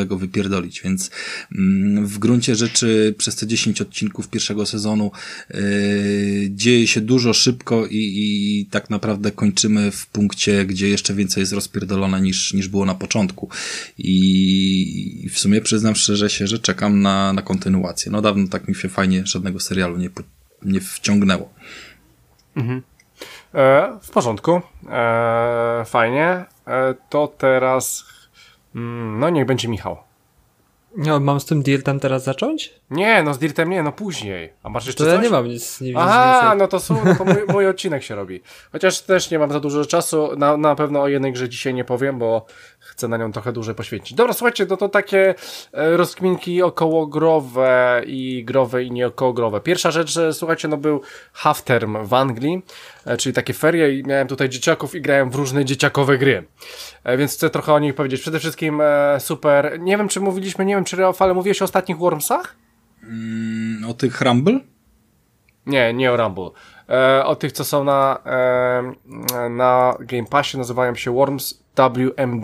rozpierdolić, więc mm, w gruncie rzeczy przez te dziesięć odcinków pierwszego sezonu yy, dzieje się dużo szybko i, i tak naprawdę kończymy w punkcie, gdzie jeszcze więcej jest rozpierdolone niż, niż było na początku i, i w sumie przyznam szczerze się, że czekam na, na kontynuację. No dawno tak mi się fajnie żadnego serialu nie, nie wciągnęło. Mhm. E, w porządku. E, fajnie. E, to teraz mm, no niech będzie Michał. No, mam z tym Dirtem teraz zacząć? Nie, no z Dirtem nie, no później. A masz jeszcze to coś? ja nie mam nic, nie widzę. Aha, no to, są, no to mój, mój odcinek się robi. Chociaż też nie mam za dużo czasu, na, na pewno o jednej grze dzisiaj nie powiem, bo chcę na nią trochę dłużej poświęcić. Dobra, słuchajcie, no to takie e, rozkminki okołogrowe i growe i nieokołogrowe. Pierwsza rzecz, że słuchajcie, no był half term w Anglii, e, czyli takie ferie i miałem tutaj dzieciaków i grałem w różne dzieciakowe gry. E, więc chcę trochę o nich powiedzieć. Przede wszystkim e, super, nie wiem czy mówiliśmy, nie wiem czy Rafale mówiłeś o ostatnich Wormsach? Mm, o tych Rumble? Nie, nie o Rumble. E, o tych, co są na, e, na Game Passie, nazywają się Worms W M D.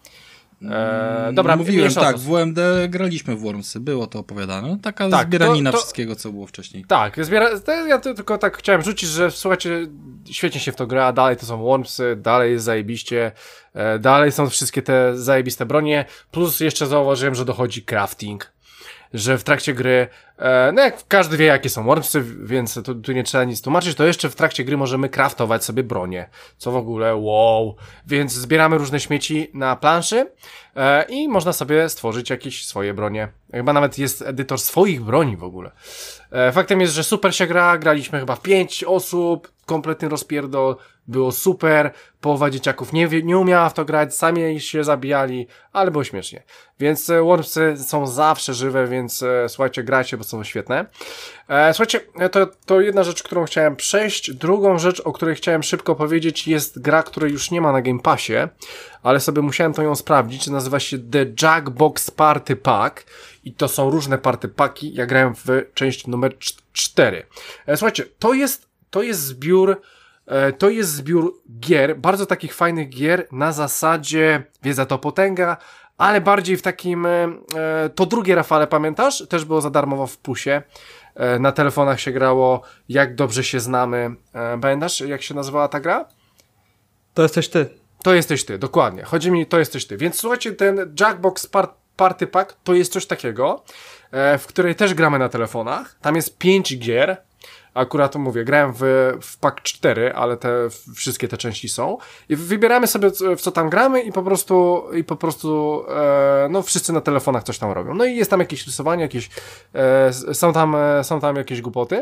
E, dobra, mówiłem, tak, to. w W M D graliśmy w Wormsy, było to opowiadane. Taka tak, zbieranina to, to, wszystkiego, co było wcześniej. Tak, zbiera, to ja to tylko tak chciałem rzucić, że słuchajcie, świetnie się w to gra, dalej to są Wormsy, dalej jest zajebiście, e, dalej są wszystkie te zajebiste bronie, plus jeszcze zauważyłem, że dochodzi crafting, że w trakcie gry, e, no jak każdy wie jakie są Wormsy, więc tu, tu nie trzeba nic tłumaczyć, to jeszcze w trakcie gry możemy craftować sobie bronię, co w ogóle wow, więc zbieramy różne śmieci na planszy e, i można sobie stworzyć jakieś swoje bronie, chyba nawet jest edytor swoich broni w ogóle. E, faktem jest, że super się gra, graliśmy chyba w pięć osób, kompletny rozpierdol, było super, połowa dzieciaków nie, wie, nie umiała w to grać, sami się zabijali, ale było śmiesznie. Więc e, Wormsy są zawsze żywe, więc e, słuchajcie, grajcie, bo są świetne. E, słuchajcie, to, to jedna rzecz, którą chciałem przejść. Drugą rzecz, o której chciałem szybko powiedzieć, jest gra, której już nie ma na Game Passie, ale sobie musiałem to ją sprawdzić. Nazywa się The Jackbox Party Pack i to są różne party paki. Ja grałem w część numer cztery. E, słuchajcie, to jest, to jest zbiór To jest zbiór gier, bardzo takich fajnych gier na zasadzie wiedza to potęga, ale bardziej w takim, e, to drugie Rafale, pamiętasz? Też było za darmo w plusie. E, na telefonach się grało Jak dobrze się znamy. E, pamiętasz jak się nazywała ta gra? To jesteś ty. To jesteś ty, dokładnie. Chodzi mi, to jesteś ty. Więc słuchajcie, ten Jackbox Par- Party Pack to jest coś takiego, e, w której też gramy na telefonach. Tam jest pięć gier. Akurat to mówię, grałem w, w pack cztery, ale te wszystkie te części są. I wybieramy sobie, w co tam gramy i po prostu, i po prostu e, no wszyscy na telefonach coś tam robią. No i jest tam jakieś rysowanie, jakieś, e, są, tam, e, są tam jakieś głupoty.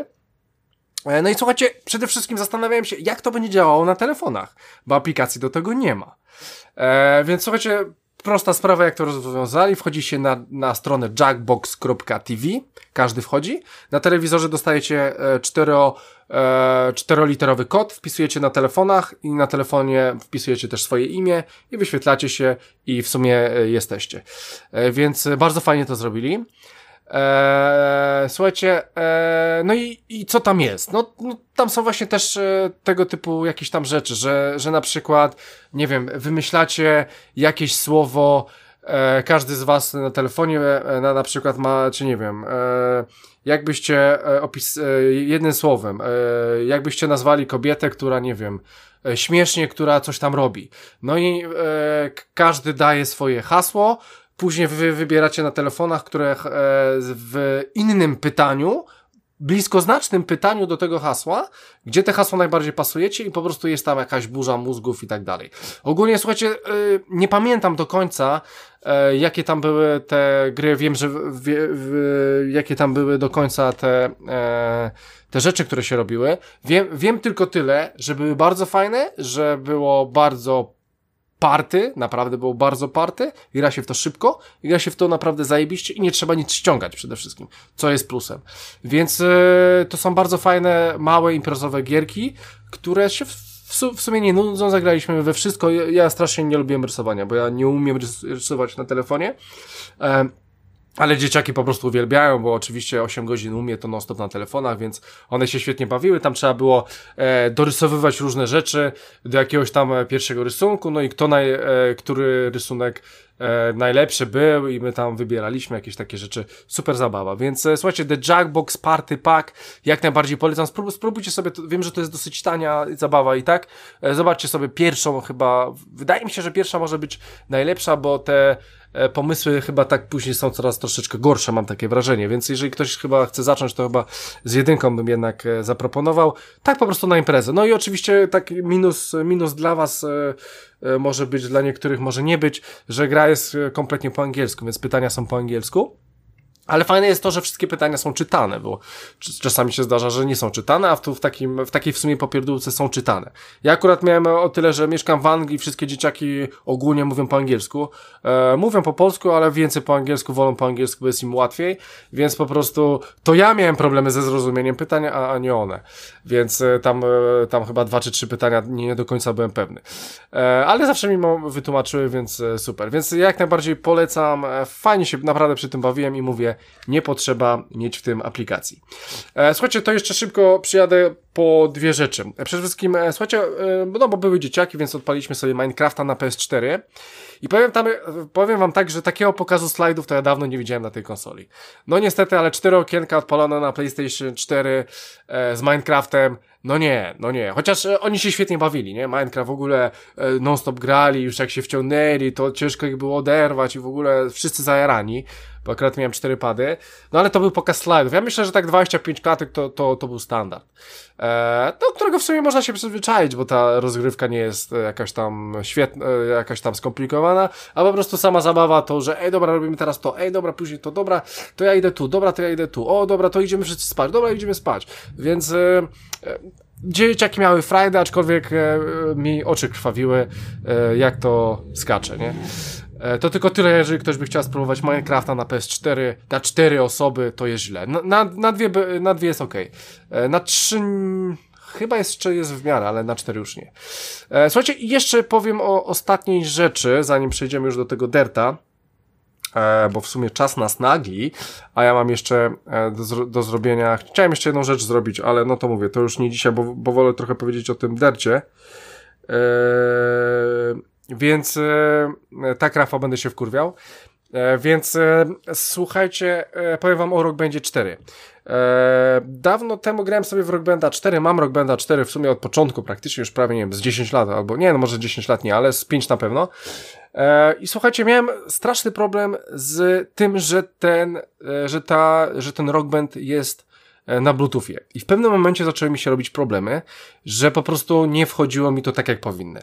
E, no i słuchajcie, przede wszystkim zastanawiałem się, jak to będzie działało na telefonach, bo aplikacji do tego nie ma. E, więc słuchajcie, prosta sprawa, jak to rozwiązali. Wchodzi się na, na stronę jackbox kropka t v. Każdy wchodzi. Na telewizorze dostajecie e, cztero, e, czteroliterowy kod, wpisujecie na telefonach i na telefonie wpisujecie też swoje imię i wyświetlacie się i w sumie e, jesteście. E, więc bardzo fajnie to zrobili. Eee, słuchajcie, eee, no i, i co tam jest? No, no tam są właśnie też e, tego typu jakieś tam rzeczy, że, że na przykład, nie wiem, wymyślacie jakieś słowo, e, każdy z was na telefonie e, na, na przykład ma, czy nie wiem, e, jakbyście e, opis, e, jednym słowem, e, jakbyście nazwali kobietę, która, nie wiem, e, śmiesznie, która coś tam robi. No i e, każdy daje swoje hasło. Później wy wybieracie na telefonach, które e, w innym pytaniu, bliskoznacznym pytaniu do tego hasła, gdzie te hasło najbardziej pasujecie i po prostu jest tam jakaś burza mózgów i tak dalej. Ogólnie, słuchajcie, e, nie pamiętam do końca, e, jakie tam były te gry, wiem, że w, w, jakie tam były do końca te, e, te rzeczy, które się robiły. Wiem, wiem tylko tyle, że były bardzo fajne, że było bardzo party, naprawdę było bardzo party, gra się w to szybko, gra się w to naprawdę zajebiście i nie trzeba nic ściągać przede wszystkim, co jest plusem. Więc yy, to są bardzo fajne, małe, imprezowe gierki, które się w, w, w sumie nie nudzą, zagraliśmy we wszystko. Ja, ja strasznie nie lubiłem rysowania, bo ja nie umiem rys rysować na telefonie. Yy, Ale dzieciaki po prostu uwielbiają, bo oczywiście osiem godzin umie to non-stop na telefonach, więc one się świetnie bawiły. Tam trzeba było e, dorysowywać różne rzeczy do jakiegoś tam pierwszego rysunku, no i kto naj, e, który rysunek e, najlepszy był i my tam wybieraliśmy jakieś takie rzeczy, super zabawa, więc e, słuchajcie, The Jackbox Party Pack, jak najbardziej polecam, Sprób, spróbujcie sobie, to, wiem, że to jest dosyć tania zabawa i tak, e, zobaczcie sobie pierwszą chyba, wydaje mi się, że pierwsza może być najlepsza, bo te e, pomysły chyba tak później są coraz troszeczkę gorsze, mam takie wrażenie, więc jeżeli ktoś chyba chce zacząć, to chyba z jedynką bym jednak e, zaproponował, tak po prostu na imprezę. No i oczywiście tak minus, minus dla was e, e, może być, dla niektórych może nie być, że gra jest kompletnie po angielsku, więc pytania są po angielsku. Ale fajne jest to, że wszystkie pytania są czytane, bo czasami się zdarza, że nie są czytane, a w, tu w, takim, w takiej w sumie popierdółce są czytane. Ja akurat miałem o tyle, że mieszkam w Anglii, wszystkie dzieciaki ogólnie mówią po angielsku. E, mówią po polsku, ale więcej po angielsku, wolą po angielsku, bo jest im łatwiej, więc po prostu to ja miałem problemy ze zrozumieniem pytania, a, a nie one. Więc e, tam, e, tam chyba dwa czy trzy pytania nie, nie do końca byłem pewny. E, ale zawsze mi wytłumaczyły, więc e, super. Więc ja jak najbardziej polecam, e, fajnie się naprawdę przy tym bawiłem i mówię, nie potrzeba mieć w tym aplikacji. E, słuchajcie, to jeszcze szybko przyjadę po dwie rzeczy. E, przede wszystkim, e, słuchajcie, e, no bo były dzieciaki, więc odpaliśmy sobie Minecrafta na P S cztery i powiem tam, powiem wam tak, że takiego pokazu slajdów to ja dawno nie widziałem na tej konsoli. No niestety, ale cztery okienka odpalone na PlayStation cztery e, z Minecraftem, no nie, no nie. Chociaż e, oni się świetnie bawili, nie? Minecraft w ogóle e, non-stop grali, już jak się wciągnęli, to ciężko ich było oderwać i w ogóle wszyscy zajarani, bo akurat miałem cztery pady. No ale to był pokaz slajdów. Ja myślę, że tak dwadzieścia pięć klatek to, to, to był standard. E, do którego w sumie można się przyzwyczaić, bo ta rozgrywka nie jest jakaś tam świetna, jakaś tam skomplikowana, a po prostu sama zabawa to, że ej dobra, robimy teraz to, ej dobra, później to, dobra, to ja idę tu, dobra, to ja idę tu, o dobra, to idziemy wszyscy spać, dobra, idziemy spać. Więc e, e, dzieciaki miały frajdę, aczkolwiek e, mi oczy krwawiły, e, jak to skacze, nie? E, to tylko tyle, jeżeli ktoś by chciał spróbować Minecrafta na P S cztery, na cztery osoby to jest źle. Na, na, na, dwie, na dwie jest okej. Okay. Na trzy chyba jeszcze jest w miarę, ale na cztery już nie. E, słuchajcie, i jeszcze powiem o ostatniej rzeczy, zanim przejdziemy już do tego Dirta. E, bo w sumie czas nas nagli, a ja mam jeszcze e, do, do zrobienia, chciałem jeszcze jedną rzecz zrobić, ale no to mówię, to już nie dzisiaj, bo, bo wolę trochę powiedzieć o tym dercie. E, więc e, tak, Rafa, będę się wkurwiał. E, więc e, słuchajcie, e, powiem wam o Rock Bandzie cztery. E, dawno temu grałem sobie w Rock Banda cztery, mam Rock Banda cztery w sumie od początku, praktycznie już prawie, nie wiem, z dziesięć lat, albo nie, no może dziesięć lat nie, ale z pięć na pewno. E, I słuchajcie, miałem straszny problem z tym, że ten, e, że ta, że ten Rock Band jest na Bluetoothie. I w pewnym momencie zaczęły mi się robić problemy, że po prostu nie wchodziło mi to tak, jak powinny.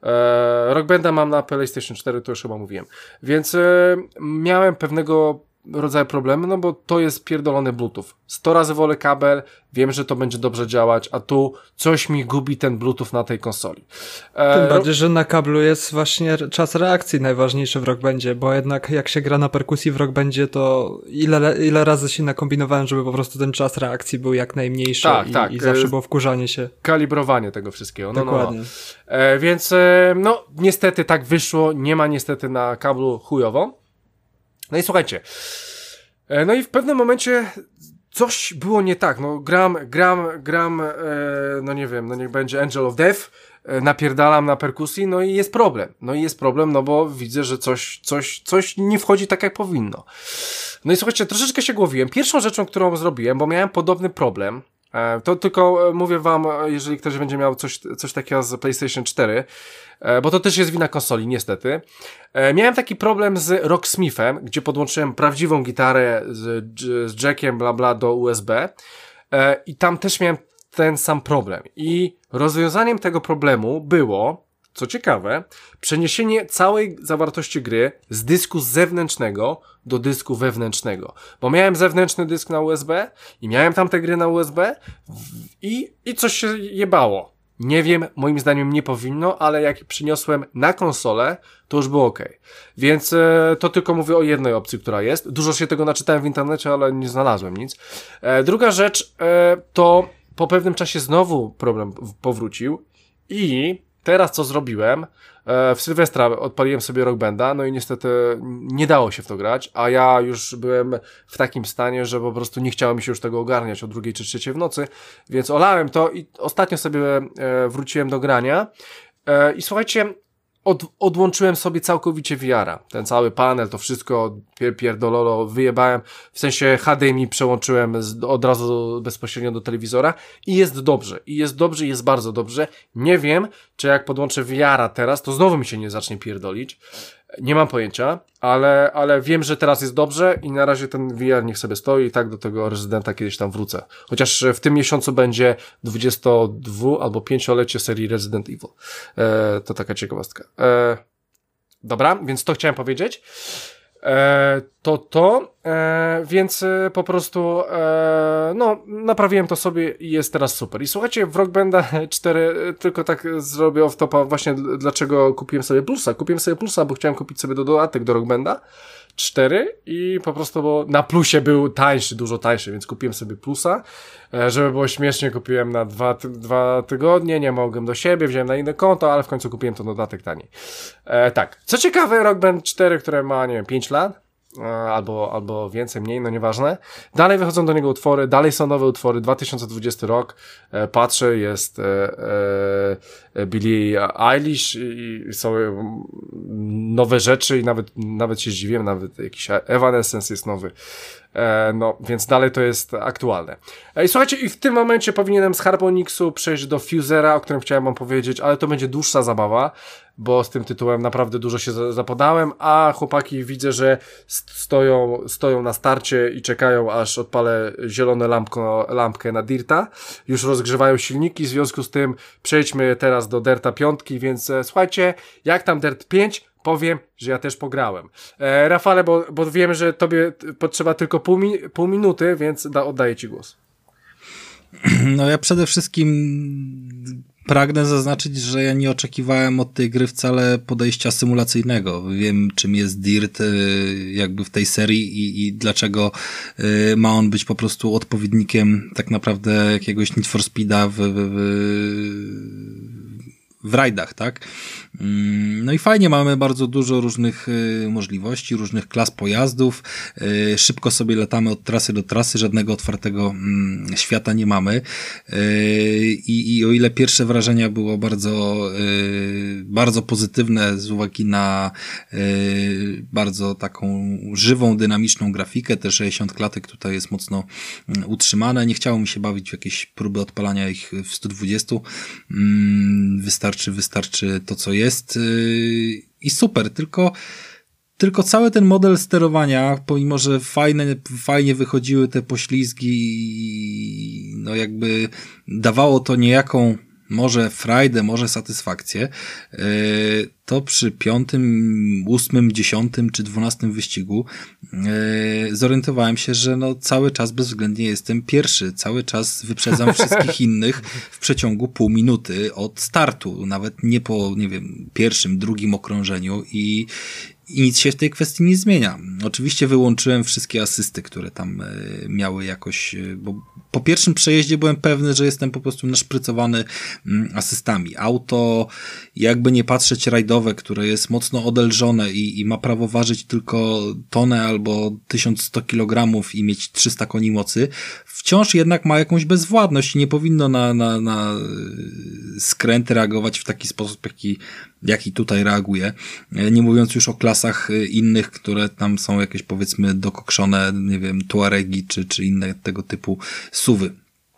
E, Rock Banda mam na PlayStation cztery, to już chyba mówiłem. Więc e, miałem pewnego rodzaju problemy, no bo to jest pierdolony Bluetooth. sto razy wolę kabel, wiem, że to będzie dobrze działać, a tu coś mi gubi ten Bluetooth na tej konsoli. E, Tym bardziej, że na kablu jest właśnie czas reakcji najważniejszy w Rock Bandzie, bo jednak jak się gra na perkusji w Rock Bandzie, to ile, ile razy się nakombinowałem, żeby po prostu ten czas reakcji był jak najmniejszy tak, i, tak. i zawsze było wkurzanie się. Kalibrowanie tego wszystkiego. No, Dokładnie. No, no. E, więc e, no niestety tak wyszło, nie ma niestety na kablu chujowo. No i słuchajcie, no i w pewnym momencie coś było nie tak, no gram, gram, gram, e, no nie wiem, no niech będzie Angel of Death, e, napierdalam na perkusji, no i jest problem, no i jest problem, no bo widzę, że coś, coś, coś nie wchodzi tak, jak powinno. No i słuchajcie, troszeczkę się głowiłem. Pierwszą rzeczą, którą zrobiłem, bo miałem podobny problem, e, to tylko mówię wam, jeżeli ktoś będzie miał coś, coś takiego z PlayStation cztery, bo to też jest wina konsoli, niestety. Miałem taki problem z Rocksmithem, gdzie podłączyłem prawdziwą gitarę z, z jackiem bla bla do U S B i tam też miałem ten sam problem. I rozwiązaniem tego problemu było, co ciekawe, przeniesienie całej zawartości gry z dysku zewnętrznego do dysku wewnętrznego. Bo miałem zewnętrzny dysk na U S B i miałem tam te gry na U S B i, i coś się jebało. Nie wiem, moim zdaniem nie powinno, ale jak przyniosłem na konsolę, to już było okej. Więc e, to tylko mówię o jednej opcji, która jest. Dużo się tego naczytałem w internecie, ale nie znalazłem nic. E, druga rzecz, e, to po pewnym czasie znowu problem powrócił i teraz co zrobiłem? E, w Sylwestra odpaliłem sobie Rock Banda, no i niestety nie dało się w to grać, a ja już byłem w takim stanie, że po prostu nie chciało mi się już tego ogarniać o drugiej czy trzeciej w nocy, więc olałem to i ostatnio sobie e, wróciłem do grania e, i słuchajcie, od, odłączyłem sobie całkowicie V R a. Ten cały panel, to wszystko pier, pierdololo wyjebałem. W sensie H D M I przełączyłem z, od razu bezpośrednio do telewizora i jest dobrze. I jest dobrze, i jest bardzo dobrze. Nie wiem, czy jak podłączę V R a teraz, to znowu mi się nie zacznie pierdolić. Nie mam pojęcia, ale, ale wiem, że teraz jest dobrze i na razie ten V R niech sobie stoi i tak do tego Rezydenta kiedyś tam wrócę. Chociaż w tym miesiącu będzie dwudziestodwu albo pięciolecie serii Resident Evil. E, to taka ciekawostka. E, dobra, więc to chciałem powiedzieć. E, to to, e, więc e, po prostu e, no, naprawiłem to sobie i jest teraz super. I słuchajcie, w Rock Banda cztery, tylko tak zrobię off-topa właśnie dlaczego kupiłem sobie Plusa. Kupiłem sobie Plusa, bo chciałem kupić sobie do dodatek do Rock Banda cztery i po prostu, bo na Plusie był tańszy, dużo tańszy, więc kupiłem sobie Plusa. E, żeby było śmiesznie, kupiłem na dwa, ty, dwa tygodnie, nie mogłem do siebie, wziąłem na inne konto, ale w końcu kupiłem to dodatek taniej. E, tak, co ciekawe, Rock Band cztery, które ma, nie wiem, pięć lat, albo, albo więcej, mniej, no nieważne. Dalej wychodzą do niego utwory, dalej są nowe utwory, dwa tysiące dwudziesty rok, e, patrzę, jest e, e, Billie Eilish i, i są nowe rzeczy i nawet, nawet się zdziwiłem, nawet jakiś Evanescence jest nowy. E, no, więc dalej to jest aktualne. E, I słuchajcie, i w tym momencie powinienem z Harmonixu przejść do Fusera, o którym chciałem wam powiedzieć, ale to będzie dłuższa zabawa, bo z tym tytułem naprawdę dużo się zapodałem, a chłopaki widzę, że stoją, stoją na starcie i czekają, aż odpalę zielone lampko, lampkę na Dirta. Już rozgrzewają silniki, w związku z tym przejdźmy teraz do Dirta piątki, więc e, słuchajcie, jak tam Dirt pięć? Powiem, że ja też pograłem. E, Rafale, bo, bo wiem, że tobie potrzeba tylko pół, mi, pół minuty, więc da, oddaję ci głos. No ja przede wszystkim pragnę zaznaczyć, że ja nie oczekiwałem od tej gry wcale podejścia symulacyjnego. Wiem, czym jest Dirt jakby w tej serii i, i dlaczego ma on być po prostu odpowiednikiem tak naprawdę jakiegoś Need for Speeda w, w, w w rajdach, tak? No i fajnie, mamy bardzo dużo różnych możliwości, różnych klas pojazdów, szybko sobie latamy od trasy do trasy, żadnego otwartego świata nie mamy i, i o ile pierwsze wrażenia było bardzo bardzo pozytywne z uwagi na bardzo taką żywą, dynamiczną grafikę, te sześćdziesiąt klatek tutaj jest mocno utrzymane, nie chciało mi się bawić w jakieś próby odpalania ich w sto dwadzieścia, wystarczy Wystarczy, wystarczy to, co jest yy, i super, tylko tylko cały ten model sterowania, pomimo że fajne, fajnie wychodziły te poślizgi i no jakby dawało to niejaką może frajdę, może satysfakcję, yy, to przy piątym, ósmym, dziesiątym czy dwunastym wyścigu yy, zorientowałem się, że no cały czas bezwzględnie jestem pierwszy, cały czas wyprzedzam wszystkich innych w przeciągu pół minuty od startu, nawet nie po, nie wiem, pierwszym, drugim okrążeniu i I nic się w tej kwestii nie zmienia. Oczywiście wyłączyłem wszystkie asysty, które tam y, miały jakoś, y, bo po pierwszym przejeździe byłem pewny, że jestem po prostu naszprycowany y, asystami. Auto, jakby nie patrzeć rajdowe, które jest mocno odelżone i, i ma prawo ważyć tylko tonę albo tysiąc sto kilogramów i mieć trzysta koni mocy, wciąż jednak ma jakąś bezwładność i nie powinno na, na, na skręty reagować w taki sposób, jaki, jaki tutaj reaguje. Nie mówiąc już o klasach innych, które tam są jakieś powiedzmy dokokszone, nie wiem, Tuaregi czy, czy inne tego typu suwy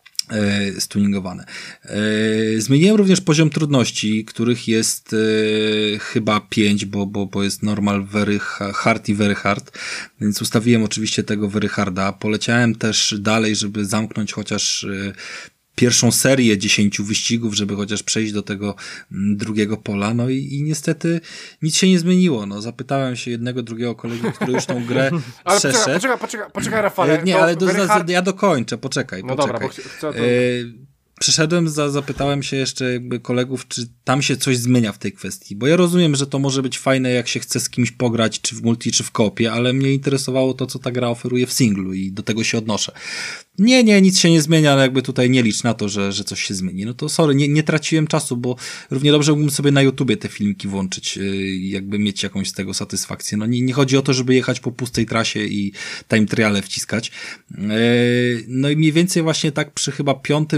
e, stuningowane. E, zmieniłem również poziom trudności, których jest e, chyba pięć, bo, bo, bo jest normal, very hard i very hard, więc ustawiłem oczywiście tego very harda. Poleciałem też dalej, żeby zamknąć chociaż e, pierwszą serię dziesięciu wyścigów, żeby chociaż przejść do tego drugiego pola, no i, i niestety nic się nie zmieniło, no zapytałem się jednego, drugiego kolegi, który już tą grę ale przeszedł. Poczekaj, poczekaj, poczekaj, poczekaj Rafale. Nie, ale do, hard... ja dokończę, poczekaj, no poczekaj. Dobra, bo chcę to... e, Przyszedłem, za, zapytałem się jeszcze jakby kolegów, czy tam się coś zmienia w tej kwestii, bo ja rozumiem, że to może być fajne, jak się chce z kimś pograć, czy w multi, czy w koopie, ale mnie interesowało to, co ta gra oferuje w singlu i do tego się odnoszę. Nie, nie, nic się nie zmienia, ale jakby tutaj nie licz na to, że, że coś się zmieni. No to sorry, nie, nie traciłem czasu, bo równie dobrze mógłbym sobie na YouTubie te filmiki włączyć i jakby mieć jakąś z tego satysfakcję. No nie, nie chodzi o to, żeby jechać po pustej trasie i time triale wciskać. No i mniej więcej właśnie tak przy chyba piątym wyścigu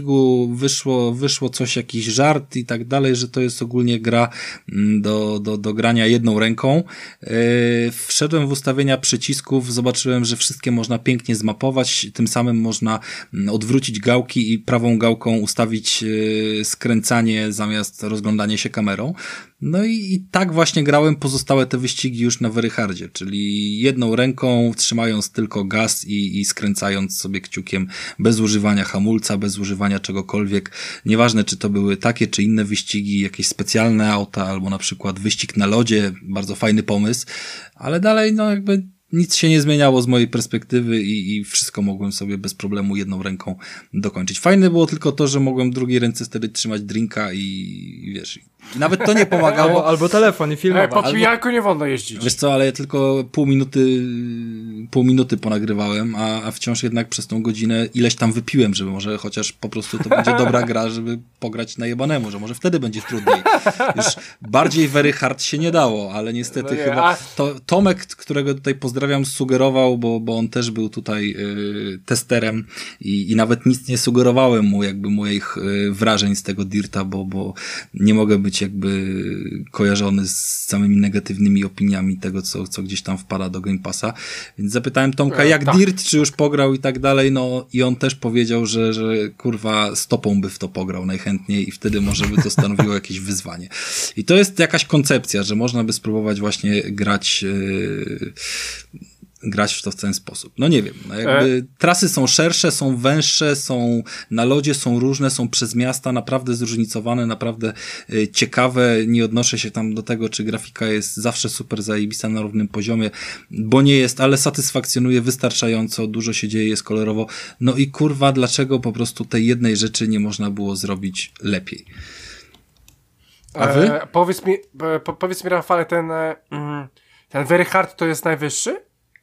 wyścigu wyszło, wyszło coś, jakiś żart i tak dalej, że to jest ogólnie gra do, do, do grania jedną ręką. Yy, wszedłem w ustawienia przycisków, zobaczyłem, że wszystkie można pięknie zmapować, tym samym można odwrócić gałki i prawą gałką ustawić yy, skręcanie zamiast rozglądanie się kamerą. No i, i tak właśnie grałem pozostałe te wyścigi już na very hardzie, czyli jedną ręką trzymając tylko gaz i, i skręcając sobie kciukiem bez używania hamulca, bez używania czegokolwiek. Nieważne, czy to były takie czy inne wyścigi, jakieś specjalne auta, albo na przykład wyścig na lodzie, bardzo fajny pomysł, ale dalej no jakby nic się nie zmieniało z mojej perspektywy i, i wszystko mogłem sobie bez problemu jedną ręką dokończyć. Fajne było tylko to, że mogłem w drugiej ręce wtedy trzymać drinka i, i wiesz, i nawet to nie pomagało. Albo, albo telefon i filmować. Po pijaku nie wolno jeździć. Wiesz co, ale ja tylko pół minuty pół minuty ponagrywałem, a, a wciąż jednak przez tą godzinę ileś tam wypiłem, żeby może chociaż po prostu to będzie dobra gra, żeby pograć na jebanemu, że może wtedy będzie trudniej. Już bardziej very hard się nie dało, ale niestety no nie, chyba a... to, Tomek, którego tutaj pozdrawiam, sugerował, bo, bo on też był tutaj y, testerem i, i nawet nic nie sugerowałem mu jakby moich y, wrażeń z tego Dirta, bo, bo nie mogę być jakby kojarzony z samymi negatywnymi opiniami tego, co, co gdzieś tam wpada do Game Passa. Więc zapytałem Tomka, jak tak. Dirt, czy już pograł i tak dalej, no i on też powiedział, że, że kurwa stopą by w to pograł najchętniej i wtedy może by to stanowiło jakieś wyzwanie. I to jest jakaś koncepcja, że można by spróbować właśnie grać yy, grać w to w ten sposób. No nie wiem, no jakby e? trasy są szersze, są węższe, są na lodzie, są różne, są przez miasta, naprawdę zróżnicowane, naprawdę y, ciekawe. Nie odnoszę się tam do tego, czy grafika jest zawsze super zajebista na równym poziomie, bo nie jest, ale satysfakcjonuje wystarczająco, dużo się dzieje, jest kolorowo. No i kurwa, dlaczego po prostu tej jednej rzeczy nie można było zrobić lepiej? A wy? E, powiedz mi, po, powiedz mi Rafale, ten ten very hard to jest najwyższy?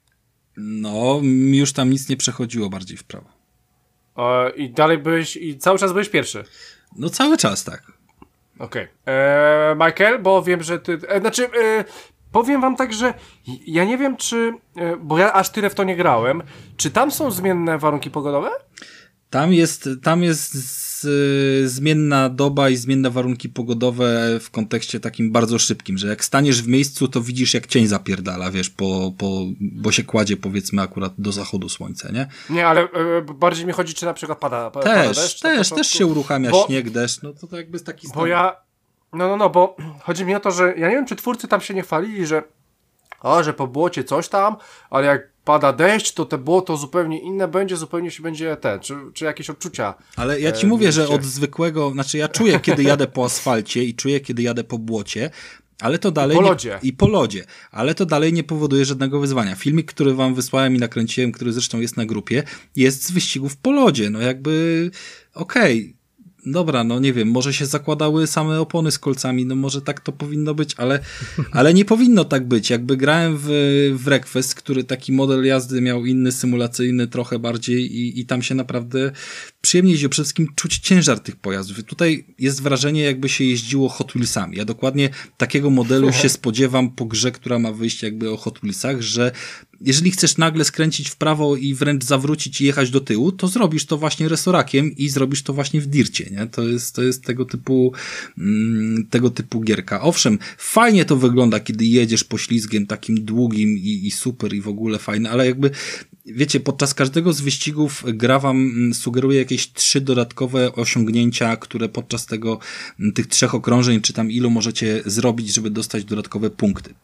No, już tam nic nie przechodziło bardziej w prawo. E, I dalej byłeś, i cały czas byłeś pierwszy? No cały czas, tak. Okej. Okay. Michael, bo wiem, że ty... E, znaczy, e, powiem wam tak, że ja nie wiem, czy... E, bo ja aż tyle w to nie grałem. Czy tam są zmienne warunki pogodowe? Tam jest, tam jest z, y, zmienna doba i zmienne warunki pogodowe w kontekście takim bardzo szybkim, że jak staniesz w miejscu, to widzisz jak cień zapierdala, wiesz, po, po, bo się kładzie powiedzmy akurat do zachodu słońca, nie? Nie, ale y, bardziej mi chodzi, czy na przykład pada, pada też, deszcz. Też, też się uruchamia bo, śnieg, deszcz, no to, to jakby jest taki stan. Bo ja, no, no, no, bo chodzi mi o to, że ja nie wiem, czy twórcy tam się nie chwalili, że o, że po błocie coś tam, ale jak pada deszcz, to te błoto zupełnie inne będzie, zupełnie się będzie ten, czy, czy jakieś odczucia. Ale ja ci e, mówię, że od zwykłego, znaczy ja czuję, kiedy jadę po asfalcie i czuję, kiedy jadę po błocie, ale to dalej... I po nie, lodzie. I po lodzie. Ale to dalej nie powoduje żadnego wyzwania. Filmik, który wam wysłałem i nakręciłem, który zresztą jest na grupie, jest z wyścigów po lodzie. No jakby, okej, okay. Dobra, no nie wiem, może się zakładały same opony z kolcami, no może tak to powinno być, ale, ale nie powinno tak być. Jakby grałem w, w Wreckfest, który taki model jazdy miał inny, symulacyjny trochę bardziej i, i tam się naprawdę przyjemnie jeździło. Przede wszystkim czuć ciężar tych pojazdów. Tutaj jest wrażenie, jakby się jeździło Hot Wheelsami. Ja dokładnie takiego modelu się spodziewam po grze, która ma wyjść jakby o Hot Wheelsach, że jeżeli chcesz nagle skręcić w prawo i wręcz zawrócić i jechać do tyłu, to zrobisz to właśnie resorakiem i zrobisz to właśnie w dircie, nie? To jest, to jest tego typu, mm, tego typu gierka. Owszem, fajnie to wygląda, kiedy jedziesz poślizgiem takim długim i, i super i w ogóle fajne, ale jakby, wiecie, podczas każdego z wyścigów gra wam sugeruje jakieś trzy dodatkowe osiągnięcia, które podczas tego, tych trzech okrążeń, czy tam ilu możecie zrobić, żeby dostać dodatkowe punkty.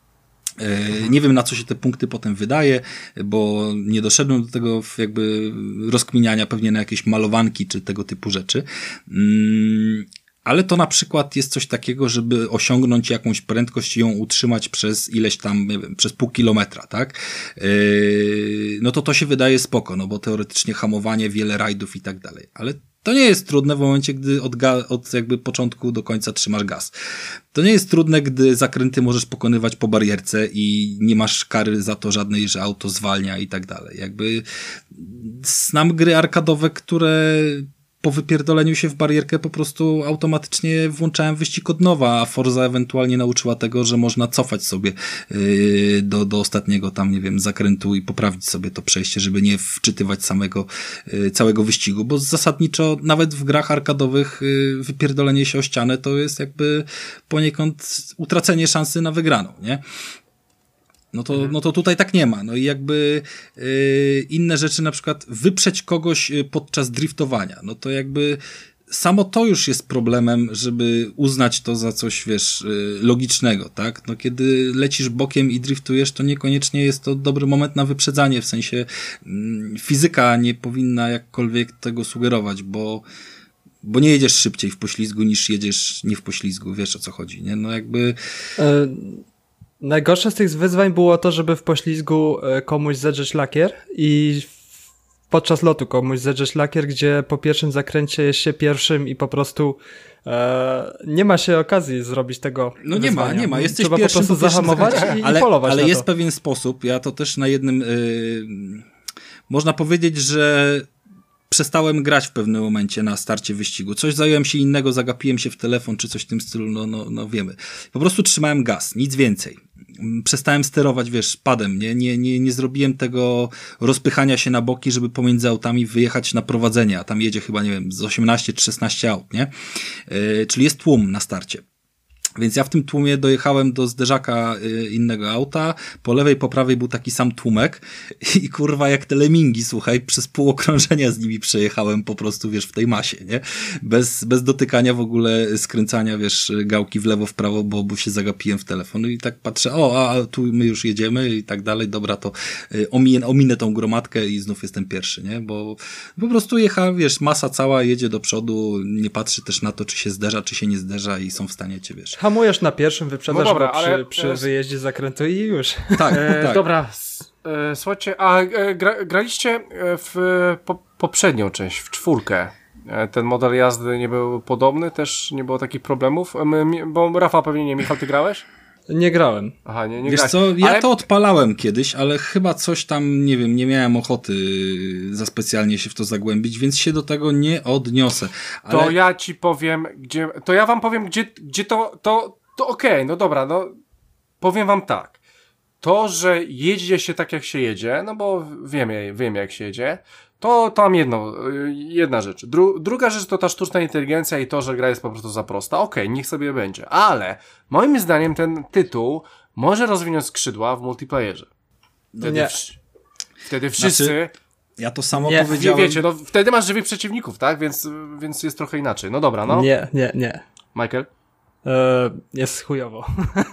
Nie wiem, na co się te punkty potem wydaje, bo nie doszedłem do tego jakby rozkminiania, pewnie na jakieś malowanki czy tego typu rzeczy. Ale to na przykład jest coś takiego, żeby osiągnąć jakąś prędkość i ją utrzymać przez ileś tam, nie wiem, przez pół kilometra, tak? No to to się wydaje spoko, no bo teoretycznie hamowanie, wiele rajdów i tak dalej. Ale to nie jest trudne w momencie, gdy od, ga- od jakby początku do końca trzymasz gaz. To nie jest trudne, gdy zakręty możesz pokonywać po barierce i nie masz kary za to żadnej, że auto zwalnia i tak dalej. Jakby znam gry arkadowe, które po wypierdoleniu się w barierkę po prostu automatycznie włączałem wyścig od nowa, a Forza ewentualnie nauczyła tego, że można cofać sobie yy, do, do ostatniego tam, nie wiem, zakrętu i poprawić sobie to przejście, żeby nie wczytywać samego, yy, całego wyścigu, bo zasadniczo nawet w grach arkadowych yy, wypierdolenie się o ścianę to jest jakby poniekąd utracenie szansy na wygraną, nie? No to, mhm. no to tutaj tak nie ma. No i jakby yy, inne rzeczy, na przykład wyprzeć kogoś podczas driftowania. No to jakby samo to już jest problemem, żeby uznać to za coś, wiesz, yy, logicznego, tak? No kiedy lecisz bokiem i driftujesz, to niekoniecznie jest to dobry moment na wyprzedzanie, w sensie yy, fizyka nie powinna jakkolwiek tego sugerować, bo bo nie jedziesz szybciej w poślizgu niż jedziesz nie w poślizgu, wiesz o co chodzi, nie? No jakby... Y- Najgorsze z tych wyzwań było to, żeby w poślizgu komuś zedrzeć lakier i podczas lotu komuś zedrzeć lakier, gdzie po pierwszym zakręcie jest się pierwszym i po prostu e, nie ma się okazji zrobić tego No nie wyzwania. ma, nie ma. Jesteś Trzeba pierwszym, po prostu po zahamować i, ale, i polować ale na jest to. pewien sposób, ja to też na jednym yy, można powiedzieć, że przestałem grać w pewnym momencie na starcie wyścigu. Coś zająłem się innego, zagapiłem się w telefon, czy coś w tym stylu, no, no, no wiemy. Po prostu trzymałem gaz, nic więcej. Przestałem sterować, wiesz, padem, nie? Nie, nie, nie zrobiłem tego rozpychania się na boki, żeby pomiędzy autami wyjechać na prowadzenie, a tam jedzie chyba, nie wiem, z osiemnaście czy szesnaście aut, nie? Yy, czyli jest tłum na starcie. Więc ja w tym tłumie dojechałem do zderzaka y, innego auta, po lewej, po prawej był taki sam tłumek i kurwa jak te lemingi, słuchaj, przez pół okrążenia z nimi przejechałem po prostu, wiesz, w tej masie, nie? Bez, bez dotykania w ogóle, skręcania, wiesz, gałki w lewo, w prawo, bo, bo się zagapiłem w telefon i tak patrzę, o, a tu my już jedziemy i tak dalej, dobra, to y, ominę, ominę tą gromadkę i znów jestem pierwszy, nie? Bo po prostu jecha, wiesz, masa cała jedzie do przodu, nie patrzy też na to, czy się zderza, czy się nie zderza i są w stanie cię, wiesz, hamujesz na pierwszym, wyprzedzasz no dobra, go przy, ale przy wyjeździe z zakrętu i już. Tak, e, tak. Dobra, e, słuchajcie, a e, gra, graliście w po, poprzednią część, w czwórkę. E, ten model jazdy nie był podobny, też nie było takich problemów, e, mi, bo Rafa pewnie nie, Michał, ty grałeś? Nie grałem. Aha, nie, nie Wiesz grałeś. co, ja ale... to odpalałem kiedyś, ale chyba coś tam, nie wiem, nie miałem ochoty za specjalnie się w to zagłębić, więc się do tego nie odniosę. Ale... To ja ci powiem, gdzie, to ja wam powiem, gdzie, gdzie to, to, to okej, okay, no dobra, no powiem wam tak. To, że jedzie się tak, jak się jedzie, no bo wiem, wiem jak się jedzie, to tam jedno, jedna rzecz. Dru, druga rzecz to ta sztuczna inteligencja i to, że gra jest po prostu za prosta. Okej, okay, niech sobie będzie. Ale moim zdaniem ten tytuł może rozwinąć skrzydła w multiplayerze. Wtedy, nie. w, wtedy wszyscy... Znaczy, ja to samo nie, powiedziałem. Nie wiecie, no wtedy masz żywych przeciwników, tak? Więc, więc jest trochę inaczej. No dobra, no. Nie, nie, nie. Michael? E, jest chujowo.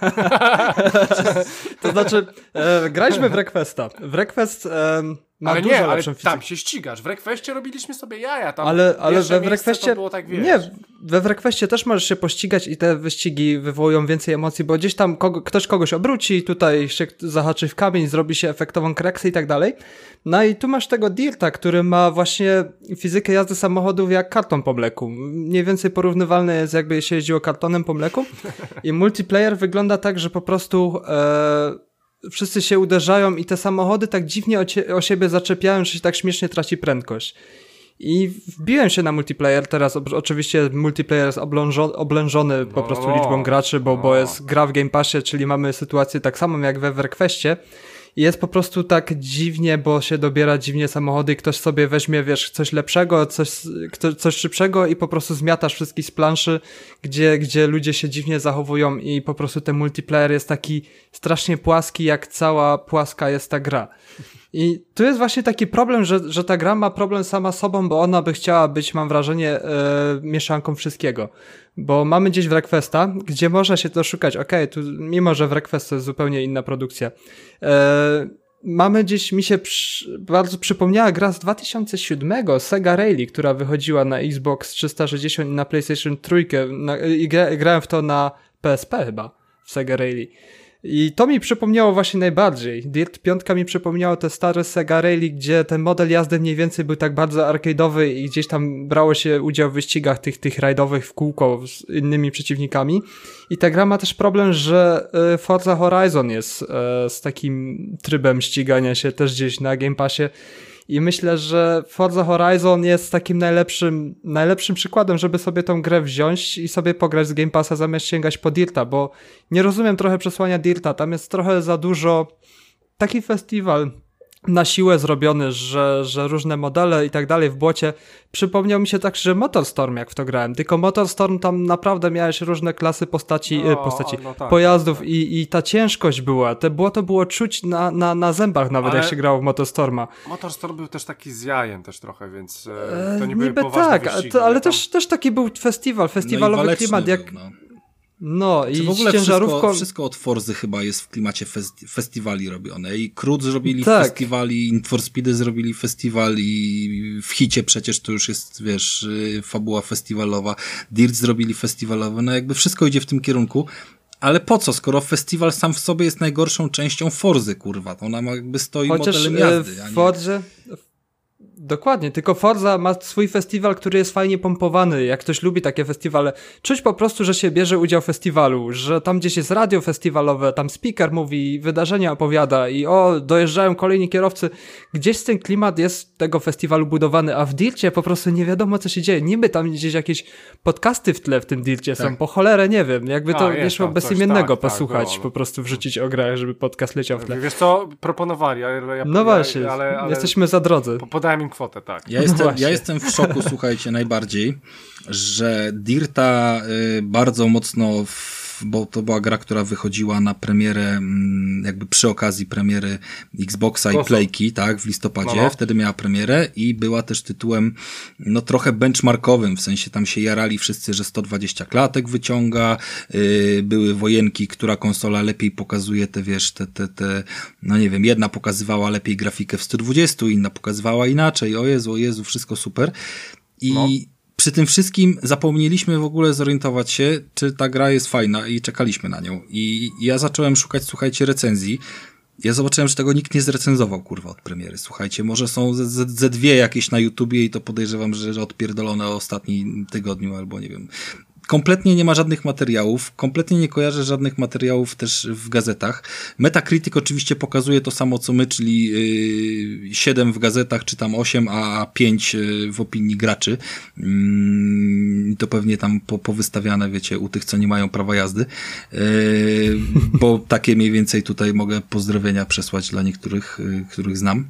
To znaczy, e, graliśmy w Requesta. W Request e, ma ale dużo nie, ale lepszą fizykę. tam się ścigasz. W Requestie robiliśmy sobie jaja. Tam ale ale we miejsce Requestie, to było tak, wiesz. nie, we Requestie też możesz się pościgać i te wyścigi wywołują więcej emocji, bo gdzieś tam kogo, ktoś kogoś obróci, tutaj się zahaczy w kamień, zrobi się efektową kreksę i tak dalej. No i tu masz tego Dirta, który ma właśnie fizykę jazdy samochodów jak karton po mleku. Mniej więcej porównywalne jest, jakby się jeździło kartonem po mleku. I multiplayer wygląda tak, że po prostu e, wszyscy się uderzają i te samochody tak dziwnie o, cie, o siebie zaczepiają, że się tak śmiesznie traci prędkość. I wbiłem się na multiplayer, teraz o, oczywiście multiplayer jest oblężony, oblężony po no, prostu liczbą graczy, bo, no. bo jest gra w Game Passie, czyli mamy sytuację tak samą jak we Requestie. I jest po prostu tak dziwnie, bo się dobiera dziwnie samochody i ktoś sobie weźmie, wiesz, coś lepszego, coś, kto, coś szybszego i po prostu zmiatasz wszystkich z planszy, gdzie, gdzie ludzie się dziwnie zachowują i po prostu ten multiplayer jest taki strasznie płaski, jak cała płaska jest ta gra. I tu jest właśnie taki problem, że, że ta gra ma problem sama sobą, bo ona by chciała być, mam wrażenie, e, mieszanką wszystkiego. Bo mamy gdzieś w Requesta, gdzie można się to szukać, okej, okay, tu mimo, że w Request to jest zupełnie inna produkcja. E, mamy gdzieś, mi się przy, bardzo przypomniała gra z dwa tysiące siódmego, Sega Rally, która wychodziła na Xbox trzysta sześćdziesiąt i na PlayStation trzy na, i gra, grałem w to na P S P chyba, w Sega Rally. I to mi przypomniało właśnie najbardziej. Dirt pięć mi przypomniało te stare Sega Rally, gdzie ten model jazdy mniej więcej był tak bardzo arcade'owy i gdzieś tam brało się udział w wyścigach tych, tych rajdowych w kółko z innymi przeciwnikami. I ta gra ma też problem, że Forza Horizon jest z takim trybem ścigania się też gdzieś na Game Passie. i myślę, że Forza Horizon jest takim najlepszym, najlepszym przykładem, żeby sobie tą grę wziąć i sobie pograć z Game Passa zamiast sięgać po Dirta, bo nie rozumiem trochę przesłania Dirta, tam jest trochę za dużo taki festiwal na siłę zrobiony, że, że różne modele i tak dalej w błocie. Przypomniał mi się tak, że Motorstorm, jak w to grałem, tylko Motorstorm tam naprawdę miałeś różne klasy postaci, no, postaci no tak, pojazdów tak, tak. I, i ta ciężkość była, te błoto było czuć na, na, na zębach nawet, ale jak się grało w Motorstorma. Motorstorm był też taki z jajem też trochę, więc e, to nie były niby poważne tak, wyścigi, to, ale tam... też, też taki był festiwal, festiwalowy no klimat, jak... Był, no. No Czy i w ogóle ciężarówką... wszystko, wszystko od Forzy chyba jest w klimacie festi- festiwali robione. I Crude zrobili tak. festiwali, Need for Speedy zrobili festiwal i w Hicie przecież to już jest, wiesz, fabuła festiwalowa. Dirt zrobili festiwalowe. No jakby wszystko idzie w tym kierunku. Ale po co, skoro festiwal sam w sobie jest najgorszą częścią Forzy, kurwa. To ona jakby stoi Chociaż modelem jazdy. w Forze... Dokładnie, tylko Forza ma swój festiwal, który jest fajnie pompowany, jak ktoś lubi takie festiwale. Czuć po prostu, że się bierze udział w festiwalu, że tam gdzieś jest radio festiwalowe, tam speaker mówi, wydarzenia opowiada i o, dojeżdżają kolejni kierowcy. Gdzieś ten klimat jest tego festiwalu budowany, a w Dircie po prostu nie wiadomo, co się dzieje. Niby tam gdzieś jakieś podcasty w tle w tym Dircie tak. są, po cholerę nie wiem, jakby to a, wiesz, bezimiennego tak, posłuchać, tak, po prostu wrzucić o grach, żeby podcast leciał w tle. Wiesz co, proponowali, ale ja... No właśnie, ale, ale jesteśmy za drodzy. Podałem im kwotę, tak. Ja jestem, ja jestem w szoku, słuchajcie, najbardziej, że Dirta y, bardzo mocno, w, bo to była gra, która wychodziła na premierę, jakby przy okazji premiery Xboxa i Playki, tak, w listopadzie, no, no. wtedy miała premierę i była też tytułem, no trochę benchmarkowym, w sensie tam się jarali wszyscy, że sto dwadzieścia klatek wyciąga, y, były wojenki, która konsola lepiej pokazuje te, wiesz, te, te, te, no nie wiem, jedna pokazywała lepiej grafikę w sto dwadzieścia, inna pokazywała inaczej, o Jezu, o Jezu, wszystko super. I no. przy tym wszystkim zapomnieliśmy w ogóle zorientować się, czy ta gra jest fajna i czekaliśmy na nią. I ja zacząłem szukać, słuchajcie, recenzji. Ja zobaczyłem, że tego nikt nie zrecenzował, kurwa, od premiery. Słuchajcie, może są ze, ze, ze dwie jakieś na YouTubie i to podejrzewam, że, że odpierdolone o ostatnim tygodniu albo nie wiem. Kompletnie nie ma żadnych materiałów, kompletnie nie kojarzę żadnych materiałów też w gazetach. Metacritic oczywiście pokazuje to samo co my, czyli yy, siedem w gazetach, czy tam osiem, a pięć yy, w opinii graczy. Yy, to pewnie tam po, powystawiane, wiecie, u tych, co nie mają prawa jazdy. Yy, bo takie mniej więcej tutaj mogę pozdrowienia przesłać dla niektórych, yy, których znam.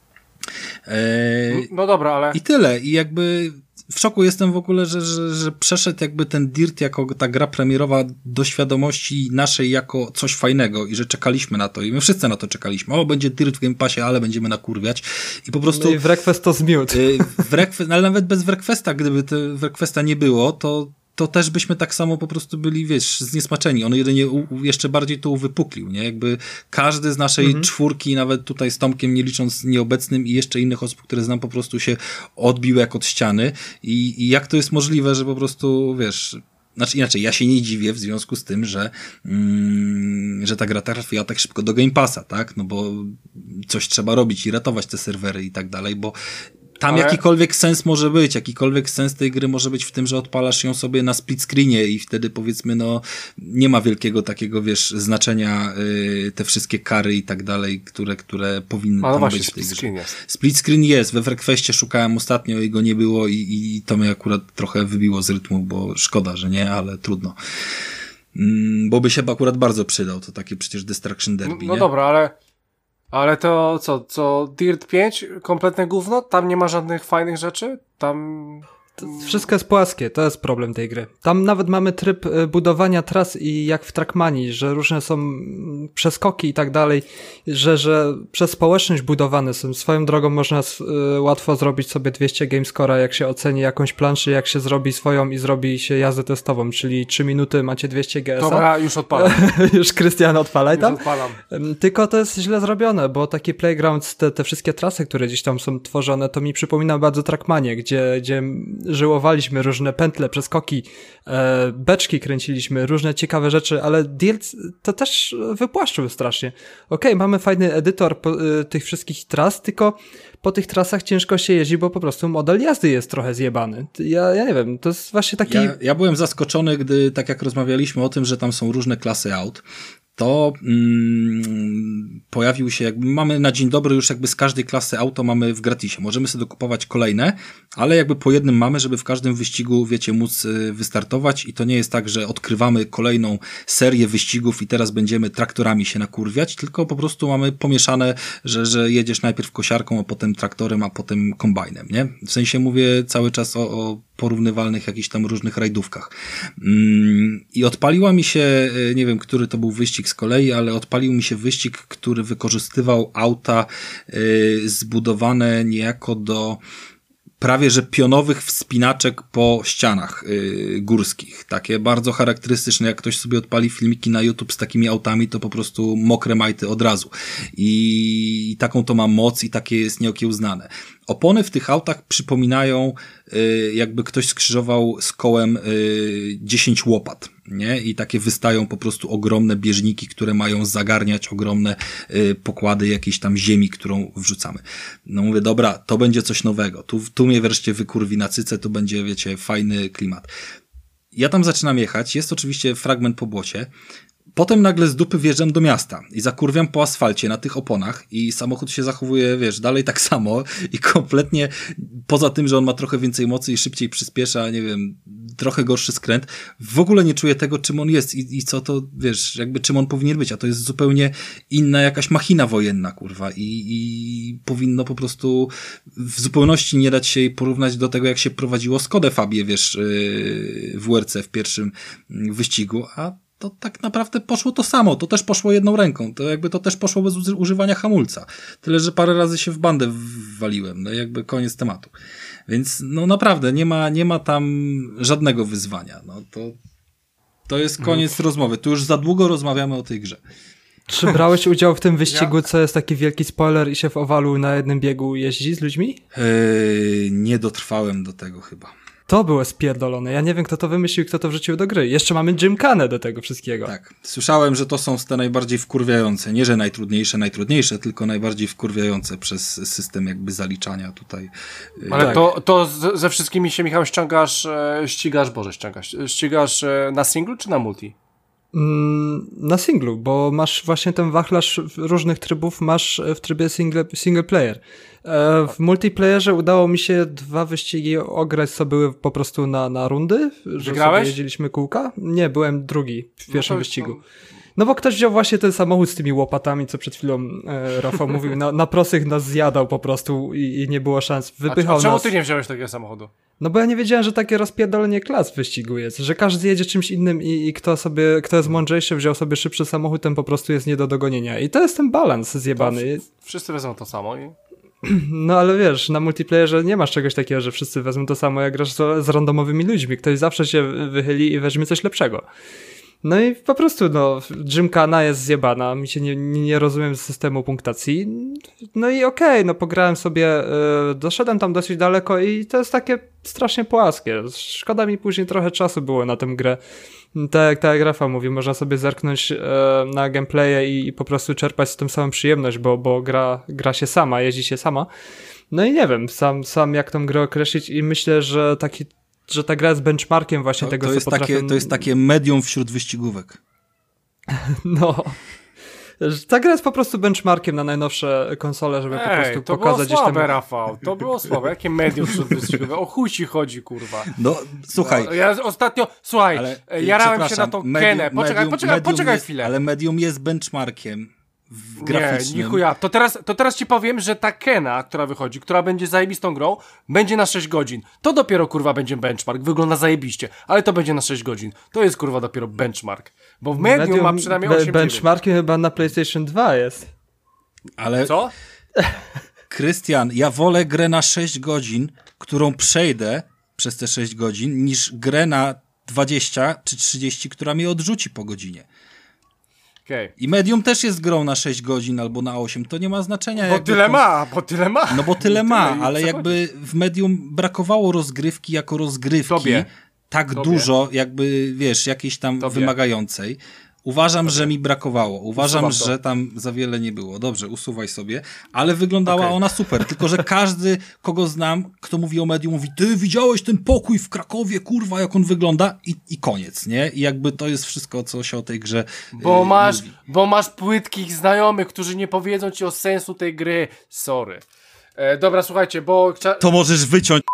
Yy, no dobra, ale... I tyle. I jakby... W szoku jestem w ogóle, że, że, że przeszedł jakby ten Dirt jako ta gra premierowa do świadomości naszej jako coś fajnego i że czekaliśmy na to i my wszyscy na to czekaliśmy. O, będzie Dirt w Game Passie, ale będziemy nakurwiać i po prostu... No i Wreckfest to zmiótł. Ale nawet bez Wreckfesta, gdyby te Wreckfesta nie było, to to też byśmy tak samo po prostu byli, wiesz, zniesmaczeni. On jedynie u, u, jeszcze bardziej to uwypuklił, nie? Jakby każdy z naszej mhm. czwórki, nawet tutaj z Tomkiem, nie licząc nieobecnym i jeszcze innych osób, które znam, po prostu się odbił jak od ściany. I, i jak to jest możliwe, że po prostu, wiesz... Znaczy inaczej, ja się nie dziwię w związku z tym, że, mm, że ta gra trafiła tak szybko do Game Passa, tak? No bo coś trzeba robić i ratować te serwery i tak dalej, bo tam ale... jakikolwiek sens może być, jakikolwiek sens tej gry może być w tym, że odpalasz ją sobie na split screenie i wtedy powiedzmy, no nie ma wielkiego takiego, wiesz, znaczenia y, te wszystkie kary i tak dalej, które, które powinny no tam właśnie, być w tej split grze. Screen jest. Split screen jest, we Wreckfestie szukałem ostatnio i go nie było i, i to mnie akurat trochę wybiło z rytmu, bo szkoda, że nie, ale trudno. Mm, bo by się akurat bardzo przydał, to takie przecież Destruction Derby, No, no nie? dobra, ale Ale to co, co Dirt pięć? Kompletne gówno? Tam nie ma żadnych fajnych rzeczy? Tam... To wszystko jest płaskie, to jest problem tej gry. Tam nawet mamy tryb budowania tras i jak w Trackmanii, że różne są przeskoki i tak dalej, że, że przez społeczność budowane są. Swoją drogą można y, łatwo zrobić sobie dwieście gamescore'a, jak się oceni jakąś planszę, jak się zrobi swoją i zrobi się jazdę testową, czyli trzy minuty macie dwieście G S a. Dobra, już odpalam. Już Krystian odpalaj już tam. Odpalam. Tylko to jest źle zrobione, bo taki Playgrounds, te, te wszystkie trasy, które gdzieś tam są tworzone, to mi przypomina bardzo Trackmanię, gdzie, gdzie żyłowaliśmy różne pętle, przeskoki, e, beczki kręciliśmy, różne ciekawe rzeczy, ale Dirt to też wypłaszczył strasznie. Okej, okay, mamy fajny edytor po, e, tych wszystkich tras, tylko po tych trasach ciężko się jeździ, bo po prostu model jazdy jest trochę zjebany. Ja, ja nie wiem, to jest właśnie taki... Ja, ja byłem zaskoczony, gdy tak jak rozmawialiśmy o tym, że tam są różne klasy aut, to mm, pojawił się, jakby mamy na dzień dobry już jakby z każdej klasy auto mamy w gratisie. Możemy sobie dokupować kolejne, ale jakby po jednym mamy, żeby w każdym wyścigu, wiecie, móc y, wystartować i to nie jest tak, że odkrywamy kolejną serię wyścigów i teraz będziemy traktorami się nakurwiać, tylko po prostu mamy pomieszane, że, że jedziesz najpierw kosiarką, a potem traktorem, a potem kombajnem, nie? W sensie mówię cały czas o, o porównywalnych jakichś tam różnych rajdówkach. Mm, I odpaliła mi się, nie wiem, który to był wyścig z kolei, ale odpalił mi się wyścig, który wykorzystywał auta y, zbudowane niejako do prawie że pionowych wspinaczek po ścianach y, górskich. Takie bardzo charakterystyczne, jak ktoś sobie odpali filmiki na YouTube z takimi autami, to po prostu mokre majty od razu. I, i taką to ma moc i takie jest nieokiełznane. Opony w tych autach przypominają, y, jakby ktoś skrzyżował z kołem y, dziesięć łopat, nie? I takie wystają po prostu ogromne bieżniki, które mają zagarniać ogromne y, pokłady jakiejś tam ziemi, którą wrzucamy. No mówię, dobra, to będzie coś nowego. Tu, tu mnie wreszcie wykurwi na cycę, tu będzie, wiecie, fajny klimat. Ja tam zaczynam jechać, jest oczywiście fragment po błocie. Potem nagle z dupy wjeżdżam do miasta i zakurwiam po asfalcie na tych oponach i samochód się zachowuje, wiesz, dalej tak samo i kompletnie poza tym, że on ma trochę więcej mocy i szybciej przyspiesza, nie wiem, trochę gorszy skręt, w ogóle nie czuję tego, czym on jest i, i co to, wiesz, jakby czym on powinien być, a to jest zupełnie inna jakaś machina wojenna, kurwa, i, i powinno po prostu w zupełności nie dać się jej porównać do tego, jak się prowadziło Skodę Fabię, wiesz, w W R C w pierwszym wyścigu, a to tak naprawdę poszło to samo, to też poszło jedną ręką, to jakby to też poszło bez używania hamulca. Tyle, że parę razy się w bandę waliłem, no jakby koniec tematu. Więc no naprawdę nie ma, nie ma tam żadnego wyzwania. No to, to jest koniec hmm. rozmowy. Tu już za długo rozmawiamy o tej grze. Czy brałeś udział w tym wyścigu, co jest taki wielki spoiler i się w owalu na jednym biegu jeździ z ludźmi? Eee, nie dotrwałem do tego chyba. To było spierdolone. Ja nie wiem, kto to wymyślił, kto to wrzucił do gry. Jeszcze mamy gymkanę do tego wszystkiego. Tak. Słyszałem, że to są te najbardziej wkurwiające. Nie, że najtrudniejsze, najtrudniejsze, tylko najbardziej wkurwiające przez system jakby zaliczania tutaj. Ale tak. to, to z, ze wszystkimi się, Michał, ściągasz, e, ścigasz, Boże, ściągasz, ścigasz e, na singlu czy na multi? Mm, na singlu, bo masz właśnie ten wachlarz różnych trybów, masz w trybie single, single player. E, w multiplayerze udało mi się dwa wyścigi ograć, co były po prostu na, na rundy. Że Wygrałeś? sobie jeździliśmy kółka. Nie, byłem drugi w pierwszym no to, wyścigu. No bo ktoś wziął właśnie ten samochód z tymi łopatami, co przed chwilą e, Rafał mówił, na, na prostych nas zjadał po prostu i, i nie było szans. Wypychał a, a czemu nas. ty nie wziąłeś takiego samochodu? No bo ja nie wiedziałem, że takie rozpierdolenie klas w wyścigu jest, że każdy jedzie czymś innym i, i kto sobie, kto jest mądrzejszy, wziął sobie szybszy samochód, ten po prostu jest nie do dogonienia. I to jest ten balans zjebany. Wszyscy wezmą to samo i... No ale wiesz, na multiplayerze nie masz czegoś takiego, że wszyscy wezmą to samo, jak grasz z, z randomowymi ludźmi. Ktoś zawsze się wychyli i weźmie coś lepszego. No i po prostu, no, gymkana jest zjebana, mi się nie, nie rozumiem systemu punktacji. No i okej, okay, no pograłem sobie, yy, doszedłem tam dosyć daleko i to jest takie strasznie płaskie. Szkoda mi później trochę czasu było na tę grę. Tak, tak jak Rafał mówi, można sobie zerknąć yy, na gameplaye i, i po prostu czerpać z tym samą przyjemność, bo, bo gra, gra się sama, jeździ się sama. No i nie wiem, sam, sam jak tą grę określić i myślę, że taki że ta gra jest benchmarkiem właśnie to, tego, to co jest potrafią... takie, to jest takie medium wśród wyścigówek. No. Ta gra jest po prostu benchmarkiem na najnowsze konsole, żeby Ej, po prostu to pokazać... było słabe, temu... Rafał. To było słabe. Jakie medium wśród wyścigowe? O chuj ci chodzi, kurwa. No, słuchaj. No, ja ostatnio... Słuchaj, ale, jarałem się na tą medium, Kenę. Poczekaj, medium, poczekaj, medium poczekaj jest, chwilę. Ale medium jest benchmarkiem. W graficznym. Nie, nichuja. To teraz, to teraz ci powiem, że ta Kena, która wychodzi, która będzie zajebistą grą, będzie na sześć godzin. To dopiero, kurwa, będzie benchmark. Wygląda zajebiście, ale to będzie na sześć godzin. To jest, kurwa, dopiero benchmark. Bo w Medium, medium ma przynajmniej osiem dziewięć. Benchmarkiem chyba na PlayStation dwa jest. Ale... Co? Krystian, ja wolę grę na sześć godzin, którą przejdę przez te sześć godzin, niż grę na dwadzieścia czy trzydzieści, która mnie odrzuci po godzinie. Okay. I Medium też jest grą na sześć godzin albo na osiem, to nie ma znaczenia. Bo tyle ma, bo tyle ma. No bo tyle ma, tyle ale jakby w Medium brakowało rozgrywki jako rozgrywki Tobie. tak Tobie. dużo, jakby wiesz, jakiejś tam Tobie. wymagającej. Uważam, że mi brakowało. Uważam, Usuwam to. że tam za wiele nie było. Dobrze, usuwaj sobie. Ale wyglądała Okej. ona super. Tylko, że każdy, kogo znam, kto mówi o medium, mówi, ty widziałeś ten pokój w Krakowie, kurwa, jak on wygląda? I, i koniec, nie? I jakby to jest wszystko, co się o tej grze Bo yy, masz, mówi. bo masz płytkich znajomych, którzy nie powiedzą ci o sensu tej gry. Sorry. E, dobra, słuchajcie, bo... Cza- To możesz wyciąć.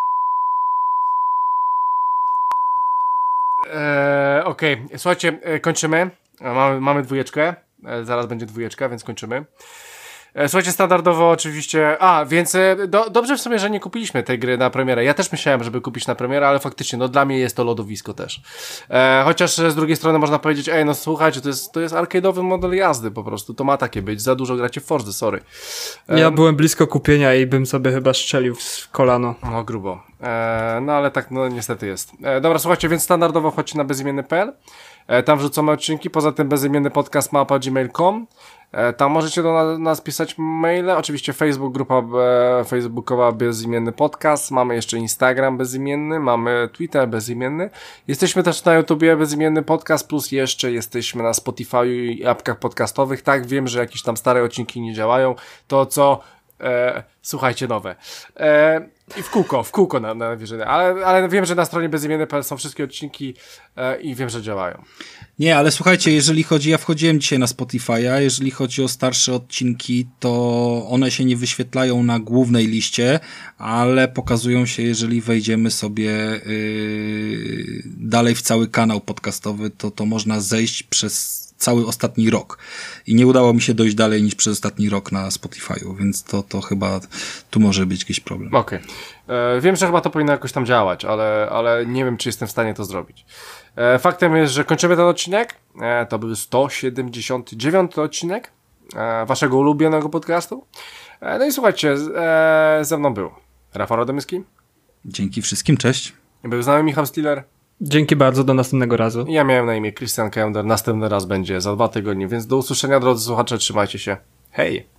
E, Okej, słuchajcie, e, kończymy. E, Mamy, mamy dwójeczkę. E, zaraz będzie dwójeczka, więc kończymy. E, Słuchajcie, standardowo oczywiście... A, więc e, do, dobrze w sumie, że nie kupiliśmy tej gry na premierę. Ja też myślałem, żeby kupić na premierę, ale faktycznie, no dla mnie jest to lodowisko też. E, chociaż z drugiej strony można powiedzieć, ej, no słuchajcie, to jest, to jest arcade'owy model jazdy po prostu. To ma takie być. Za dużo gracie w Forza, sorry. E, Ja byłem blisko kupienia i bym sobie chyba strzelił w kolano. No grubo. E, no ale tak no niestety jest. E, dobra, słuchajcie, więc standardowo chodźcie na bezimienny kropka p l. E, tam wrzucamy odcinki, poza tym bezimienny podcast mapa gmail kropka com. E, tam możecie do na, nas pisać maile. Oczywiście Facebook, grupa e, facebookowa bezimienny podcast. Mamy jeszcze Instagram bezimienny, mamy Twitter bezimienny. Jesteśmy też na YouTubie bezimienny podcast, plus jeszcze jesteśmy na Spotify i apkach podcastowych. Tak, wiem, że jakieś tam stare odcinki nie działają. To co... E, słuchajcie nowe. E, I w kółko, w kółko na, na wierzynę. Ale, ale wiem, że na stronie bezimienny kropka p l są wszystkie odcinki e, i wiem, że działają. Nie, ale słuchajcie, jeżeli chodzi, ja wchodziłem dzisiaj na Spotify'a, jeżeli chodzi o starsze odcinki, to one się nie wyświetlają na głównej liście, ale pokazują się, jeżeli wejdziemy sobie yy, dalej w cały kanał podcastowy, to to można zejść przez cały ostatni rok. I nie udało mi się dojść dalej niż przez ostatni rok na Spotify'u, więc to, to chyba tu może być jakiś problem. Okej. Okay. Wiem, że chyba to powinno jakoś tam działać, ale, ale nie wiem, czy jestem w stanie to zrobić. E, faktem jest, że kończymy ten odcinek. E, to był sto siedemdziesiąty dziewiąty odcinek e, waszego ulubionego podcastu. E, no i słuchajcie, z, e, ze mną był Rafał Radomyski. Dzięki wszystkim, cześć. Był z nami Michał Stiller. Dzięki bardzo, do następnego razu. Ja miałem na imię Christian Kender. Następny raz będzie za dwa tygodnie, więc do usłyszenia, drodzy słuchacze, trzymajcie się. Hej!